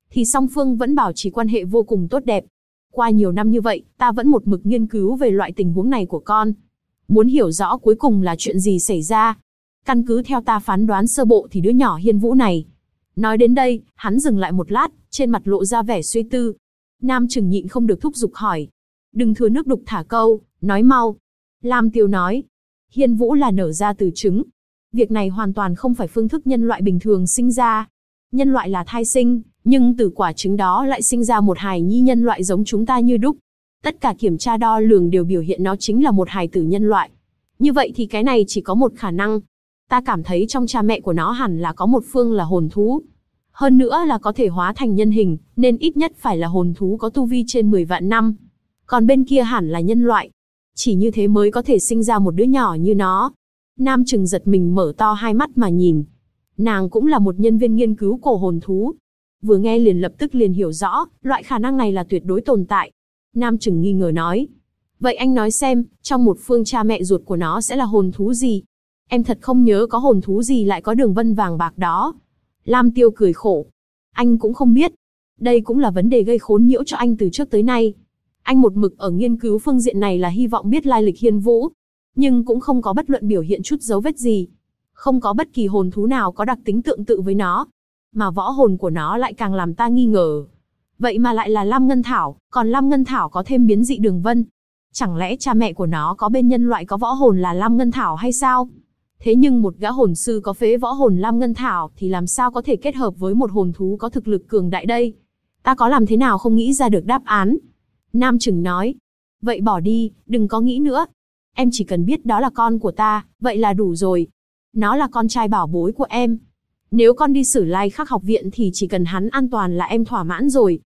Speaker 1: thì song phương vẫn bảo trì quan hệ vô cùng tốt đẹp. Qua nhiều năm như vậy, ta vẫn một mực nghiên cứu về loại tình huống này của con. Muốn hiểu rõ cuối cùng là chuyện gì xảy ra. Căn cứ theo ta phán đoán sơ bộ thì đứa nhỏ Hiên Vũ này. Nói đến đây, hắn dừng lại một lát, trên mặt lộ ra vẻ suy tư. Nam Trừng nhịn không được thúc giục hỏi. Đừng thừa nước đục thả câu, nói mau. Lam Tiêu nói. Hiên Vũ là nở ra từ trứng. Việc này hoàn toàn không phải phương thức nhân loại bình thường sinh ra. Nhân loại là thai sinh, nhưng từ quả trứng đó lại sinh ra một hài nhi nhân loại giống chúng ta như đúc. Tất cả kiểm tra đo lường đều biểu hiện nó chính là một hài tử nhân loại. Như vậy thì cái này chỉ có một khả năng. Ta cảm thấy trong cha mẹ của nó hẳn là có một phương là hồn thú. Hơn nữa là có thể hóa thành nhân hình, nên ít nhất phải là hồn thú có tu vi trên 10 vạn năm. Còn bên kia hẳn là nhân loại. Chỉ như thế mới có thể sinh ra một đứa nhỏ như nó. Nam Trừng giật mình mở to hai mắt mà nhìn. Nàng cũng là một nhân viên nghiên cứu cổ hồn thú. Vừa nghe liền lập tức liền hiểu rõ, loại khả năng này là tuyệt đối tồn tại. Nam Trừng nghi ngờ nói. Vậy anh nói xem, trong một phương cha mẹ ruột của nó sẽ là hồn thú gì? Em thật không nhớ có hồn thú gì lại có đường vân vàng bạc đó. Lam Tiêu cười khổ. Anh cũng không biết. Đây cũng là vấn đề gây khốn nhiễu cho anh từ trước tới nay. Anh một mực ở nghiên cứu phương diện này là hy vọng biết lai lịch Hiên Vũ. Nhưng cũng không có bất luận biểu hiện chút dấu vết gì. Không có bất kỳ hồn thú nào có đặc tính tương tự với nó. Mà võ hồn của nó lại càng làm ta nghi ngờ. Vậy mà lại là Lam Ngân Thảo, còn Lam Ngân Thảo có thêm biến dị đường vân. Chẳng lẽ cha mẹ của nó có bên nhân loại có võ hồn là Lam Ngân Thảo hay sao? Thế nhưng một gã hồn sư có phế võ hồn Lam Ngân Thảo thì làm sao có thể kết hợp với một hồn thú có thực lực cường đại đây? Ta có làm thế nào không nghĩ ra được đáp án. Nam Trừng nói. Vậy bỏ đi, đừng có nghĩ nữa. Em chỉ cần biết đó là con của ta, vậy là đủ rồi. Nó là con trai bảo bối của em. Nếu con đi Sử Lai Khắc học viện thì chỉ cần hắn an toàn là em thỏa mãn rồi.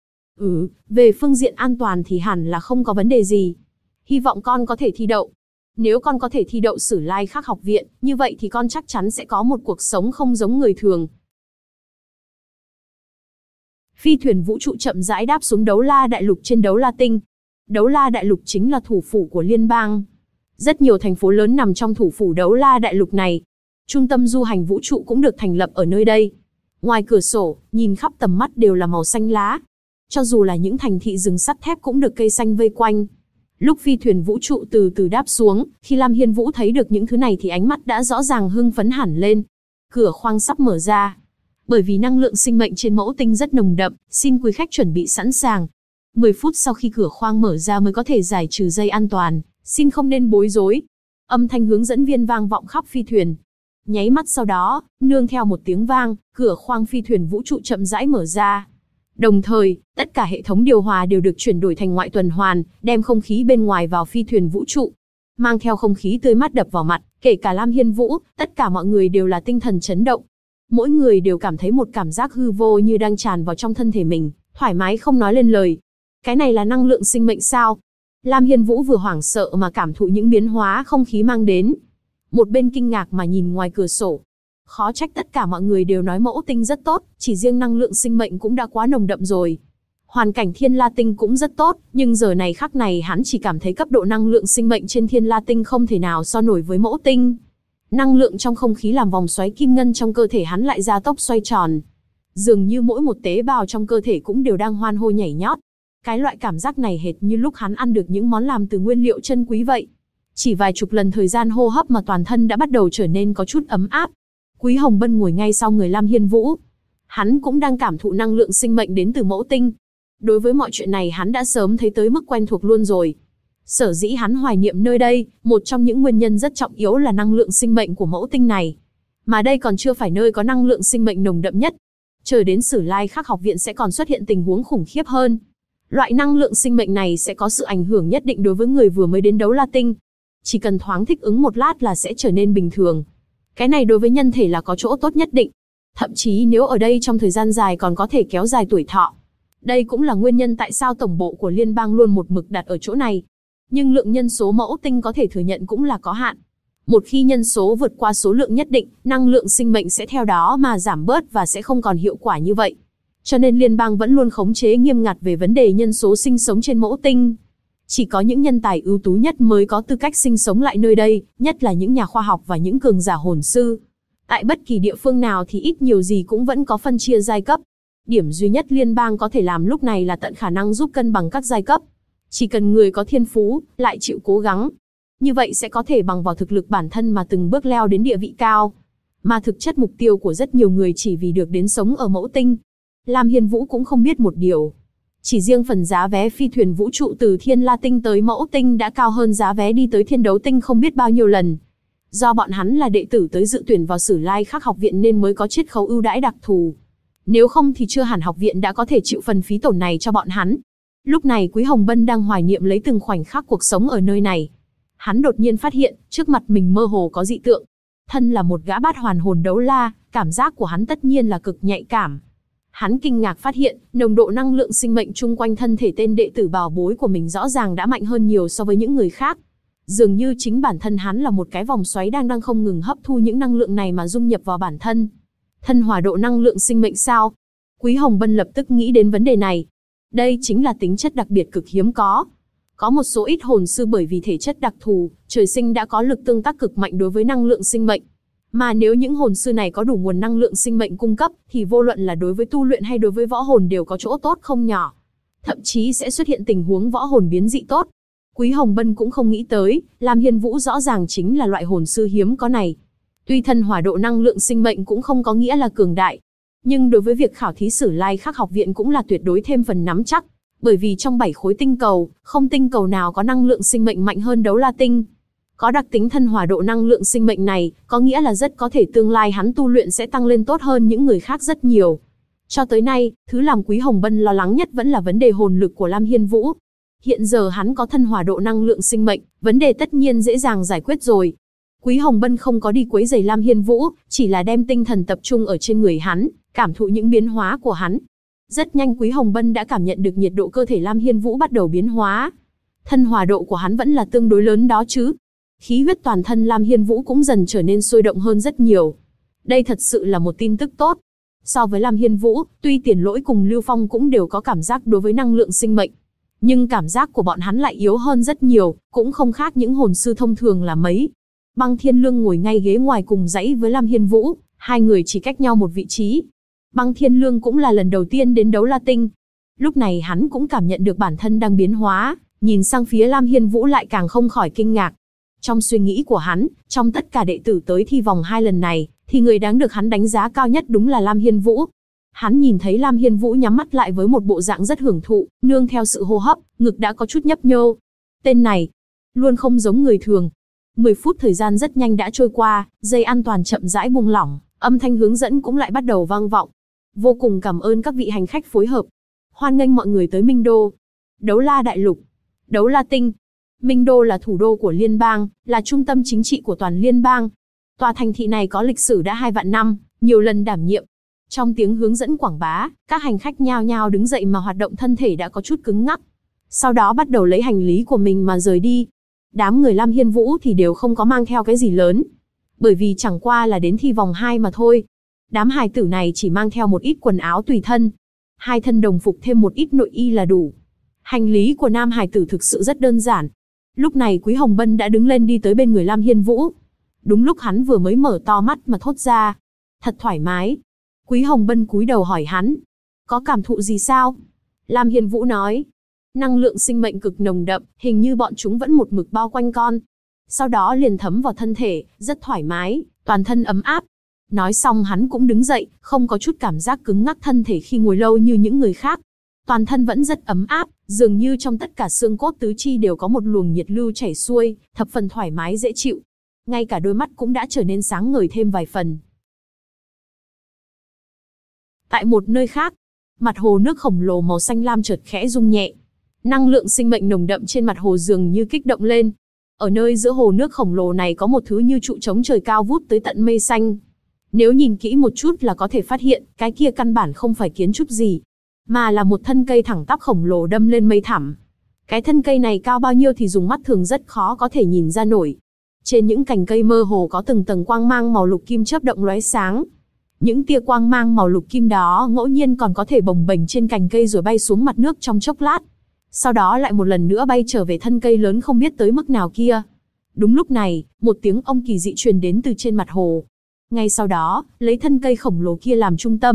Speaker 1: Về phương diện an toàn thì hẳn là không có vấn đề gì. Hy vọng con có thể thi đậu. Nếu con có thể thi đậu Sử Lai Khắc học viện, như vậy thì con chắc chắn sẽ có một cuộc sống không giống người thường. Phi thuyền vũ trụ chậm rãi đáp xuống Đấu La Đại Lục trên Đấu La Tinh. Đấu La Đại Lục chính là thủ phủ của liên bang. Rất nhiều thành phố lớn nằm trong thủ phủ Đấu La Đại Lục này. Trung tâm du hành vũ trụ cũng được thành lập ở nơi đây. Ngoài cửa sổ, nhìn khắp tầm mắt đều là màu xanh lá. Cho dù là những thành thị rừng sắt thép cũng được cây xanh vây quanh. Lúc phi thuyền vũ trụ từ từ đáp xuống, khi Lam Hiên Vũ thấy được những thứ này thì ánh mắt đã rõ ràng hưng phấn hẳn lên. Cửa khoang sắp mở ra. Bởi vì năng lượng sinh mệnh trên mẫu tinh rất nồng đậm, xin quý khách chuẩn bị sẵn sàng. 10 phút sau khi cửa khoang mở ra mới có thể giải trừ dây an toàn, xin không nên bối rối. Âm thanh hướng dẫn viên vang vọng khắp phi thuyền. Nháy mắt sau đó, nương theo một tiếng vang, cửa khoang phi thuyền vũ trụ chậm rãi mở ra. Đồng thời, tất cả hệ thống điều hòa đều được chuyển đổi thành ngoại tuần hoàn, đem không khí bên ngoài vào phi thuyền vũ trụ. Mang theo không khí tươi mát đập vào mặt, kể cả Lam Hiên Vũ, tất cả mọi người đều là tinh thần chấn động. Mỗi người đều cảm thấy một cảm giác hư vô như đang tràn vào trong thân thể mình, thoải mái không nói lên lời. Cái này là năng lượng sinh mệnh sao? Lam Hiên Vũ vừa hoảng sợ mà cảm thụ những biến hóa không khí mang đến. Một bên kinh ngạc mà nhìn ngoài cửa sổ. Khó trách tất cả mọi người đều nói mẫu tinh rất tốt, chỉ riêng năng lượng sinh mệnh cũng đã quá nồng đậm rồi. Hoàn cảnh Thiên La Tinh cũng rất tốt, nhưng giờ này khắc này hắn chỉ cảm thấy cấp độ năng lượng sinh mệnh trên Thiên La Tinh không thể nào so nổi với mẫu tinh. Năng lượng trong không khí làm vòng xoáy kim ngân trong cơ thể hắn lại gia tốc xoay tròn. Dường như mỗi một tế bào trong cơ thể cũng đều đang hoan hô nhảy nhót. Cái loại cảm giác này hệt như lúc hắn ăn được những món làm từ nguyên liệu chân quý vậy. Chỉ vài chục lần thời gian hô hấp mà toàn thân đã bắt đầu trở nên có chút ấm áp. Quý Hồng Bân ngồi ngay sau người Lam Hiên Vũ. Hắn cũng đang cảm thụ năng lượng sinh mệnh đến từ mẫu tinh. Đối với mọi chuyện này hắn đã sớm thấy tới mức quen thuộc luôn rồi. Sở dĩ hắn hoài niệm nơi đây, một trong những nguyên nhân rất trọng yếu là năng lượng sinh mệnh của mẫu tinh này. Mà đây còn chưa phải nơi có năng lượng sinh mệnh nồng đậm nhất. Chờ đến Sử Lai Khắc học viện sẽ còn xuất hiện tình huống khủng khiếp hơn. Loại năng lượng sinh mệnh này sẽ có sự ảnh hưởng nhất định đối với người vừa mới đến Đấu La Tinh. Chỉ cần thoáng thích ứng một lát là sẽ trở nên bình thường. Cái này đối với nhân thể là có chỗ tốt nhất định. Thậm chí nếu ở đây trong thời gian dài còn có thể kéo dài tuổi thọ. Đây cũng là nguyên nhân tại sao tổng bộ của liên bang luôn một mực đặt ở chỗ này. Nhưng lượng nhân số mẫu tinh có thể thừa nhận cũng là có hạn. Một khi nhân số vượt qua số lượng nhất định, năng lượng sinh mệnh sẽ theo đó mà giảm bớt và sẽ không còn hiệu quả như vậy. Cho nên liên bang vẫn luôn khống chế nghiêm ngặt về vấn đề nhân số sinh sống trên mẫu tinh. Chỉ có những nhân tài ưu tú nhất mới có tư cách sinh sống lại nơi đây, nhất là những nhà khoa học và những cường giả hồn sư. Tại bất kỳ địa phương nào thì ít nhiều gì cũng vẫn có phân chia giai cấp. Điểm duy nhất liên bang có thể làm lúc này là tận khả năng giúp cân bằng các giai cấp. Chỉ cần người có thiên phú, lại chịu cố gắng. Như vậy sẽ có thể bằng vào thực lực bản thân mà từng bước leo đến địa vị cao. Mà thực chất mục tiêu của rất nhiều người chỉ vì được đến sống ở Mẫu Tinh. Lam Hiên Vũ cũng không biết một điều. Chỉ riêng phần giá vé phi thuyền vũ trụ từ Thiên La Tinh tới Mẫu Tinh đã cao hơn giá vé đi tới Thiên Đấu Tinh không biết bao nhiêu lần. Do bọn hắn là đệ tử tới dự tuyển vào Sử Lai Khắc học viện nên mới có chiết khấu ưu đãi đặc thù. Nếu không thì chưa hẳn học viện đã có thể chịu phần phí tổn này cho bọn hắn. Lúc này Quý Hồng Bân đang hoài niệm lấy từng khoảnh khắc cuộc sống ở nơi này. Hắn đột nhiên phát hiện, trước mặt mình mơ hồ có dị tượng. Thân là một gã bát hoàn hồn đấu la, cảm giác của hắn tất nhiên là cực nhạy cảm. Hắn kinh ngạc phát hiện, nồng độ năng lượng sinh mệnh chung quanh thân thể tên đệ tử bảo bối của mình rõ ràng đã mạnh hơn nhiều so với những người khác. Dường như chính bản thân hắn là một cái vòng xoáy đang không ngừng hấp thu những năng lượng này mà dung nhập vào bản thân. Thân hòa độ năng lượng sinh mệnh sao? Quý Hồng Bân lập tức nghĩ đến vấn đề này. Đây chính là tính chất đặc biệt cực hiếm có. Có một số ít hồn sư bởi vì thể chất đặc thù, trời sinh đã có lực tương tác cực mạnh đối với năng lượng sinh mệnh. Mà nếu những hồn sư này có đủ nguồn năng lượng sinh mệnh cung cấp, thì vô luận là đối với tu luyện hay đối với võ hồn đều có chỗ tốt không nhỏ. Thậm chí sẽ xuất hiện tình huống võ hồn biến dị tốt. Quý Hồng Bân cũng không nghĩ tới, Lam Hiên Vũ rõ ràng chính là loại hồn sư hiếm có này. Tuy thân hỏa độ năng lượng sinh mệnh cũng không có nghĩa là cường đại, nhưng đối với việc khảo thí Sử Lai Khắc học viện cũng là tuyệt đối thêm phần nắm chắc, bởi vì trong 7 khối tinh cầu, không tinh cầu nào có năng lượng sinh mệnh mạnh hơn Đấu La Tinh. Có đặc tính thân hỏa độ năng lượng sinh mệnh này, có nghĩa là rất có thể tương lai hắn tu luyện sẽ tăng lên tốt hơn những người khác rất nhiều. Cho tới nay, thứ làm Quý Hồng Bân lo lắng nhất vẫn là vấn đề hồn lực của Lam Hiên Vũ. Hiện giờ hắn có thân hỏa độ năng lượng sinh mệnh, vấn đề tất nhiên dễ dàng giải quyết rồi. Quý Hồng Bân không có đi quấy rầy Lam Hiên Vũ, chỉ là đem tinh thần tập trung ở trên người hắn, cảm thụ những biến hóa của hắn. Rất nhanh Quý Hồng Bân đã cảm nhận được nhiệt độ cơ thể Lam Hiên Vũ bắt đầu biến hóa. Thân hỏa độ của hắn vẫn là tương đối lớn đó chứ. Khí huyết toàn thân Lam Hiên Vũ cũng dần trở nên sôi động hơn rất nhiều. Đây thật sự là một tin tức tốt. So với Lam Hiên Vũ, tuy Tiền Lỗi cùng Lưu Phong cũng đều có cảm giác đối với năng lượng sinh mệnh, nhưng cảm giác của bọn hắn lại yếu hơn rất nhiều, cũng không khác những hồn sư thông thường là mấy. Băng Thiên Lương ngồi ngay ghế ngoài cùng dãy với Lam Hiên Vũ, hai người chỉ cách nhau một vị trí. Băng Thiên Lương cũng là lần đầu tiên đến Đấu La Tinh. Lúc này hắn cũng cảm nhận được bản thân đang biến hóa, nhìn sang phía Lam Hiên Vũ lại càng không khỏi kinh ngạc. Trong suy nghĩ của hắn, trong tất cả đệ tử tới thi vòng 2 lần này, thì người đáng được hắn đánh giá cao nhất đúng là Lam Hiên Vũ. Hắn nhìn thấy Lam Hiên Vũ nhắm mắt lại với một bộ dạng rất hưởng thụ, nương theo sự hô hấp, ngực đã có chút nhấp nhô. Tên này, luôn không giống người thường. 10 phút thời gian rất nhanh đã trôi qua, dây an toàn chậm rãi buông lỏng, âm thanh hướng dẫn cũng lại bắt đầu vang vọng. Vô cùng cảm ơn các vị hành khách phối hợp. Hoan nghênh mọi người tới Minh Đô, Đấu La Đại Lục, Đấu La Tinh. Minh Đô là thủ đô của liên bang, là trung tâm chính trị của toàn liên bang. Tòa thành thị này có lịch sử đã 2 vạn năm, nhiều lần đảm nhiệm. Trong tiếng hướng dẫn quảng bá, các hành khách nhao nhao đứng dậy mà hoạt động thân thể đã có chút cứng ngắc. Sau đó bắt đầu lấy hành lý của mình mà rời đi. Đám người Lam Hiên Vũ thì đều không có mang theo cái gì lớn, bởi vì chẳng qua là đến thi vòng 2 mà thôi. Đám hài tử này chỉ mang theo một ít quần áo tùy thân, 2 thân đồng phục thêm một ít nội y là đủ. Hành lý của nam hài tử thực sự rất đơn giản. Lúc này Quý Hồng Bân đã đứng lên đi tới bên người Lam Hiên Vũ. Đúng lúc hắn vừa mới mở to mắt mà thốt ra, thật thoải mái. Quý Hồng Bân cúi đầu hỏi hắn, có cảm thụ gì sao? Lam Hiên Vũ nói, năng lượng sinh mệnh cực nồng đậm, hình như bọn chúng vẫn một mực bao quanh con. Sau đó liền thấm vào thân thể, rất thoải mái, toàn thân ấm áp. Nói xong hắn cũng đứng dậy, không có chút cảm giác cứng ngắc thân thể khi ngồi lâu như những người khác. Toàn thân vẫn rất ấm áp, dường như trong tất cả xương cốt tứ chi đều có một luồng nhiệt lưu chảy xuôi, thập phần thoải mái dễ chịu. Ngay cả đôi mắt cũng đã trở nên sáng ngời thêm vài phần. Tại một nơi khác, mặt hồ nước khổng lồ màu xanh lam chợt khẽ rung nhẹ. Năng lượng sinh mệnh nồng đậm trên mặt hồ dường như kích động lên. Ở nơi giữa hồ nước khổng lồ này có một thứ như trụ trống trời cao vút tới tận mây xanh. Nếu nhìn kỹ một chút là có thể phát hiện, cái kia căn bản không phải kiến trúc gì, mà là một thân cây thẳng tắp khổng lồ đâm lên mây thẳm. Cái thân cây này cao bao nhiêu thì dùng mắt thường rất khó có thể nhìn ra nổi. Trên những cành cây mơ hồ có từng tầng quang mang màu lục kim chớp động lóe sáng. Những tia quang mang màu lục kim đó ngẫu nhiên còn có thể bồng bềnh trên cành cây rồi bay xuống mặt nước trong chốc lát. Sau đó lại một lần nữa bay trở về thân cây lớn không biết tới mức nào kia. Đúng lúc này, một tiếng ong kỳ dị truyền đến từ trên mặt hồ. Ngay sau đó, lấy thân cây khổng lồ kia làm trung tâm,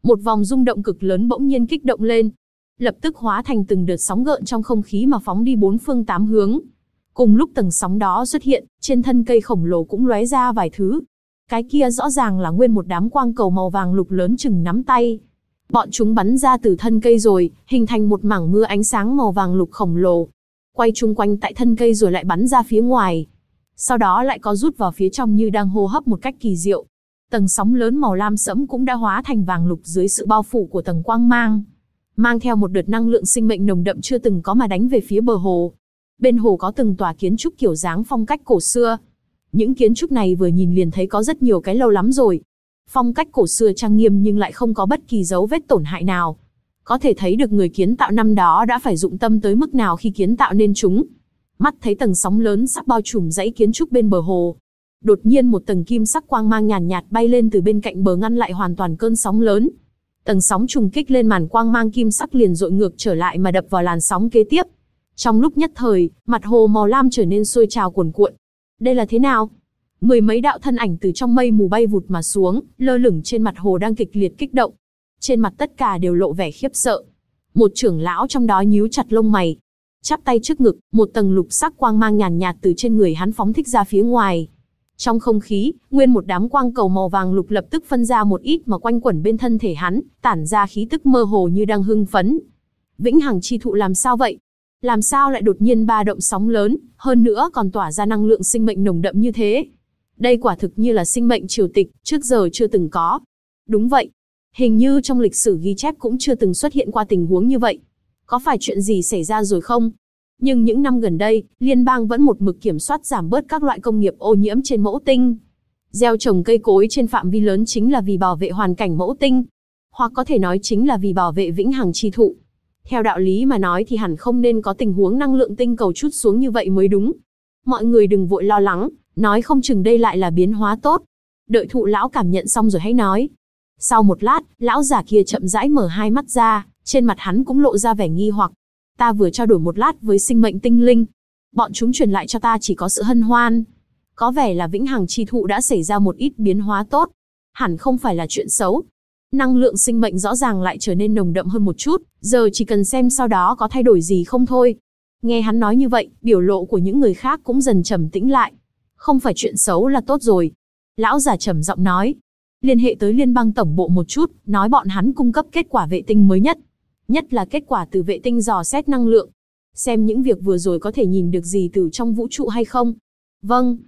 Speaker 1: Một vòng rung động cực lớn bỗng nhiên kích động lên, lập tức hóa thành từng đợt sóng gợn trong không khí mà phóng đi bốn phương tám hướng. Cùng lúc tầng sóng đó xuất hiện, trên thân cây khổng lồ cũng lóe ra vài thứ. Cái kia rõ ràng là nguyên một đám quang cầu màu vàng lục lớn chừng nắm tay. Bọn chúng bắn ra từ thân cây rồi, hình thành một mảng mưa ánh sáng màu vàng lục khổng lồ. Quay chung quanh tại thân cây rồi lại bắn ra phía ngoài. Sau đó lại có rút vào phía trong như đang hô hấp một cách kỳ diệu. Tầng sóng lớn màu lam sẫm cũng đã hóa thành vàng lục dưới sự bao phủ của tầng quang mang. Mang theo một đợt năng lượng sinh mệnh nồng đậm chưa từng có mà đánh về phía bờ hồ. Bên hồ có từng tòa kiến trúc kiểu dáng phong cách cổ xưa. Những kiến trúc này vừa nhìn liền thấy có rất nhiều cái lâu lắm rồi. Phong cách cổ xưa trang nghiêm nhưng lại không có bất kỳ dấu vết tổn hại nào. Có thể thấy được người kiến tạo năm đó đã phải dụng tâm tới mức nào khi kiến tạo nên chúng. Mắt thấy tầng sóng lớn sắp bao trùm dãy kiến trúc bên bờ hồ. Đột nhiên một tầng kim sắc quang mang nhàn nhạt bay lên từ bên cạnh bờ ngăn lại hoàn toàn cơn sóng lớn. Tầng sóng trùng kích lên màn quang mang kim sắc liền dội ngược trở lại mà đập vào làn sóng kế tiếp. Trong lúc nhất thời, mặt hồ màu lam trở nên sôi trào cuồn cuộn. Đây là thế nào? Mười mấy đạo thân ảnh từ trong mây mù bay vụt mà xuống, lơ lửng trên mặt hồ đang kịch liệt kích động. Trên mặt tất cả đều lộ vẻ khiếp sợ. Một trưởng lão trong đó nhíu chặt lông mày, chắp tay trước ngực, một tầng lục sắc quang mang nhàn nhạt từ trên người hắn phóng thích ra phía ngoài. Trong không khí, nguyên một đám quang cầu màu vàng lục lập tức phân ra một ít mà quanh quẩn bên thân thể hắn, tản ra khí tức mơ hồ như đang hưng phấn. Vĩnh hằng chi thụ làm sao vậy? Làm sao lại đột nhiên ba động sóng lớn, hơn nữa còn tỏa ra năng lượng sinh mệnh nồng đậm như thế? Đây quả thực như là sinh mệnh triều tịch, trước giờ chưa từng có. Đúng vậy. Hình như trong lịch sử ghi chép cũng chưa từng xuất hiện qua tình huống như vậy. Có phải chuyện gì xảy ra rồi không? Nhưng những năm gần đây, liên bang vẫn một mực kiểm soát giảm bớt các loại công nghiệp ô nhiễm trên mẫu tinh. Gieo trồng cây cối trên phạm vi lớn chính là vì bảo vệ hoàn cảnh mẫu tinh. Hoặc có thể nói chính là vì bảo vệ vĩnh hằng chi thụ. Theo đạo lý mà nói thì hẳn không nên có tình huống năng lượng tinh cầu trút xuống như vậy mới đúng. Mọi người đừng vội lo lắng, nói không chừng đây lại là biến hóa tốt. Đợi thụ lão cảm nhận xong rồi hãy nói. Sau một lát, lão già kia chậm rãi mở hai mắt ra, trên mặt hắn cũng lộ ra vẻ nghi hoặc. Ta vừa trao đổi một lát với sinh mệnh tinh linh. Bọn chúng truyền lại cho ta chỉ có sự hân hoan. Có vẻ là vĩnh hằng chi thụ đã xảy ra một ít biến hóa tốt. Hẳn không phải là chuyện xấu. Năng lượng sinh mệnh rõ ràng lại trở nên nồng đậm hơn một chút, giờ chỉ cần xem sau đó có thay đổi gì không thôi. Nghe hắn nói như vậy, biểu lộ của những người khác cũng dần trầm tĩnh lại. Không phải chuyện xấu là tốt rồi. Lão già trầm giọng nói. Liên hệ tới liên bang tổng bộ một chút, nói bọn hắn cung cấp kết quả vệ tinh mới nhất. Nhất là kết quả từ vệ tinh dò xét năng lượng. Xem những việc vừa rồi có thể nhìn được gì từ trong vũ trụ hay không. Vâng.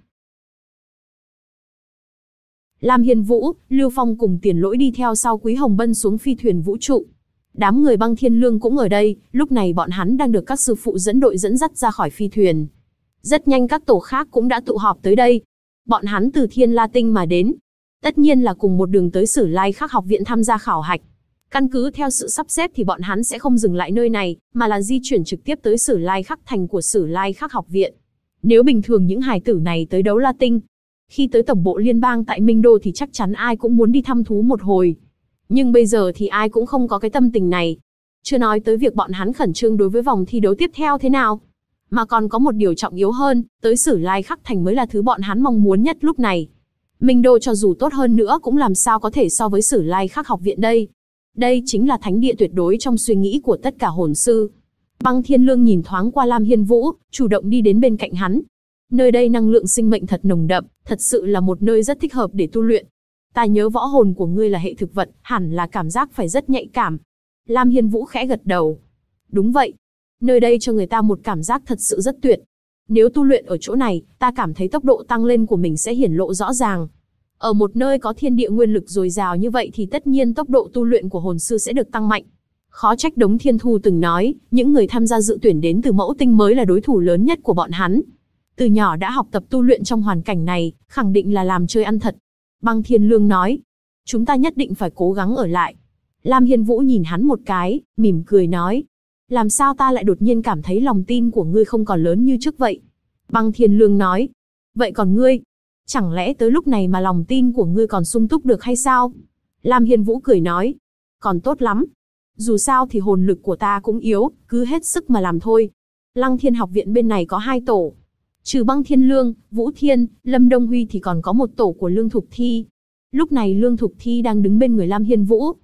Speaker 1: Lam Hiên Vũ, Lưu Phong cùng Tiền Lỗi đi theo sau Quý Hồng Bân xuống phi thuyền vũ trụ. Đám người Băng Thiên Lương cũng ở đây, lúc này bọn hắn đang được các sư phụ dẫn đội dẫn dắt ra khỏi phi thuyền. Rất nhanh các tổ khác cũng đã tụ họp tới đây. Bọn hắn từ Thiên La Tinh mà đến. Tất nhiên là cùng một đường tới Sử Lai Khắc học viện tham gia khảo hạch. Căn cứ theo sự sắp xếp thì bọn hắn sẽ không dừng lại nơi này, mà là di chuyển trực tiếp tới Sử Lai Khắc thành của Sử Lai Khắc học viện. Nếu bình thường những hài tử này tới Đấu La Tinh, khi tới tổng bộ liên bang tại Minh Đô thì chắc chắn ai cũng muốn đi thăm thú một hồi. Nhưng bây giờ thì ai cũng không có cái tâm tình này. Chưa nói tới việc bọn hắn khẩn trương đối với vòng thi đấu tiếp theo thế nào. Mà còn có một điều trọng yếu hơn, tới Sử Lai Khắc thành mới là thứ bọn hắn mong muốn nhất lúc này. Minh Đô cho dù tốt hơn nữa cũng làm sao có thể so với Sử Lai Khắc học viện đây. Đây chính là thánh địa tuyệt đối trong suy nghĩ của tất cả hồn sư. Băng Thiên Lương nhìn thoáng qua Lam Hiên Vũ, chủ động đi đến bên cạnh hắn. Nơi đây năng lượng sinh mệnh thật nồng đậm, thật sự là một nơi rất thích hợp để tu luyện. Ta nhớ võ hồn của ngươi là hệ thực vật, hẳn là cảm giác phải rất nhạy cảm. Lam Hiên Vũ khẽ gật đầu. Đúng vậy. Nơi đây cho người ta một cảm giác thật sự rất tuyệt. Nếu tu luyện ở chỗ này, ta cảm thấy tốc độ tăng lên của mình sẽ hiển lộ rõ ràng. Ở một nơi có thiên địa nguyên lực dồi dào như vậy thì tất nhiên tốc độ tu luyện của hồn sư sẽ được tăng mạnh. Khó trách Đống Thiên Thu từng nói, những người tham gia dự tuyển đến từ mẫu tinh mới là đối thủ lớn nhất của bọn hắn. Từ nhỏ đã học tập tu luyện trong hoàn cảnh này, khẳng định là làm chơi ăn thật. Băng Thiên Lương nói, chúng ta nhất định phải cố gắng ở lại. Lam Hiên Vũ nhìn hắn một cái, mỉm cười nói, làm sao ta lại đột nhiên cảm thấy lòng tin của ngươi không còn lớn như trước vậy? Băng Thiên Lương nói, vậy còn ngươi? Chẳng lẽ tới lúc này mà lòng tin của ngươi còn sung túc được hay sao? Lam Hiên Vũ cười nói, còn tốt lắm. Dù sao thì hồn lực của ta cũng yếu, cứ hết sức mà làm thôi. Lăng Thiên học viện bên này có 2 tổ. Trừ Băng Thiên Lương, Vũ Thiên, Lâm Đông Huy thì còn có một tổ của Lương Thục Thi. Lúc này Lương Thục Thi đang đứng bên người Lam Hiên Vũ.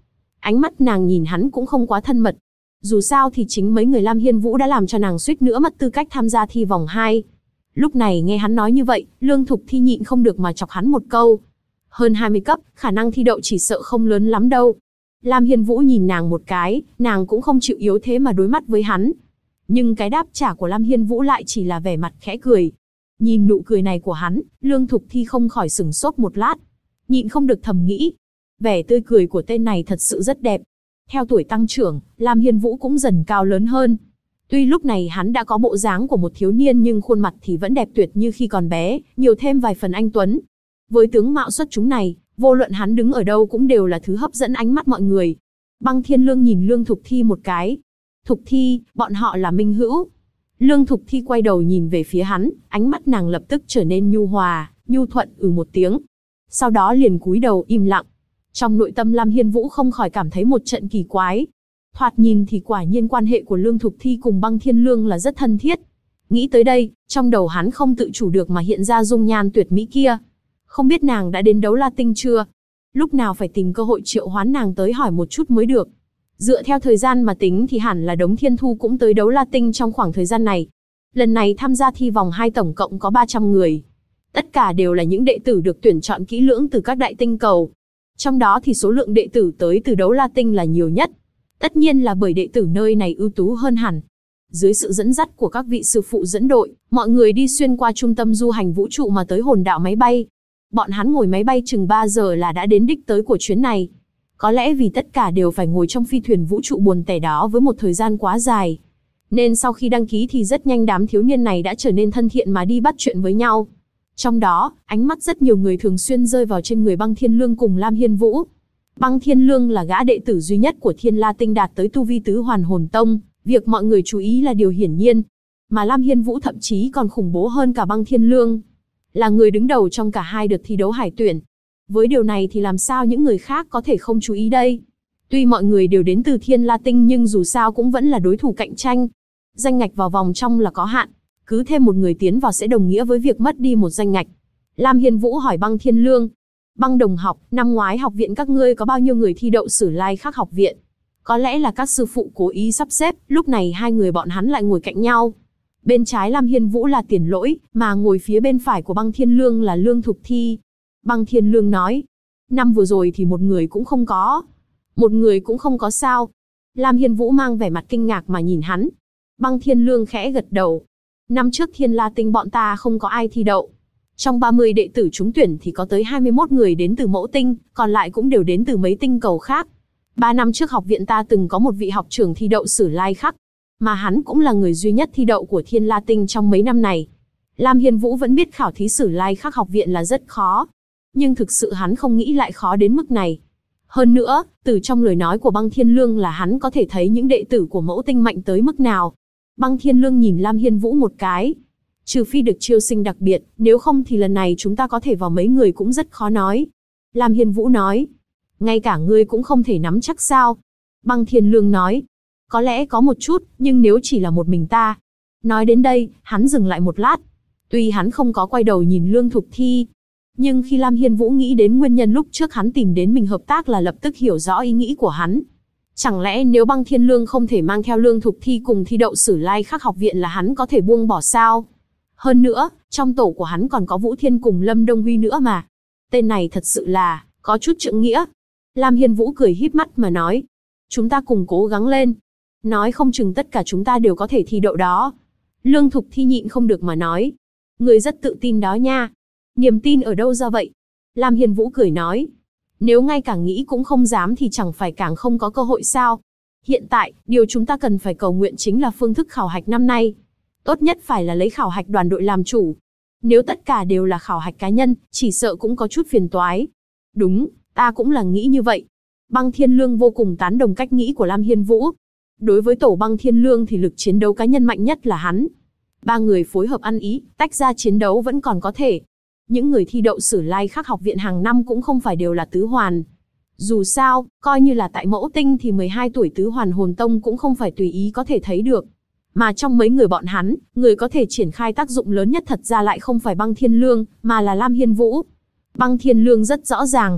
Speaker 1: Ánh mắt nàng nhìn hắn cũng không quá thân mật. Dù sao thì chính mấy người Lam Hiên Vũ đã làm cho nàng suýt nữa mất tư cách tham gia thi vòng 2. Lúc này nghe hắn nói như vậy, Lương Thục Thi nhịn không được mà chọc hắn một câu. Hơn 20 cấp, khả năng thi đậu chỉ sợ không lớn lắm đâu. Lam Hiên Vũ nhìn nàng một cái, nàng cũng không chịu yếu thế mà đối mắt với hắn. Nhưng cái đáp trả của Lam Hiên Vũ lại chỉ là vẻ mặt khẽ cười. Nhìn nụ cười này của hắn, Lương Thục Thi không khỏi sửng sốt một lát. Nhịn không được thầm nghĩ. Vẻ tươi cười của tên này thật sự rất đẹp. Theo tuổi tăng trưởng, Lam Hiên Vũ cũng dần cao lớn hơn. Tuy lúc này hắn đã có bộ dáng của một thiếu niên nhưng khuôn mặt thì vẫn đẹp tuyệt như khi còn bé, nhiều thêm vài phần anh tuấn. Với tướng mạo xuất chúng này, vô luận hắn đứng ở đâu cũng đều là thứ hấp dẫn ánh mắt mọi người. Băng Thiên Lương nhìn Lương Thục Thi một cái. Thục Thi, bọn họ là minh hữu. Lương Thục Thi quay đầu nhìn về phía hắn, ánh mắt nàng lập tức trở nên nhu hòa, nhu thuận một tiếng. Sau đó liền cúi đầu im lặng. Trong nội tâm Lam Hiên Vũ không khỏi cảm thấy một trận kỳ quái. Thoạt nhìn thì quả nhiên quan hệ của Lương Thục Thi cùng Băng Thiên Lương là rất thân thiết. Nghĩ tới đây, trong đầu hắn không tự chủ được mà hiện ra dung nhan tuyệt mỹ kia. Không biết nàng đã đến Đấu La Tinh chưa? Lúc nào phải tìm cơ hội triệu hoán nàng tới hỏi một chút mới được. Dựa theo thời gian mà tính thì hẳn là Đống Thiên Thu cũng tới Đấu La Tinh trong khoảng thời gian này. Lần này tham gia thi vòng 2 tổng cộng có 300 người. Tất cả đều là những đệ tử được tuyển chọn kỹ lưỡng từ các đại tinh cầu. Trong đó thì số lượng đệ tử tới từ Đấu La Tinh là nhiều nhất. Tất nhiên là bởi đệ tử nơi này ưu tú hơn hẳn. Dưới sự dẫn dắt của các vị sư phụ dẫn đội, mọi người đi xuyên qua trung tâm du hành vũ trụ mà tới hồn đạo máy bay. Bọn hắn ngồi máy bay chừng 3 giờ là đã đến đích tới của chuyến này. Có lẽ vì tất cả đều phải ngồi trong phi thuyền vũ trụ buồn tẻ đó với một thời gian quá dài. Nên sau khi đăng ký thì rất nhanh đám thiếu niên này đã trở nên thân thiện mà đi bắt chuyện với nhau. Trong đó, ánh mắt rất nhiều người thường xuyên rơi vào trên người Băng Thiên Lương cùng Lam Hiên Vũ. Băng Thiên Lương là gã đệ tử duy nhất của Thiên La Tinh đạt tới tu vi tứ hoàn hồn tông, việc mọi người chú ý là điều hiển nhiên. Mà Lam Hiên Vũ thậm chí còn khủng bố hơn cả Băng Thiên Lương. Là người đứng đầu trong cả hai đợt thi đấu hải tuyển. Với điều này thì làm sao những người khác có thể không chú ý đây? Tuy mọi người đều đến từ Thiên La Tinh nhưng dù sao cũng vẫn là đối thủ cạnh tranh. Danh ngạch vào vòng trong là có hạn. Cứ thêm một người tiến vào sẽ đồng nghĩa với việc mất đi một danh ngạch. Lam Hiên Vũ hỏi Băng Thiên Lương. Băng đồng học, năm ngoái học viện các ngươi có bao nhiêu người thi đậu Sử Lai Khắc học viện? Có lẽ là các sư phụ cố ý sắp xếp, lúc này hai người bọn hắn lại ngồi cạnh nhau. Bên trái Lam Hiên Vũ là Tiền Lỗi, mà ngồi phía bên phải của Băng Thiên Lương là Lương Thục Thi. Băng Thiên Lương nói. Năm vừa rồi thì một người cũng không có. Một người cũng không có sao? Lam Hiên Vũ mang vẻ mặt kinh ngạc mà nhìn hắn. Băng Thiên Lương khẽ gật đầu. Năm trước Thiên La Tinh bọn ta không có ai thi đậu. Trong 30 đệ tử trúng tuyển thì có tới 21 người đến từ Mẫu Tinh, còn lại cũng đều đến từ mấy tinh cầu khác. 3 năm trước học viện ta từng có một vị học trưởng thi đậu Sử Lai Khắc, mà hắn cũng là người duy nhất thi đậu của Thiên La Tinh trong mấy năm này. Lam Hiên Vũ vẫn biết khảo thí Sử Lai Khắc học viện là rất khó, nhưng thực sự hắn không nghĩ lại khó đến mức này. Hơn nữa, từ trong lời nói của Băng Thiên Lương là hắn có thể thấy những đệ tử của Mẫu Tinh mạnh tới mức nào. Băng Thiên Lương nhìn Lam Hiên Vũ một cái. Trừ phi được chiêu sinh đặc biệt, nếu không thì lần này chúng ta có thể vào mấy người cũng rất khó nói. Lam Hiên Vũ nói. Ngay cả ngươi cũng không thể nắm chắc sao? Băng Thiên Lương nói. Có lẽ có một chút, nhưng nếu chỉ là một mình ta. Nói đến đây, hắn dừng lại một lát. Tuy hắn không có quay đầu nhìn Lương Thục Thi, nhưng khi Lam Hiên Vũ nghĩ đến nguyên nhân lúc trước hắn tìm đến mình hợp tác là lập tức hiểu rõ ý nghĩ của hắn. Chẳng lẽ nếu Băng Thiên Lương không thể mang theo Lương Thục Thi cùng thi đậu Sử Lai Khắc học viện là hắn có thể buông bỏ sao? Hơn nữa, trong tổ của hắn còn có Vũ Thiên cùng Lâm Đông Huy nữa mà. Tên này thật sự là có chút trượng nghĩa. Lam Hiên Vũ cười híp mắt mà nói. Chúng ta cùng cố gắng lên. Nói không chừng tất cả chúng ta đều có thể thi đậu đó. Lương Thục Thi nhịn không được mà nói. Người rất tự tin đó nha. Niềm tin ở đâu ra vậy? Lam Hiên Vũ cười nói. Nếu ngay cả nghĩ cũng không dám thì chẳng phải càng không có cơ hội sao? Hiện tại, điều chúng ta cần phải cầu nguyện chính là phương thức khảo hạch năm nay. Tốt nhất phải là lấy khảo hạch đoàn đội làm chủ. Nếu tất cả đều là khảo hạch cá nhân, chỉ sợ cũng có chút phiền toái. Đúng, ta cũng là nghĩ như vậy. Băng Thiên Lương vô cùng tán đồng cách nghĩ của Lam Hiên Vũ. Đối với tổ Băng Thiên Lương thì lực chiến đấu cá nhân mạnh nhất là hắn. 3 người phối hợp ăn ý, tách ra chiến đấu vẫn còn có thể. Những người thi đậu Sử Lai Khắc học viện hàng năm cũng không phải đều là tứ hoàn. Dù sao, coi như là tại Mẫu Tinh thì 12 tuổi tứ hoàn hồn tông cũng không phải tùy ý có thể thấy được. Mà trong mấy người bọn hắn, người có thể triển khai tác dụng lớn nhất thật ra lại không phải Băng Thiên Lương, mà là Lam Hiên Vũ. Băng Thiên Lương rất rõ ràng.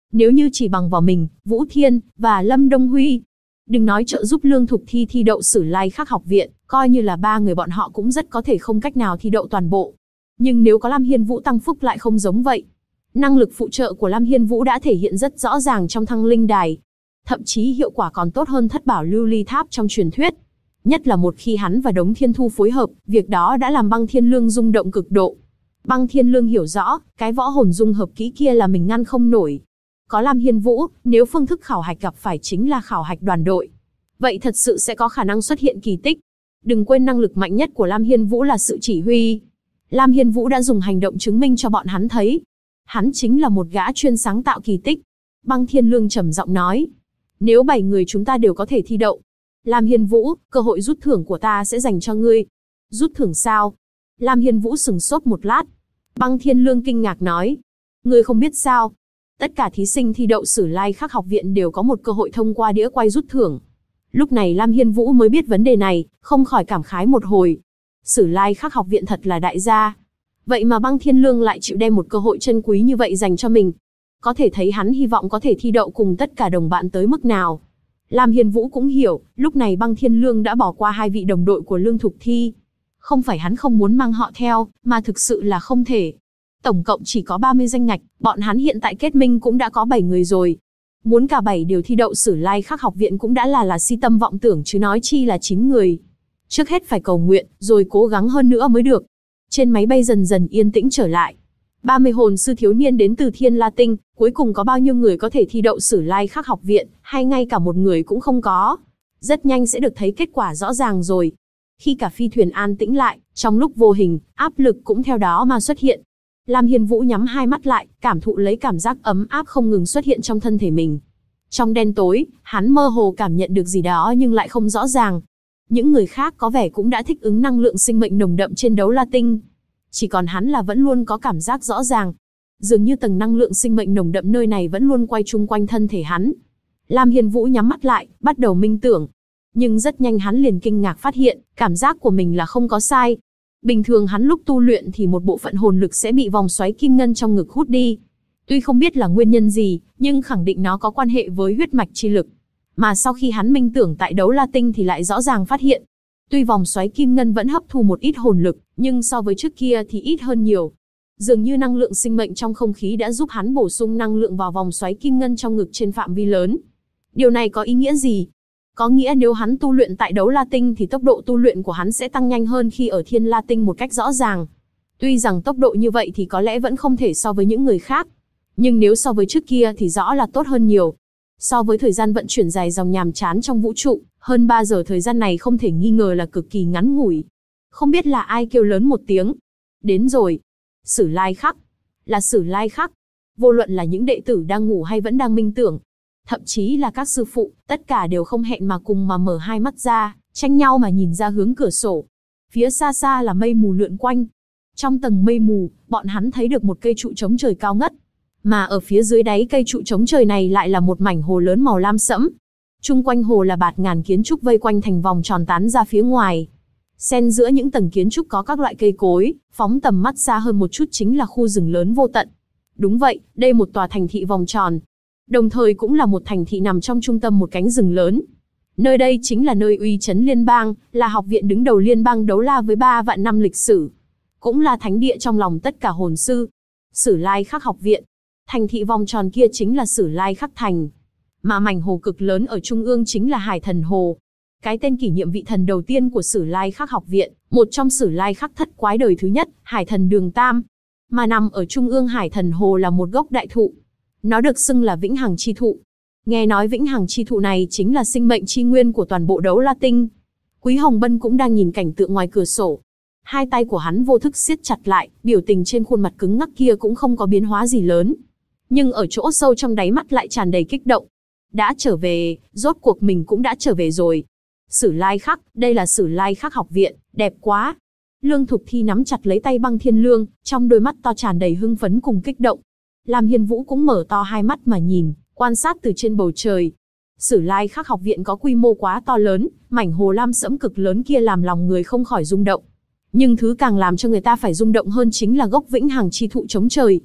Speaker 1: Nếu như chỉ bằng vào mình, Vũ Thiên, và Lâm Đông Huy, đừng nói trợ giúp Lương Thục Thi thi đậu Sử Lai Khắc học viện, coi như là ba người bọn họ cũng rất có thể không cách nào thi đậu toàn bộ. Nhưng nếu có Lam Hiên Vũ tăng phúc lại không giống vậy. Năng lực phụ trợ của Lam Hiên Vũ đã thể hiện rất rõ ràng trong Thăng Linh Đài. Thậm chí hiệu quả còn tốt hơn Thất Bảo Lưu Ly Tháp trong truyền thuyết. Nhất là một khi hắn và Đống Thiên Thu phối hợp, việc đó đã làm Băng Thiên Lương rung động cực độ. Băng Thiên Lương hiểu rõ, cái võ hồn dung hợp kỹ kia là mình ngăn không nổi. Có Lam Hiên Vũ, nếu phương thức khảo hạch gặp phải chính là khảo hạch đoàn đội, vậy thật sự sẽ có khả năng xuất hiện kỳ tích. Đừng quên năng lực mạnh nhất của Lam Hiên Vũ là sự chỉ huy. Lam Hiên Vũ đã dùng hành động chứng minh cho bọn hắn thấy. Hắn chính là một gã chuyên sáng tạo kỳ tích. Băng Thiên Lương trầm giọng nói. Nếu 7 người chúng ta đều có thể thi đậu, Lam Hiên Vũ, cơ hội rút thưởng của ta sẽ dành cho ngươi. Rút thưởng sao? Lam Hiên Vũ sừng sốt một lát. Băng Thiên Lương kinh ngạc nói. Ngươi không biết sao? Tất cả thí sinh thi đậu Sử Lai Khắc học viện đều có một cơ hội thông qua đĩa quay rút thưởng. Lúc này Lam Hiên Vũ mới biết vấn đề này, không khỏi cảm khái một hồi. Sử Lai Khắc học viện thật là đại gia. Vậy mà Băng Thiên Lương lại chịu đem một cơ hội chân quý như vậy dành cho mình. Có thể thấy hắn hy vọng có thể thi đậu cùng tất cả đồng bạn tới mức nào. Lam Hiên Vũ cũng hiểu, lúc này Băng Thiên Lương đã bỏ qua 2 vị đồng đội của Lương Thục Thi. Không phải hắn không muốn mang họ theo, mà thực sự là không thể. Tổng cộng chỉ có 30 danh ngạch, bọn hắn hiện tại kết minh cũng đã có 7 người rồi. Muốn cả 7 đều thi đậu Sử Lai Khắc học viện cũng đã là si tâm vọng tưởng chứ nói chi là 9 người. Trước hết phải cầu nguyện, rồi cố gắng hơn nữa mới được. Trên máy bay dần dần yên tĩnh trở lại. 30 hồn sư thiếu niên đến từ Thiên La Tinh, cuối cùng có bao nhiêu người có thể thi đậu Sử Lai Khắc học viện, hay ngay cả một người cũng không có. Rất nhanh sẽ được thấy kết quả rõ ràng rồi. Khi cả phi thuyền an tĩnh lại, trong lúc vô hình, áp lực cũng theo đó mà xuất hiện. Lam Hiên Vũ nhắm hai mắt lại, cảm thụ lấy cảm giác ấm áp không ngừng xuất hiện trong thân thể mình. Trong đen tối, hắn mơ hồ cảm nhận được gì đó nhưng lại không rõ ràng. Những người khác có vẻ cũng đã thích ứng năng lượng sinh mệnh nồng đậm trên Đấu La Tinh. Chỉ còn hắn là vẫn luôn có cảm giác rõ ràng. Dường như tầng năng lượng sinh mệnh nồng đậm nơi này vẫn luôn quay chung quanh thân thể hắn. Lam Hiên Vũ nhắm mắt lại, bắt đầu minh tưởng. Nhưng rất nhanh hắn liền kinh ngạc phát hiện, cảm giác của mình là không có sai. Bình thường hắn lúc tu luyện thì một bộ phận hồn lực sẽ bị vòng xoáy kim ngân trong ngực hút đi. Tuy không biết là nguyên nhân gì, nhưng khẳng định nó có quan hệ với huyết mạch chi lực. Mà sau khi hắn minh tưởng tại Đấu La Tinh thì lại rõ ràng phát hiện. Tuy vòng xoáy kim ngân vẫn hấp thu một ít hồn lực, nhưng so với trước kia thì ít hơn nhiều. Dường như năng lượng sinh mệnh trong không khí đã giúp hắn bổ sung năng lượng vào vòng xoáy kim ngân trong ngực trên phạm vi lớn. Điều này có ý nghĩa gì? Có nghĩa nếu hắn tu luyện tại Đấu La Tinh thì tốc độ tu luyện của hắn sẽ tăng nhanh hơn khi ở Thiên La Tinh một cách rõ ràng. Tuy rằng tốc độ như vậy thì có lẽ vẫn không thể so với những người khác. Nhưng nếu so với trước kia thì rõ là tốt hơn nhiều. So với thời gian vận chuyển dài dòng nhàm chán trong vũ trụ, hơn 3 giờ thời gian này không thể nghi ngờ là cực kỳ ngắn ngủi. Không biết là ai kêu lớn một tiếng. Đến rồi. Sử Lai Khắc. Là Sử Lai Khắc. Vô luận là những đệ tử đang ngủ hay vẫn đang minh tưởng. Thậm chí là các sư phụ, tất cả đều không hẹn mà cùng mà mở hai mắt ra, tranh nhau mà nhìn ra hướng cửa sổ. Phía xa xa là mây mù lượn quanh. Trong tầng mây mù, bọn hắn thấy được một cây trụ chống trời cao ngất. Mà ở phía dưới đáy cây trụ chống trời này lại là một mảnh hồ lớn màu lam sẫm. Chung quanh hồ là bạt ngàn kiến trúc vây quanh thành vòng tròn tán ra phía ngoài. Xen giữa những tầng kiến trúc có các loại cây cối, phóng tầm mắt xa hơn một chút chính là khu rừng lớn vô tận. Đúng vậy, đây một tòa thành thị vòng tròn. Đồng thời cũng là một thành thị nằm trong trung tâm một cánh rừng lớn. Nơi đây chính là nơi uy chấn liên bang, là học viện đứng đầu liên bang Đấu La với 3 vạn năm lịch sử. Cũng là thánh địa trong lòng tất cả hồn sư. Sử Lai Khắc học viện. Thành thị vòng tròn kia chính là Sử Lai Khắc thành. Mà mảnh hồ cực lớn ở trung ương chính là Hải Thần Hồ. Cái tên kỷ niệm vị thần đầu tiên của Sử Lai Khắc học viện, một trong Sử Lai Khắc thất quái đời thứ nhất, Hải Thần Đường Tam. Mà nằm ở trung ương Hải Thần Hồ là một gốc đại thụ. Nó được xưng là Vĩnh Hằng Chi Thụ. Nghe nói Vĩnh Hằng Chi Thụ này chính là sinh mệnh chi nguyên của toàn bộ Đấu La Tinh. Quý Hồng Bân cũng đang nhìn cảnh tượng ngoài cửa sổ. Hai tay của hắn vô thức siết chặt lại, biểu tình trên khuôn mặt cứng ngắc kia cũng không có biến hóa gì lớn. Nhưng ở chỗ sâu trong đáy mắt lại tràn đầy kích động. Đã trở về, rốt cuộc mình cũng đã trở về rồi. Sử Lai Khắc, đây là Sử Lai Khắc học viện, đẹp quá. Lương Thục Thi nắm chặt lấy tay Băng Thiên Lương, trong đôi mắt to tràn đầy hưng phấn cùng kích động. Lam Hiên Vũ cũng mở to hai mắt mà nhìn, quan sát từ trên bầu trời. Sử Lai Khắc học viện có quy mô quá to lớn, mảnh hồ lam sẫm cực lớn kia làm lòng người không khỏi rung động. Nhưng thứ càng làm cho người ta phải rung động hơn chính là gốc Vĩnh Hằng Chi Thụ chống trời.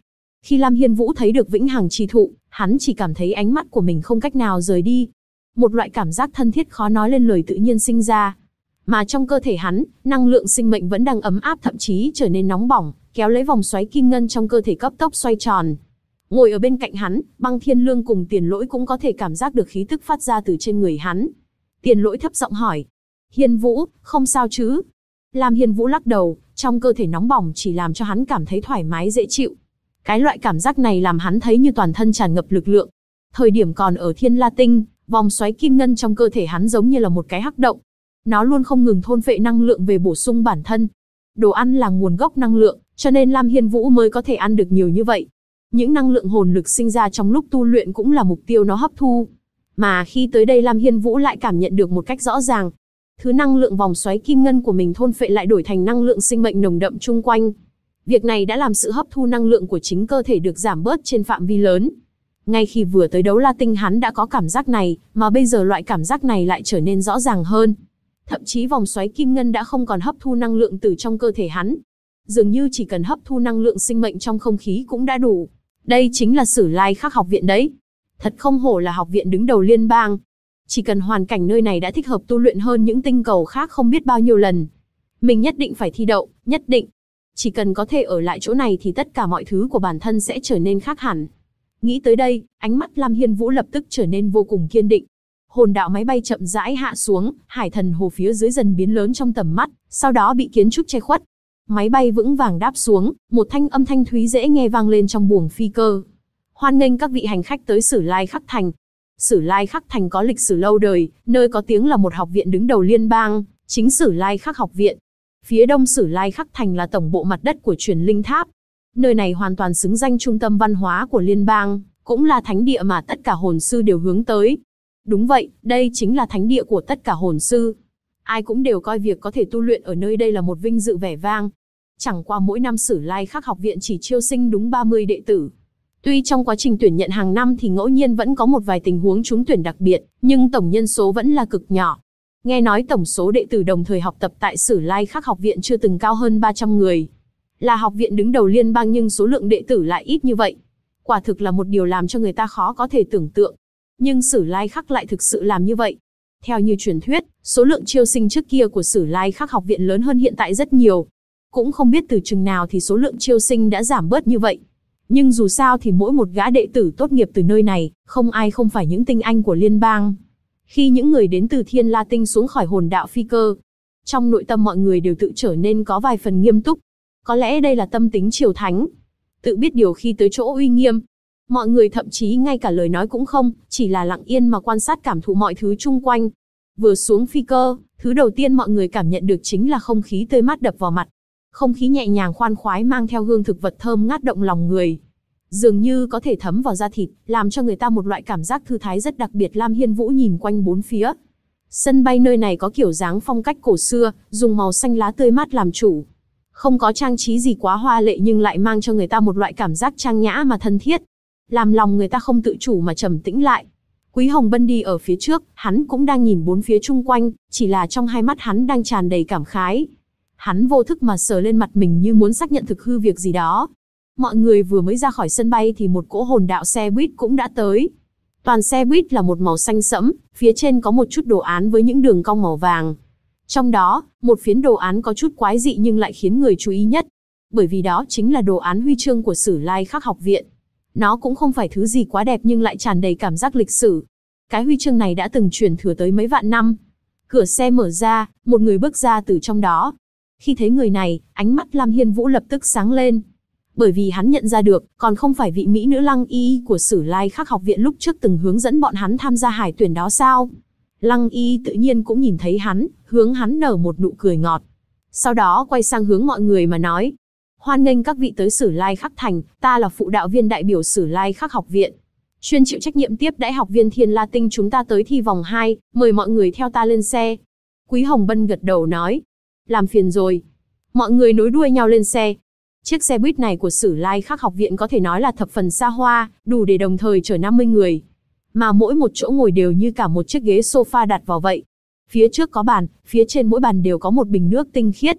Speaker 1: Khi Lam Hiên Vũ thấy được vĩnh hằng chi thụ, hắn chỉ cảm thấy ánh mắt của mình không cách nào rời đi. Một loại cảm giác thân thiết khó nói lên lời tự nhiên sinh ra. Mà trong cơ thể hắn, năng lượng sinh mệnh vẫn đang ấm áp, thậm chí trở nên nóng bỏng, kéo lấy vòng xoáy kim ngân trong cơ thể cấp tốc xoay tròn. Ngồi ở bên cạnh hắn, Băng Thiên Lương cùng Tiền Lỗi cũng có thể cảm giác được khí tức phát ra từ trên người hắn. Tiền Lỗi thấp giọng hỏi: Hiên Vũ, không sao chứ? Lam Hiên Vũ lắc đầu, trong cơ thể nóng bỏng chỉ làm cho hắn cảm thấy thoải mái dễ chịu. Cái loại cảm giác này làm hắn thấy như toàn thân tràn ngập lực lượng. Thời điểm còn ở Thiên La Tinh, vòng xoáy kim ngân trong cơ thể hắn giống như là một cái hắc động. Nó luôn không ngừng thôn phệ năng lượng về bổ sung bản thân. Đồ ăn là nguồn gốc năng lượng, cho nên Lam Hiên Vũ mới có thể ăn được nhiều như vậy. Những năng lượng hồn lực sinh ra trong lúc tu luyện cũng là mục tiêu nó hấp thu. Mà khi tới đây Lam Hiên Vũ lại cảm nhận được một cách rõ ràng. Thứ năng lượng vòng xoáy kim ngân của mình thôn phệ lại đổi thành năng lượng sinh mệnh nồng đậm chung quanh. Việc này đã làm sự hấp thu năng lượng của chính cơ thể được giảm bớt trên phạm vi lớn. Ngay khi vừa tới Đấu La Tinh hắn đã có cảm giác này, mà bây giờ loại cảm giác này lại trở nên rõ ràng hơn. Thậm chí vòng xoáy kim ngân đã không còn hấp thu năng lượng từ trong cơ thể hắn. Dường như chỉ cần hấp thu năng lượng sinh mệnh trong không khí cũng đã đủ. Đây chính là Sử Lai Khắc học viện đấy. Thật không hổ là học viện đứng đầu liên bang. Chỉ cần hoàn cảnh nơi này đã thích hợp tu luyện hơn những tinh cầu khác không biết bao nhiêu lần. Mình nhất định phải thi đậu, nhất định. Chỉ cần có thể ở lại chỗ này thì tất cả mọi thứ của bản thân sẽ trở nên khác hẳn. Nghĩ tới đây, ánh mắt Lam Hiên Vũ lập tức trở nên vô cùng kiên định. Hồn đạo máy bay chậm rãi hạ xuống, hải thần hồ phía dưới dần biến lớn trong tầm mắt, sau đó bị kiến trúc che khuất. Máy bay vững vàng đáp xuống, một thanh âm thanh thúy dễ nghe vang lên trong buồng phi cơ. Hoan nghênh các vị hành khách tới Sử Lai Khắc Thành. Sử Lai Khắc Thành có lịch sử lâu đời, nơi có tiếng là một học viện đứng đầu liên bang, chính Sử Lai Khắc học viện. Phía đông Sử Lai Khắc Thành là tổng bộ mặt đất của Truyền Linh Tháp. Nơi này hoàn toàn xứng danh trung tâm văn hóa của liên bang, cũng là thánh địa mà tất cả hồn sư đều hướng tới. Đúng vậy, đây chính là thánh địa của tất cả hồn sư. Ai cũng đều coi việc có thể tu luyện ở nơi đây là một vinh dự vẻ vang. Chẳng qua mỗi năm Sử Lai Khắc học viện chỉ chiêu sinh đúng 30 đệ tử. Tuy trong quá trình tuyển nhận hàng năm thì ngẫu nhiên vẫn có một vài tình huống trúng tuyển đặc biệt, nhưng tổng nhân số vẫn là cực nhỏ. Nghe nói tổng số đệ tử đồng thời học tập tại Sử Lai Khắc học viện chưa từng cao hơn 300 người. Là học viện đứng đầu liên bang nhưng số lượng đệ tử lại ít như vậy. Quả thực là một điều làm cho người ta khó có thể tưởng tượng. Nhưng Sử Lai Khắc lại thực sự làm như vậy. Theo như truyền thuyết, số lượng chiêu sinh trước kia của Sử Lai Khắc học viện lớn hơn hiện tại rất nhiều. Cũng không biết từ chừng nào thì số lượng chiêu sinh đã giảm bớt như vậy. Nhưng dù sao thì mỗi một gã đệ tử tốt nghiệp từ nơi này, không ai không phải những tinh anh của liên bang. Khi những người đến từ Thiên La Tinh xuống khỏi hồn đạo phi cơ, trong nội tâm mọi người đều tự trở nên có vài phần nghiêm túc. Có lẽ đây là tâm tính triều thánh. Tự biết điều khi tới chỗ uy nghiêm. Mọi người thậm chí ngay cả lời nói cũng không, chỉ là lặng yên mà quan sát cảm thụ mọi thứ chung quanh. Vừa xuống phi cơ, thứ đầu tiên mọi người cảm nhận được chính là không khí tươi mát đập vào mặt. Không khí nhẹ nhàng khoan khoái mang theo hương thực vật thơm ngát động lòng người. Dường như có thể thấm vào da thịt, làm cho người ta một loại cảm giác thư thái rất đặc biệt. Lam Hiên Vũ nhìn quanh bốn phía. Sân bay nơi này có kiểu dáng phong cách cổ xưa, dùng màu xanh lá tươi mát làm chủ. Không có trang trí gì quá hoa lệ nhưng lại mang cho người ta một loại cảm giác trang nhã mà thân thiết. Làm lòng người ta không tự chủ mà trầm tĩnh lại. Quý Hồng Bân đi ở phía trước, hắn cũng đang nhìn bốn phía chung quanh, chỉ là trong hai mắt hắn đang tràn đầy cảm khái. Hắn vô thức mà sờ lên mặt mình như muốn xác nhận thực hư việc gì đó. Mọi người vừa mới ra khỏi sân bay thì một cỗ hồn đạo xe buýt cũng đã tới. Toàn xe buýt là một màu xanh sẫm, phía trên có một chút đồ án với những đường cong màu vàng. Trong đó, một phiến đồ án có chút quái dị nhưng lại khiến người chú ý nhất. Bởi vì đó chính là đồ án huy chương của Sử Lai Khắc học viện. Nó cũng không phải thứ gì quá đẹp nhưng lại tràn đầy cảm giác lịch sử. Cái huy chương này đã từng truyền thừa tới mấy vạn năm. Cửa xe mở ra, một người bước ra từ trong đó. Khi thấy người này, ánh mắt Lam Hiên Vũ lập tức sáng lên. Bởi vì hắn nhận ra được, còn không phải vị mỹ nữ Lăng Y của Sử Lai Khắc học viện lúc trước từng hướng dẫn bọn hắn tham gia hải tuyển đó sao? Lăng Y tự nhiên cũng nhìn thấy hắn, hướng hắn nở một nụ cười ngọt. Sau đó quay sang hướng mọi người mà nói. Hoan nghênh các vị tới Sử Lai Khắc Thành, ta là phụ đạo viên đại biểu Sử Lai Khắc học viện. Chuyên chịu trách nhiệm tiếp đãi học viên Thiên La Tinh chúng ta tới thi vòng 2, mời mọi người theo ta lên xe. Quý Hồng Bân gật đầu nói. Làm phiền rồi. Mọi người nối đuôi nhau lên xe. Chiếc xe buýt này của Sử Lai Khắc học viện có thể nói là thập phần xa hoa, đủ để đồng thời chở 50 người. Mà mỗi một chỗ ngồi đều như cả một chiếc ghế sofa đặt vào vậy. Phía trước có bàn, phía trên mỗi bàn đều có một bình nước tinh khiết.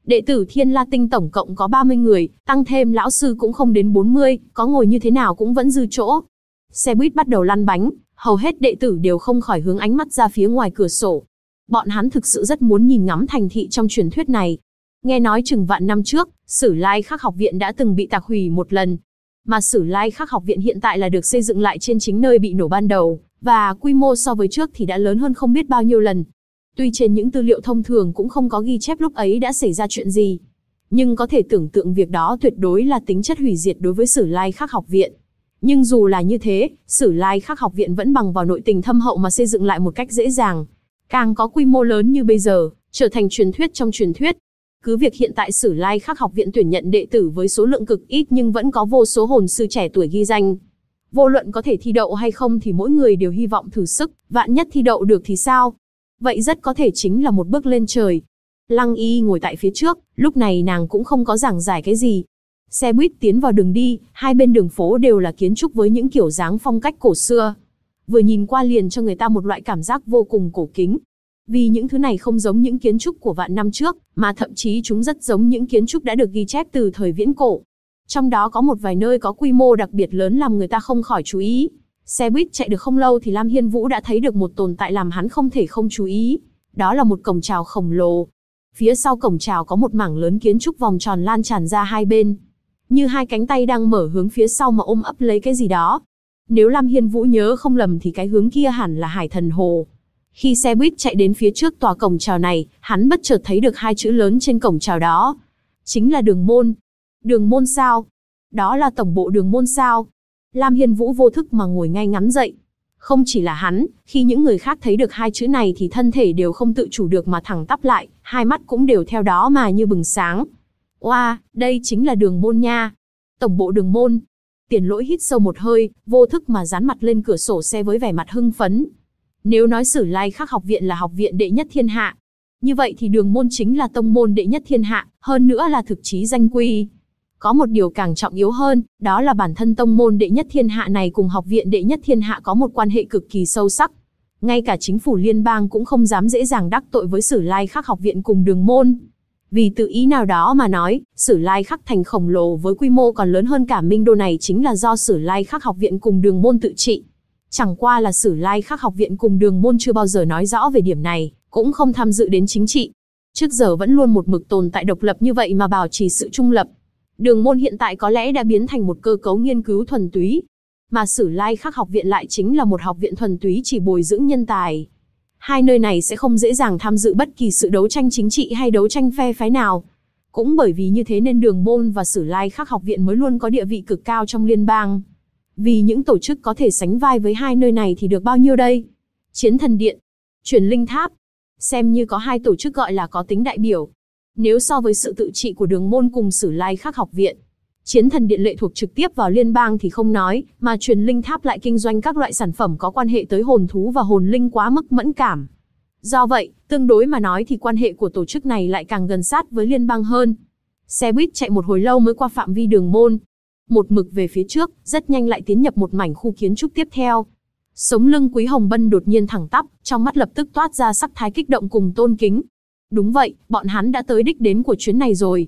Speaker 1: Đệ tử Thiên La Tinh tổng cộng có 30 người, tăng thêm lão sư cũng không đến 40, có ngồi như thế nào cũng vẫn dư chỗ. Xe buýt bắt đầu lăn bánh, hầu hết đệ tử đều không khỏi hướng ánh mắt ra phía ngoài cửa sổ. Bọn hắn thực sự rất muốn nhìn ngắm thành thị trong truyền thuyết này. Nghe nói chừng vạn năm trước, Sử Lai Khắc học viện đã từng bị tạc hủy một lần. Mà Sử Lai Khắc học viện hiện tại là được xây dựng lại trên chính nơi bị nổ ban đầu, và quy mô so với trước thì đã lớn hơn không biết bao nhiêu lần. Tuy trên những tư liệu thông thường cũng không có ghi chép lúc ấy đã xảy ra chuyện gì, nhưng có thể tưởng tượng việc đó tuyệt đối là tính chất hủy diệt đối với Sử Lai Khắc học viện. Nhưng dù là như thế, Sử Lai Khắc học viện vẫn bằng vào nội tình thâm hậu mà xây dựng lại một cách dễ dàng. Càng có quy mô lớn như bây giờ, trở thành truyền thuyết trong truyền thuyết. Cứ việc hiện tại Sử Lai Khắc học viện tuyển nhận đệ tử với số lượng cực ít nhưng vẫn có vô số hồn sư trẻ tuổi ghi danh. Vô luận có thể thi đậu hay không thì mỗi người đều hy vọng thử sức, vạn nhất thi đậu được thì sao? Vậy rất có thể chính là một bước lên trời. Lăng Y ngồi tại phía trước, lúc này nàng cũng không có giảng giải cái gì. Xe buýt tiến vào đường đi, hai bên đường phố đều là kiến trúc với những kiểu dáng phong cách cổ xưa. Vừa nhìn qua liền cho người ta một loại cảm giác vô cùng cổ kính. Vì những thứ này không giống những kiến trúc của vạn năm trước, mà thậm chí chúng rất giống những kiến trúc đã được ghi chép từ thời viễn cổ. Trong đó có một vài nơi có quy mô đặc biệt lớn làm người ta không khỏi chú ý. Xe buýt chạy được không lâu thì Lam Hiên Vũ đã thấy được một tồn tại làm hắn không thể không chú ý. Đó là một cổng chào khổng lồ. Phía sau cổng chào có một mảng lớn kiến trúc vòng tròn lan tràn ra hai bên, như hai cánh tay đang mở hướng phía sau mà ôm ấp lấy cái gì đó. Nếu Lam Hiên Vũ nhớ không lầm thì cái hướng kia hẳn là Hải Thần Hồ. Khi xe buýt chạy đến phía trước tòa cổng chào này, hắn bất chợt thấy được hai chữ lớn trên cổng chào đó. Chính là Đường Môn. Đường Môn sao? Đó là tổng bộ Đường Môn sao? Lam Hiên Vũ vô thức mà ngồi ngay ngắn dậy. Không chỉ là hắn, khi những người khác thấy được hai chữ này thì thân thể đều không tự chủ được mà thẳng tắp lại, hai mắt cũng đều theo đó mà như bừng sáng. Oa, đây chính là Đường Môn nha. Tổng bộ Đường Môn. Tiền Lỗi hít sâu một hơi, vô thức mà dán mặt lên cửa sổ xe với vẻ mặt hưng phấn. Nếu nói Sử Lai Khắc học viện là học viện đệ nhất thiên hạ, như vậy thì Đường Môn chính là tông môn đệ nhất thiên hạ, hơn nữa là thực chí danh quy. Có một điều càng trọng yếu hơn, đó là bản thân tông môn đệ nhất thiên hạ này cùng học viện đệ nhất thiên hạ có một quan hệ cực kỳ sâu sắc. Ngay cả chính phủ liên bang cũng không dám dễ dàng đắc tội với Sử Lai Khắc học viện cùng Đường Môn. Vì tự ý nào đó mà nói, Sử Lai Khắc thành khổng lồ với quy mô còn lớn hơn cả Minh Đô này chính là do Sử Lai Khắc học viện cùng Đường Môn tự trị. Chẳng qua là Sử Lai Khắc học viện cùng Đường Môn chưa bao giờ nói rõ về điểm này, cũng không tham dự đến chính trị. Trước giờ vẫn luôn một mực tồn tại độc lập như vậy mà bảo trì sự trung lập. Đường Môn hiện tại có lẽ đã biến thành một cơ cấu nghiên cứu thuần túy, mà Sử Lai Khắc học viện lại chính là một học viện thuần túy chỉ bồi dưỡng nhân tài. Hai nơi này sẽ không dễ dàng tham dự bất kỳ sự đấu tranh chính trị hay đấu tranh phe phái nào. Cũng bởi vì như thế nên Đường Môn và Sử Lai Khắc học viện mới luôn có địa vị cực cao trong liên bang. Vì những tổ chức có thể sánh vai với hai nơi này thì được bao nhiêu đây? Chiến Thần Điện, Truyền Linh Tháp, xem như có hai tổ chức gọi là có tính đại biểu. Nếu so với sự tự trị của Đường Môn cùng Sử Lai Khắc học viện, Chiến Thần Điện lệ thuộc trực tiếp vào liên bang thì không nói, mà Truyền Linh Tháp lại kinh doanh các loại sản phẩm có quan hệ tới hồn thú và hồn linh quá mức mẫn cảm. Do vậy, tương đối mà nói thì quan hệ của tổ chức này lại càng gần sát với liên bang hơn. Xe buýt chạy một hồi lâu mới qua phạm vi Đường Môn. Một mực về phía trước, rất nhanh lại tiến nhập một mảnh khu kiến trúc tiếp theo. Sống lưng Quý Hồng Bân đột nhiên thẳng tắp, trong mắt lập tức toát ra sắc thái kích động cùng tôn kính. Đúng vậy, bọn hắn đã tới đích đến của chuyến này rồi.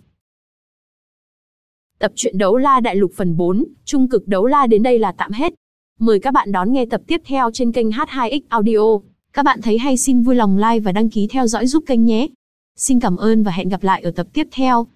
Speaker 1: Tập truyện Đấu La Đại Lục phần 4, Trung Cực Đấu La đến đây là tạm hết. Mời các bạn đón nghe tập tiếp theo trên kênh H2X Audio. Các bạn thấy hay xin vui lòng like và đăng ký theo dõi giúp kênh nhé. Xin cảm ơn và hẹn gặp lại ở tập tiếp theo.